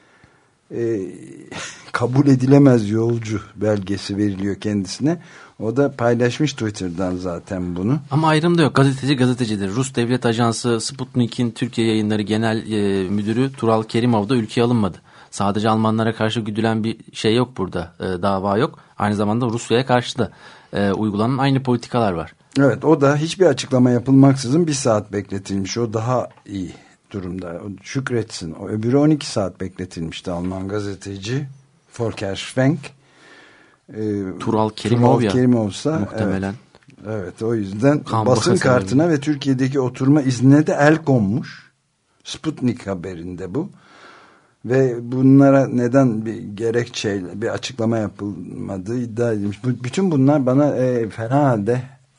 kabul edilemez yolcu belgesi veriliyor kendisine. O da paylaşmış Twitter'dan zaten bunu. Ama ayrım da yok. Gazeteci gazetecidir. Rus Devlet Ajansı Sputnik'in Türkiye Yayınları Genel Müdürü Tural Kerimov da ülkeye alınmadı. Sadece Almanlara karşı güdülen bir şey yok burada. Dava yok. Aynı zamanda Rusya'ya karşı da uygulanan aynı politikalar var. Evet, o da hiçbir açıklama yapılmaksızın 1 saat bekletilmiş. O daha iyi durumda. Şükretsin. O öbürü 12 saat bekletilmişti, Alman gazeteci Volker Schwenk. Tural Kerimov ya. Kerimov muhtemelen. Evet, o yüzden basın kartına ve Türkiye'deki oturma iznine de el konmuş. Sputnik haberinde bu. Ve bunlara neden bir gerekçeyle bir açıklama yapılmadığı iddia edilmiş. Bütün bunlar bana fena halde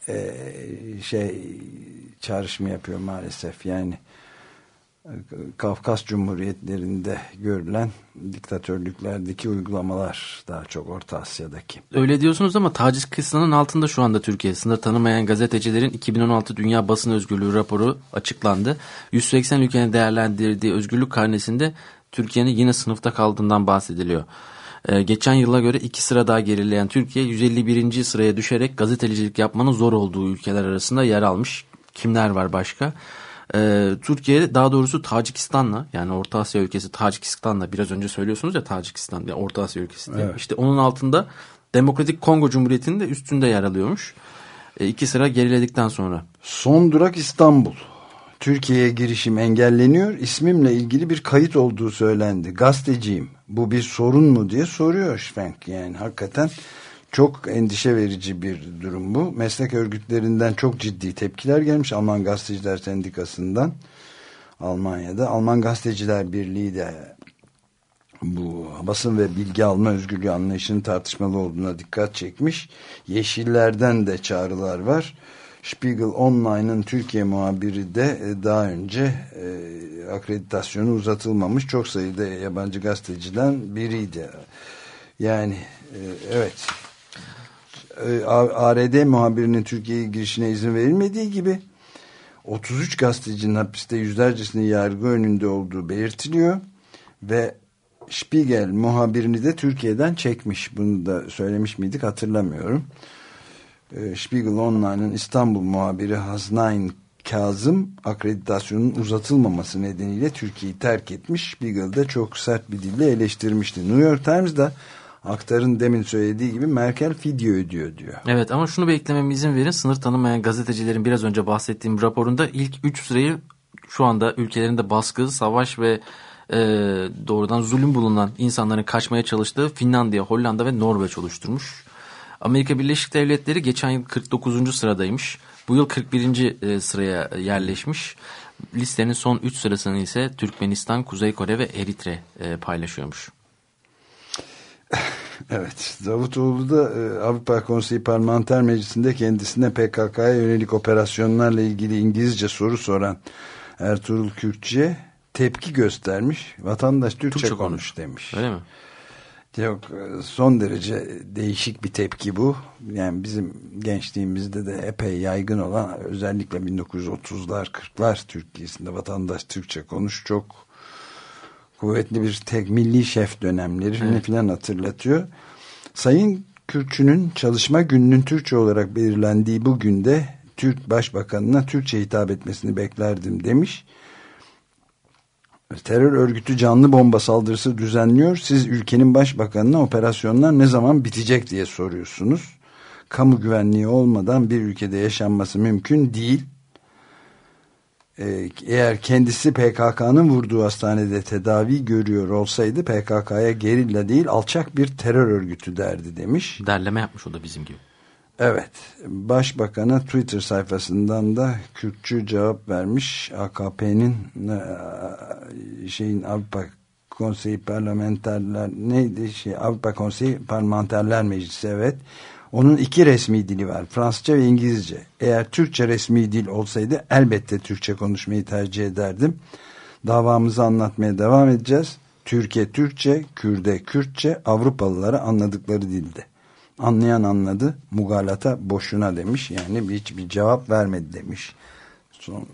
çağrışımı yapıyor maalesef. Yani Kafkas Cumhuriyetlerinde görülen diktatörlüklerdeki uygulamalar, daha çok Orta Asya'daki. Öyle diyorsunuz ama taciz kısmının altında şu anda Türkiye. Sınır tanımayan gazetecilerin 2016 Dünya Basın Özgürlüğü raporu açıklandı. 180 ülkenin değerlendirdiği özgürlük karnesinde Türkiye'nin yine sınıfta kaldığından bahsediliyor. Geçen yıla göre 2 sıra daha gerileyen Türkiye 151. sıraya düşerek gazetecilik yapmanın zor olduğu ülkeler arasında yer almış. Kimler var başka? Türkiye, daha doğrusu Tacikistan'la, yani Orta Asya ülkesi Tacikistan'la, biraz önce söylüyorsunuz ya Tacikistan, yani Orta Asya ülkesi diye. Evet. İşte onun altında Demokratik Kongo Cumhuriyeti'nin de üstünde yer alıyormuş. 2 sıra geriledikten sonra. Son durak İstanbul. Türkiye'ye girişim engelleniyor. İsmimle ilgili bir kayıt olduğu söylendi. Gazeteciyim. Bu bir sorun mu diye soruyor Schwenk. Yani hakikaten çok endişe verici bir durum bu. Meslek örgütlerinden çok ciddi tepkiler gelmiş. Alman Gazeteciler Sendikası'ndan Almanya'da. Alman Gazeteciler Birliği de bu basın ve bilgi alma özgürlüğü anlayışının tartışmalı olduğuna dikkat çekmiş. Yeşillerden de çağrılar var. Spiegel Online'ın Türkiye muhabiri de daha önce akreditasyonu uzatılmamış çok sayıda yabancı gazeteciden biriydi. Yani evet, ARD muhabirinin Türkiye'ye girişine izin verilmediği gibi 33 gazetecinin hapiste yüzlercesinin yargı önünde olduğu belirtiliyor ve Spiegel muhabirini de Türkiye'den çekmiş. Bunu da söylemiş miydik hatırlamıyorum. Spiegel Online'ın İstanbul muhabiri Hasnain Kazım akreditasyonun uzatılmaması nedeniyle Türkiye'yi terk etmiş. Spiegel'de çok sert bir dille eleştirmişti. New York Times da Aktar'ın demin söylediği gibi Merkel fidye ödüyor diyor. Evet, ama şunu beklememe izin verin. Sınır tanımayan gazetecilerin biraz önce bahsettiğim raporunda ilk 3 sırayı şu anda ülkelerinde baskı, savaş ve doğrudan zulüm bulunan insanların kaçmaya çalıştığı Finlandiya, Hollanda ve Norveç oluşturmuş. Amerika Birleşik Devletleri geçen yıl 49. sıradaymış. Bu yıl 41. sıraya yerleşmiş. Listenin son 3 sırasını ise Türkmenistan, Kuzey Kore ve Eritre paylaşıyormuş. Evet, Davutoğlu da Avrupa Konseyi Parlamenter Meclisi'nde kendisine PKK'ya yönelik operasyonlarla ilgili İngilizce soru soran Ertuğrul Kürkçü'ye tepki göstermiş. Vatandaş Türkçe konuş demiş. Öyle mi? Yok, son derece değişik bir tepki bu. Yani bizim gençliğimizde de epey yaygın olan, özellikle 1930'lar 40'lar Türkiye'sinde vatandaş Türkçe konuş çok kuvvetli bir tek milli şef dönemleri falan hatırlatıyor. Sayın Kürkçü'nün çalışma gününün Türkçe olarak belirlendiği bu günde Türk Başbakanına Türkçe hitap etmesini beklerdim demiş. Terör örgütü canlı bomba saldırısı düzenliyor. Siz ülkenin başbakanına operasyonlar ne zaman bitecek diye soruyorsunuz. Kamu güvenliği olmadan bir ülkede yaşanması mümkün değil. Eğer kendisi PKK'nın vurduğu hastanede tedavi görüyor olsaydı PKK'ya gerilla değil alçak bir terör örgütü derdi demiş. Derleme yapmış o da bizim gibi. Evet. Başbakan'a Twitter sayfasından da Kürkçü cevap vermiş. AKP'nin Avrupa Konseyi Parlamenterler Avrupa Konseyi Parlamenterler Meclisi, evet. Onun 2 resmi dili var. Fransızca ve İngilizce. Eğer Türkçe resmi dil olsaydı elbette Türkçe konuşmayı tercih ederdim. Davamızı anlatmaya devam edeceğiz. Türkiye Türkçe, Kürde Kürtçe, Avrupalılara anladıkları dilde. Anlayan anladı, mugalata boşuna demiş. Yani hiçbir cevap vermedi demiş. Son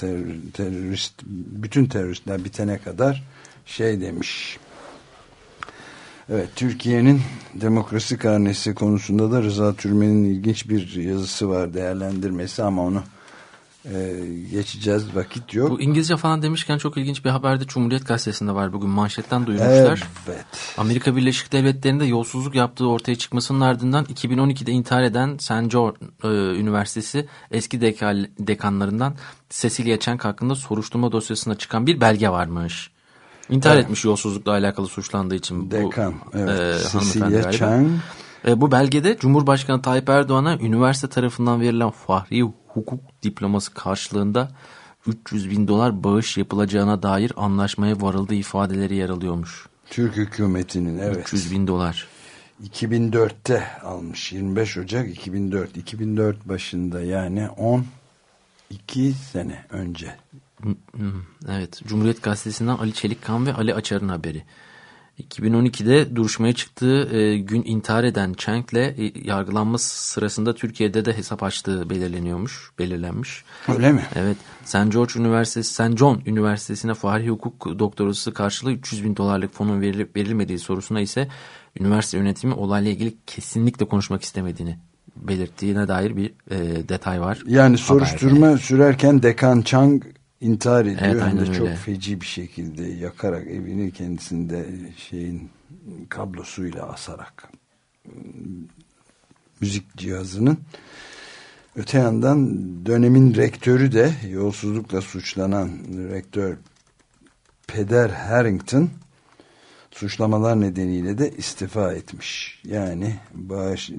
bütün teröristler bitene kadar demiş. Evet, Türkiye'nin demokrasi karnesi konusunda da Rıza Türmen'in ilginç bir yazısı var, değerlendirmesi, ama onu geçeceğiz, vakit yok. Bu İngilizce falan demişken çok ilginç bir haber de Cumhuriyet Gazetesi'nde var, bugün manşetten duyurmuşlar. Evet. Amerika Birleşik Devletleri'nde yolsuzluk yaptığı ortaya çıkmasının ardından 2012'de intihar eden St. John Üniversitesi eski dekanlarından Cecilia Chang hakkında soruşturma dosyasına çıkan bir belge varmış. İntihar etmiş yolsuzlukla alakalı suçlandığı için. Dekan, evet. Cecilia Chang. Bu belgede Cumhurbaşkanı Tayyip Erdoğan'a üniversite tarafından verilen fahri hukuk diploması karşılığında $300.000 bağış yapılacağına dair anlaşmaya varıldığı ifadeleri yer alıyormuş. Türk hükümetinin, evet. $300.000. 2004'te almış. 25 Ocak 2004. 2004 başında, yani 12 sene önce. Evet. Cumhuriyet Gazetesi'nden Ali Çelikkan ve Ali Açar'ın haberi. 2012'de duruşmaya çıktığı gün intihar eden Chang'le yargılanması sırasında Türkiye'de de hesap açtığı belirlenmiş. Öyle mi? Evet. St. John Üniversitesi'ne fahri hukuk doktorası karşılığı $300.000 fonun verilmediği sorusuna ise üniversite yönetimi olayla ilgili kesinlikle konuşmak istemediğini belirttiğine dair bir detay var. Yani soruşturma sürerken Dekan Chang intihar ediyor. Evet, hem de aynen çok öyle. feci bir şekilde yakarak evini kendisinde kablosuyla asarak müzik cihazının. Öte yandan dönemin rektörü de yolsuzlukla suçlanan rektör Peder Harrington suçlamalar nedeniyle de istifa etmiş. Yani bağış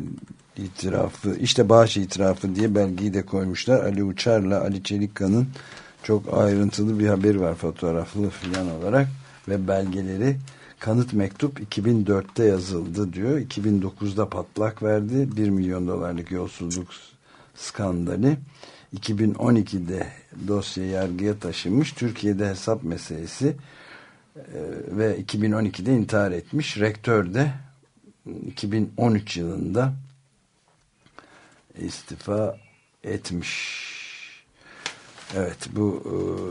itirafı diye belgeyi de koymuşlar. Ali Uçar'la Ali Çelikkan'ın çok ayrıntılı bir haberi var, fotoğraflı filan olarak ve belgeleri. Kanıt mektup 2004'te yazıldı diyor. 2009'da patlak verdi. $1 milyon yolsuzluk skandalı. 2012'de dosya yargıya taşınmış. Türkiye'de hesap meselesi ve 2012'de intihar etmiş. Rektör de 2013 yılında istifa etmiş. Evet, bu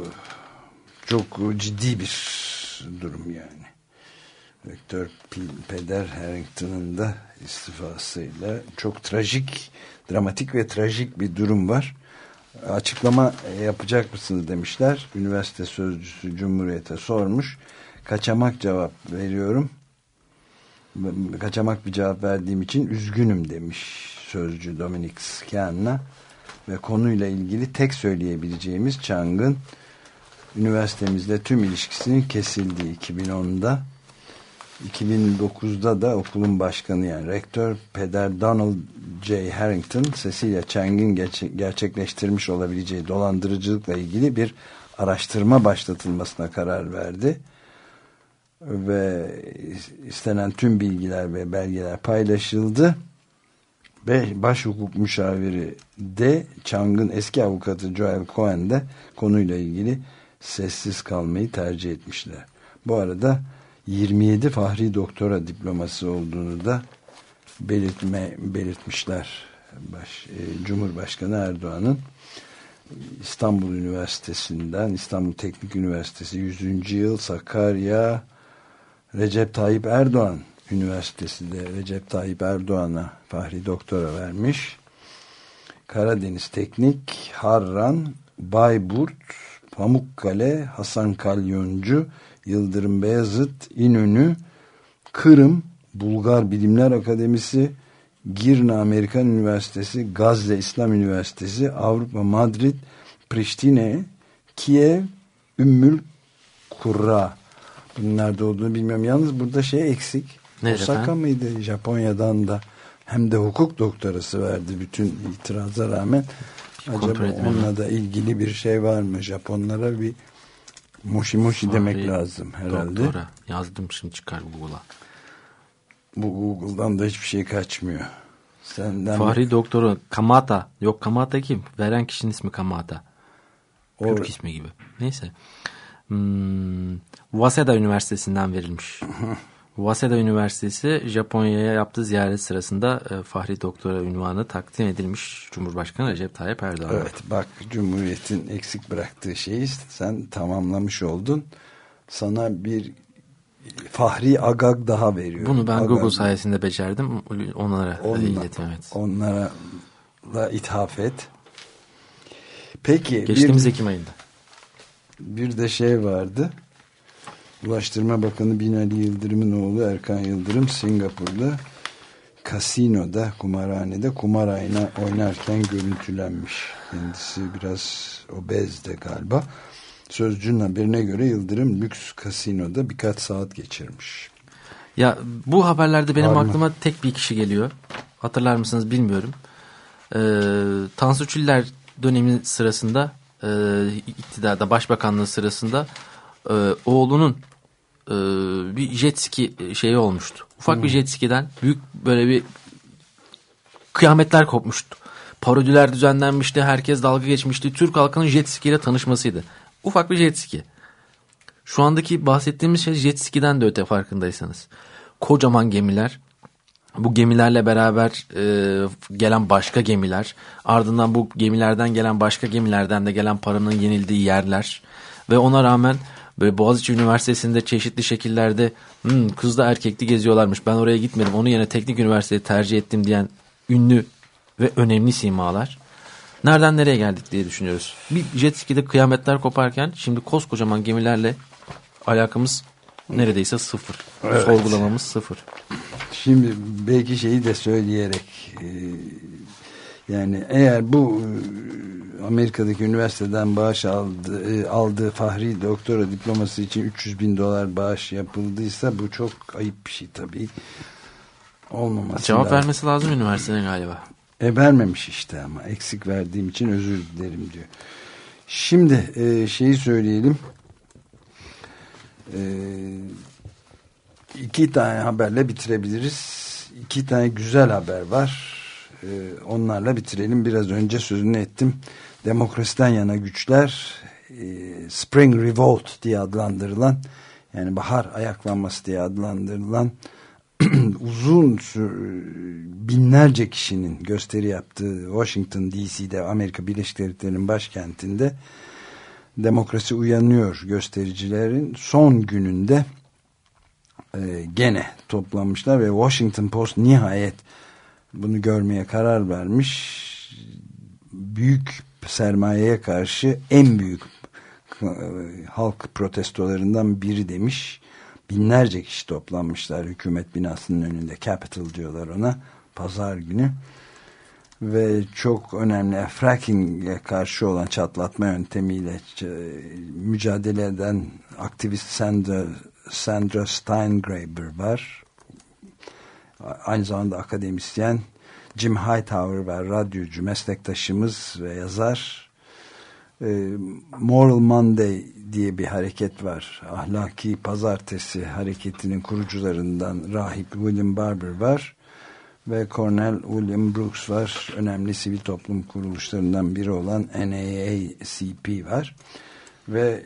çok ciddi bir durum yani. Rektör Peder Harrington'ın da istifasıyla çok dramatik ve trajik bir durum var. Açıklama yapacak mısınız demişler. Üniversite sözcüsü Cumhuriyet'e sormuş. Kaçamak cevap veriyorum. Kaçamak bir cevap verdiğim için üzgünüm demiş sözcü Dominic Scanna. Ve konuyla ilgili tek söyleyebileceğimiz Chang'ın üniversitemizle tüm ilişkisinin kesildiği 2010'da, 2009'da da okulun başkanı yani rektör Peder Donald J. Harrington, Cecilia Chang'in gerçekleştirmiş olabileceği dolandırıcılıkla ilgili bir araştırma başlatılmasına karar verdi. Ve istenen tüm bilgiler ve belgeler paylaşıldı. Ve başhukuk müşaviri de Chang'ın eski avukatı Joel Cohen de konuyla ilgili sessiz kalmayı tercih etmişler. Bu arada 27 fahri doktora diploması olduğunu da belirtmişler. Cumhurbaşkanı Erdoğan'ın İstanbul Üniversitesi'nden, İstanbul Teknik Üniversitesi 100. yıl, Sakarya Recep Tayyip Erdoğan Üniversitesi de Recep Tayyip Erdoğan'a fahri doktora vermiş. Karadeniz Teknik, Harran, Bayburt, Pamukkale, Hasan Kalyoncu, Yıldırım Beyazıt, İnönü, Kırım, Bulgar Bilimler Akademisi, Girne Amerikan Üniversitesi, Gazze İslam Üniversitesi, Avrupa Madrid, Priştine, Kiev, Ümmül Kurra. Bunun nerede olduğunu bilmiyorum. Yalnız burada eksik. Osaka mıydı? Japonya'dan da hem de hukuk doktorası verdi bütün itiraza rağmen. Acaba onunla da ilgili bir şey var mı? Japonlara bir moshi demek lazım herhalde. Doktora. Yazdım, şimdi çıkar Google'a. Bu Google'dan da hiçbir şey kaçmıyor. Fahri doktoru Kamata. Yok, Kamata kim? Veren kişinin ismi Kamata. Türk ismi gibi. Neyse. Waseda Üniversitesi'nden verilmiş. Waseda Üniversitesi Japonya'ya yaptığı ziyaret sırasında fahri doktora unvanı takdim edilmiş Cumhurbaşkanı Recep Tayyip Erdoğan. Evet, bak, Cumhuriyet'in eksik bıraktığı şeyi sen tamamlamış oldun. Sana bir fahri agag daha veriyor. Bunu ben Google sayesinde becerdim. Onlara ileteyim. Evet. Onlara da ithaf et. Peki. Geçtiğimiz Ekim ayında. Bir de vardı. Ulaştırma Bakanı Binali Yıldırım'ın oğlu Erkan Yıldırım Singapur'da kasinoda, kumarhanede kumar oynarken görüntülenmiş. Kendisi biraz obez de galiba. Sözcü'nün haberine göre Yıldırım lüks kasinoda birkaç saat geçirmiş. Ya bu haberlerde benim aklıma tek bir kişi geliyor. Hatırlar mısınız bilmiyorum. Tansu Çiller dönemi sırasında iktidarda, başbakanlığı sırasında oğlunun bir jet ski olmuştu. Ufak bir jet ski'den büyük böyle bir kıyametler kopmuştu. Parodiler düzenlenmişti. Herkes dalga geçmişti. Türk halkının jet ski ile tanışmasıydı. Ufak bir jet ski. Şu andaki bahsettiğimiz şey jet ski'den de öte, farkındaysanız. Kocaman gemiler, bu gemilerle beraber gelen başka gemiler, ardından bu gemilerden gelen başka gemilerden de gelen paranın yenildiği yerler ve ona rağmen böyle Boğaziçi Üniversitesi'nde çeşitli şekillerde kızla erkekli geziyorlarmış, ben oraya gitmedim, onun yerine teknik üniversiteyi tercih ettim diyen ünlü ve önemli simalar. Nereden nereye geldik diye düşünüyoruz. Bir jet ski'de kıyametler koparken şimdi koskocaman gemilerle alakamız neredeyse sıfır. Evet. Sorgulamamız sıfır. Şimdi belki şeyi de söyleyerek yani eğer bu Amerika'daki üniversiteden bağış aldığı Fahri doktora diploması için $300,000 bağış yapıldıysa bu çok ayıp bir şey tabii. Olmaması cevap lazım. Vermesi lazım üniversitenin galiba. Vermemiş işte, ama eksik verdiğim için özür dilerim diyor. Şimdi şeyi söyleyelim. 2 tane haberle bitirebiliriz. 2 tane güzel haber var. Onlarla bitirelim. Biraz önce sözünü ettim. Demokrasiden yana güçler Spring Revolt diye adlandırılan, yani bahar ayaklanması diye adlandırılan uzun binlerce kişinin gösteri yaptığı Washington DC'de, Amerika Birleşik Devletleri'nin başkentinde Demokrasi Uyanıyor göstericilerin son gününde gene toplanmışlar ve Washington Post nihayet bunu görmeye karar vermiş. Büyük sermayeye karşı en büyük halk protestolarından biri demiş. Binlerce kişi toplanmışlar hükümet binasının önünde. Capitol diyorlar ona. Pazar günü. Ve çok önemli fracking'e karşı olan, çatlatma yöntemiyle mücadele eden aktivist Sandra Steingraber var. Aynı zamanda akademisyen Jim Hightower var, radyocu, meslektaşımız ve yazar. Moral Monday diye bir hareket var. Ahlaki Pazartesi hareketinin kurucularından rahip William Barber var. Ve Cornell William Brooks var. Önemli sivil toplum kuruluşlarından biri olan NAACP var. Ve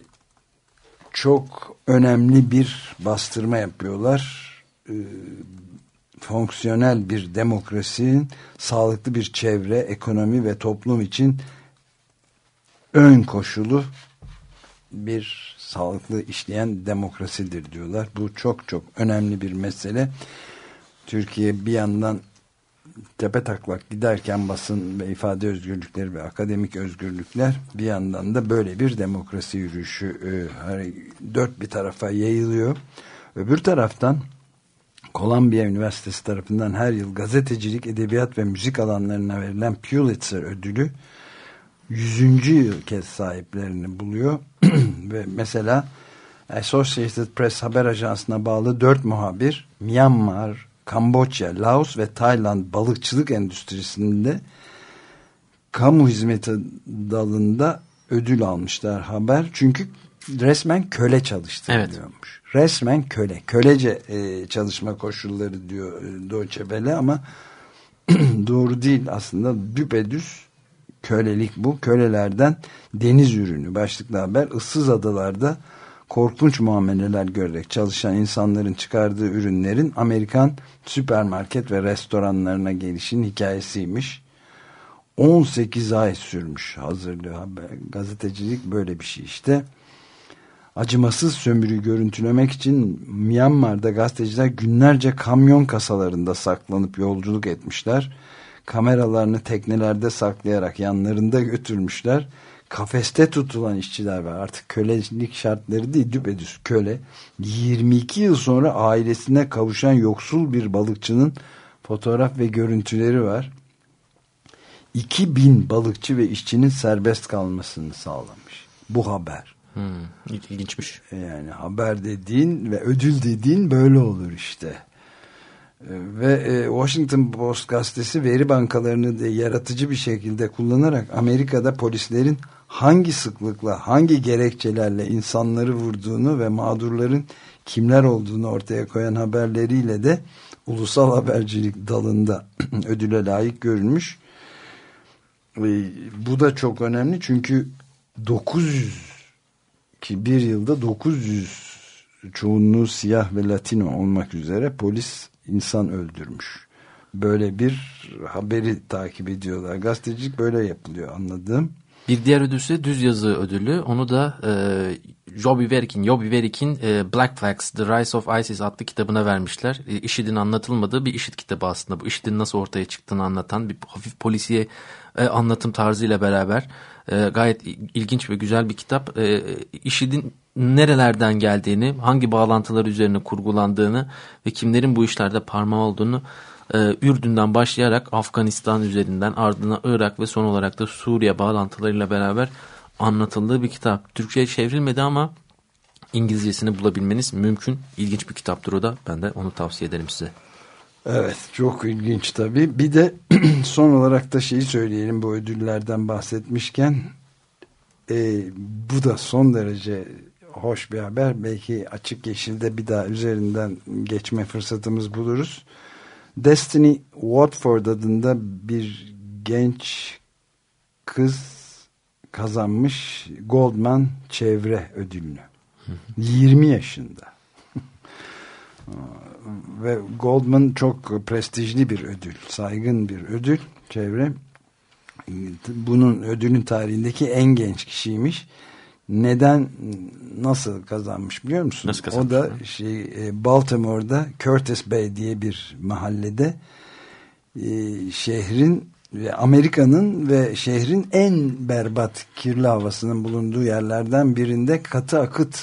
çok önemli bir bastırma yapıyorlar. Fonksiyonel bir demokrasinin sağlıklı bir çevre, ekonomi ve toplum için ön koşulu bir sağlıklı işleyen demokrasidir diyorlar. Bu çok çok önemli bir mesele. Türkiye bir yandan tepetaklak giderken basın ve ifade özgürlükleri ve akademik özgürlükler, bir yandan da böyle bir demokrasi yürüyüşü dört bir tarafa yayılıyor. Öbür taraftan Columbia Üniversitesi tarafından her yıl gazetecilik, edebiyat ve müzik alanlarına verilen Pulitzer ödülü 100. kez sahiplerini buluyor. Ve mesela Associated Press haber ajansına bağlı 4 muhabir Myanmar, Kamboçya, Laos ve Tayland balıkçılık endüstrisinde kamu hizmeti dalında ödül almışlar haber. Çünkü resmen köle çalıştırılıyormuş. Evet. Resmen köle. Kölece çalışma koşulları diyor Deutsche Welle ama doğru değil aslında. Düpedüz kölelik bu. Kölelerden deniz ürünü başlıklı haber. Issız adalarda korkunç muameleler görerek çalışan insanların çıkardığı ürünlerin Amerikan süpermarket ve restoranlarına gelişinin hikayesiymiş. 18 ay sürmüş hazırlığı haber. Gazetecilik böyle bir şey işte. Acımasız sömürüyü görüntülemek için Myanmar'da gazeteciler günlerce kamyon kasalarında saklanıp yolculuk etmişler. Kameralarını teknelerde saklayarak yanlarında götürmüşler. Kafeste tutulan işçiler var. Artık kölelik şartları değil, düpedüz köle. 22 yıl sonra ailesine kavuşan yoksul bir balıkçının fotoğraf ve görüntüleri var. 2000 balıkçı ve işçinin serbest kalmasını sağlamış. Bu haber. İlginçmiş. Yani haber dediğin ve ödül dediğin böyle olur işte. Ve Washington Post gazetesi veri bankalarını da yaratıcı bir şekilde kullanarak Amerika'da polislerin hangi sıklıkla, hangi gerekçelerle insanları vurduğunu ve mağdurların kimler olduğunu ortaya koyan haberleriyle de ulusal habercilik dalında ödüle layık görülmüş. Bu da çok önemli çünkü 900 ki bir yılda 900 çoğunluğu siyah ve Latino olmak üzere polis insan öldürmüş. Böyle bir haberi takip ediyorlar. Gazetecilik böyle yapılıyor anladığım. Bir diğer ödül ise düz yazı ödülü. Onu da Joby Verik'in Black Flags, The Rise of ISIS adlı kitabına vermişler. IŞİD'in anlatılmadığı bir IŞİD kitabı aslında. Bu IŞİD'in nasıl ortaya çıktığını anlatan bir hafif polisiye anlatım tarzıyla beraber gayet ilginç ve güzel bir kitap. IŞİD'in nerelerden geldiğini, hangi bağlantılar üzerine kurgulandığını ve kimlerin bu işlerde parmağı olduğunu Ürdün'den başlayarak Afganistan üzerinden ardına Irak ve son olarak da Suriye bağlantılarıyla beraber anlatıldığı bir kitap. Türkçe'ye çevrilmedi ama İngilizcesini bulabilmeniz mümkün. İlginç bir kitaptır o da. Ben de onu tavsiye ederim size. Evet, çok ilginç tabii. Bir de son olarak da şeyi söyleyelim, bu ödüllerden bahsetmişken bu da son derece hoş bir haber. Belki Açık Yeşil'de bir daha üzerinden geçme fırsatımız buluruz. Destiny Watford adında bir genç kız kazanmış Goldman Çevre Ödülünü. 20 yaşında. Ve Goldman çok prestijli bir ödül, saygın bir ödül, çevre. Bunun ödülün tarihindeki en genç kişiymiş. Neden, nasıl kazanmış biliyor musun? Nasıl kazanmış? O da Baltimore'da Curtis Bay diye bir mahallede şehrin ve Amerika'nın ve şehrin en berbat kirli havasının bulunduğu yerlerden birinde katı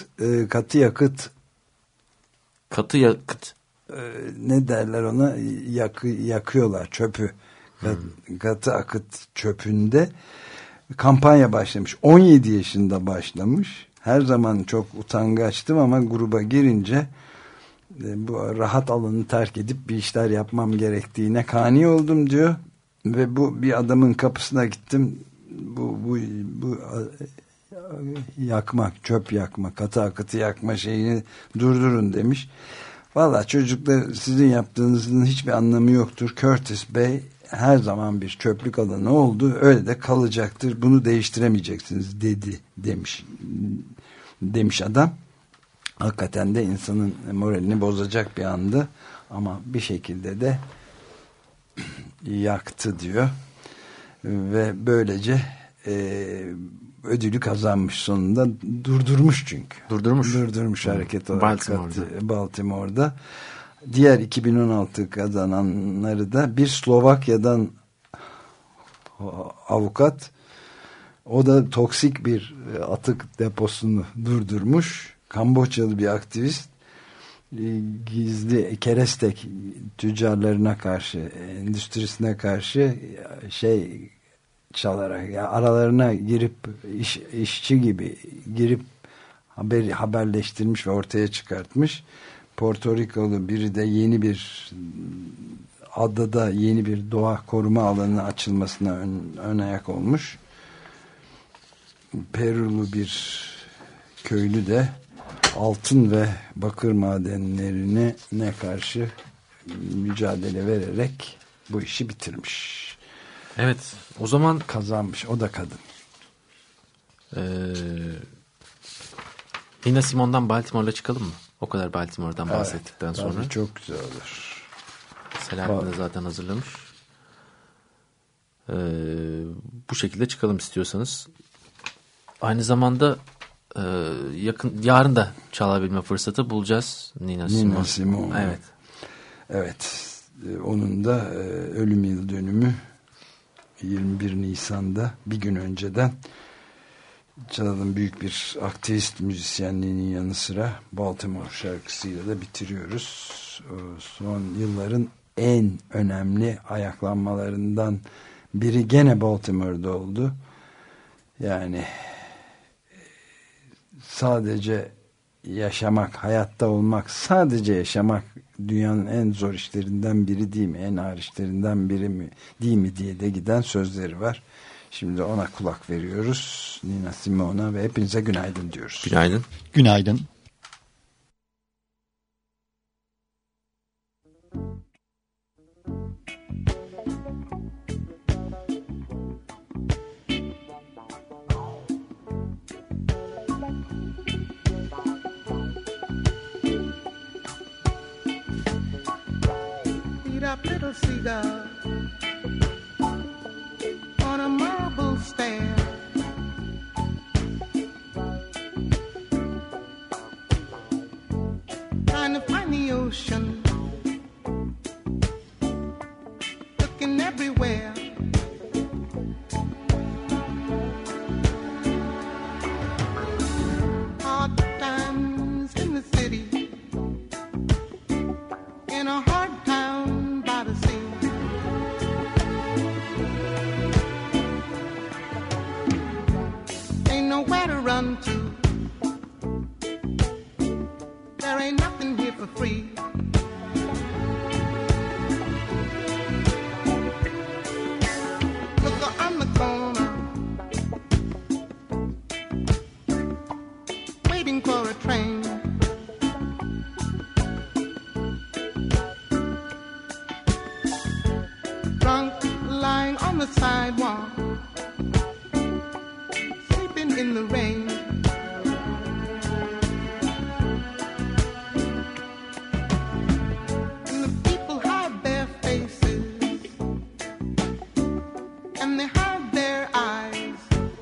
yakıt ne derler ona, yakıyorlar çöpü, katı akıt çöpünde kampanya başlamış. 17 yaşında başlamış. Her zaman çok utangaçtım ama gruba girince bu rahat alanı terk edip bir işler yapmam gerektiğine kani oldum diyor. Ve bu bir adamın kapısına gittim. Bu yakmak, çöp yakma, katı akıtı yakma şeyini durdurun demiş. Valla çocuklar, sizin yaptığınızın hiçbir anlamı yoktur. Curtis Bay her zaman bir çöplük alanı oldu. Öyle de kalacaktır. Bunu değiştiremeyeceksiniz demiş adam. Hakikaten de insanın moralini bozacak bir andı. Ama bir şekilde de yaktı diyor. Ve böylece ödülü kazanmış sonunda. Durdurmuş çünkü. Durdurmuş hareket olarak Baltimore'da. Diğer 2016 kazananları da bir Slovakya'dan avukat, o da toksik bir atık deposunu durdurmuş. Kamboçyalı bir aktivist gizli kereste tüccarlarına karşı, endüstrisine karşı çalarak, ya aralarına girip işçi gibi girip haberleştirmiş ve ortaya çıkartmış. Porto Rikolu biri de yeni bir adada yeni bir doğa koruma alanı açılmasına ön ayak olmuş. Perulu bir köylü de altın ve bakır madenlerine karşı mücadele vererek bu işi bitirmiş. Evet, o zaman kazanmış. O da kadın. Nina Simone'dan Baltimore'la çıkalım mı? O kadar Baltimore'dan bahsettikten sonra. Tabii çok güzel olur. Selahattin de zaten hazırlamış. Bu şekilde çıkalım istiyorsanız. Aynı zamanda yarın da çalabilme fırsatı bulacağız Nina Simone. Evet. Evet. Onun da ölüm yıl dönümü 21 Nisan'da, bir gün önceden çalalım. Büyük bir aktivist müzisyenliğinin yanı sıra Baltimore şarkısıyla da bitiriyoruz. Son yılların en önemli ayaklanmalarından biri gene Baltimore'da oldu. Yani sadece yaşamak, hayatta olmak, sadece yaşamak dünyanın en zor işlerinden biri değil mi? En ağır işlerinden biri mi? Değil mi diye de giden sözleri var. Şimdi ona kulak veriyoruz. Nina Simone'a ve hepinize günaydın diyoruz. Günaydın. Günaydın. up little seagull on a marble stair. Trying to find the ocean, looking everywhere. Hard times in the city, in a hard town by the sea. Ain't nowhere to run to. There ain't nothing here for free. Look on the corner, waiting for a train. Drunk, lying on the sidewalk, sleeping in the rain. And the people hide their faces, and they hide their eyes.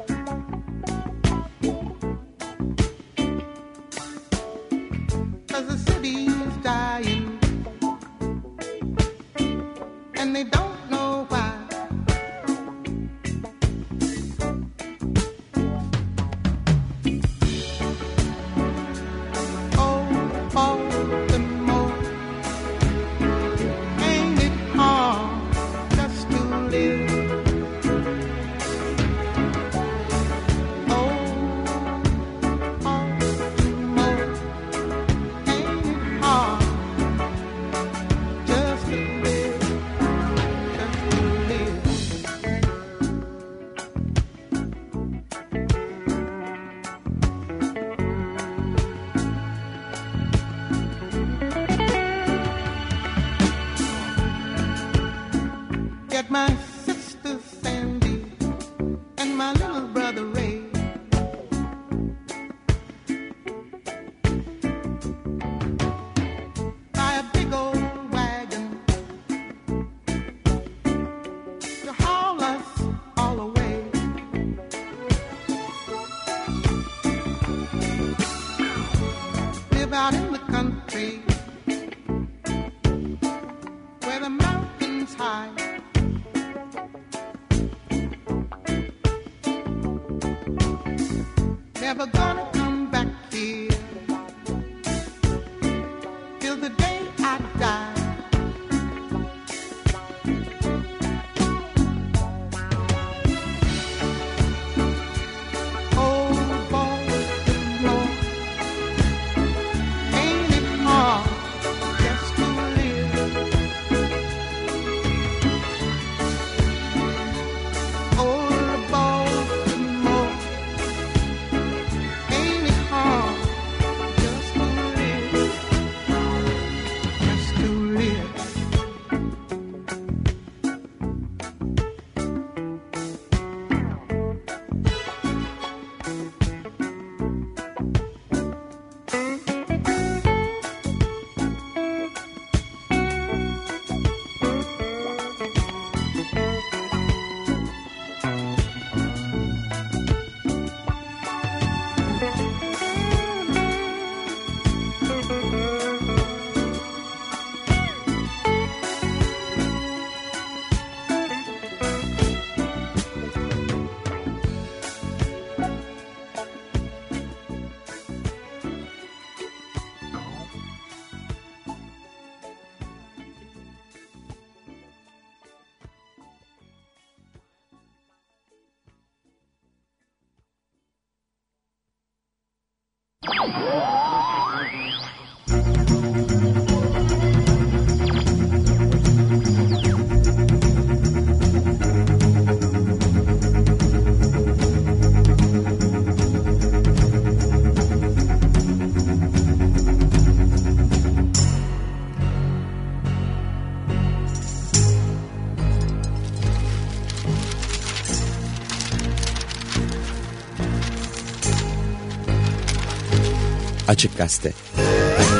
Cause the city's dying, and they don't know why. Oh, Baltimore, ain't it hard just to live? Oh, Baltimore, ain't it hard just to live? Just to live. Get my sister Sandy and my little brother Ray. Buy a big old wagon to haul us all away. Live out in the country where the mountains high. Never gonna come back here till the day I die. Oh, Baltimore, ain't it hard just to live? Oh, Baltimore, ain't it hard just to live? Just to live. Açık Gazete.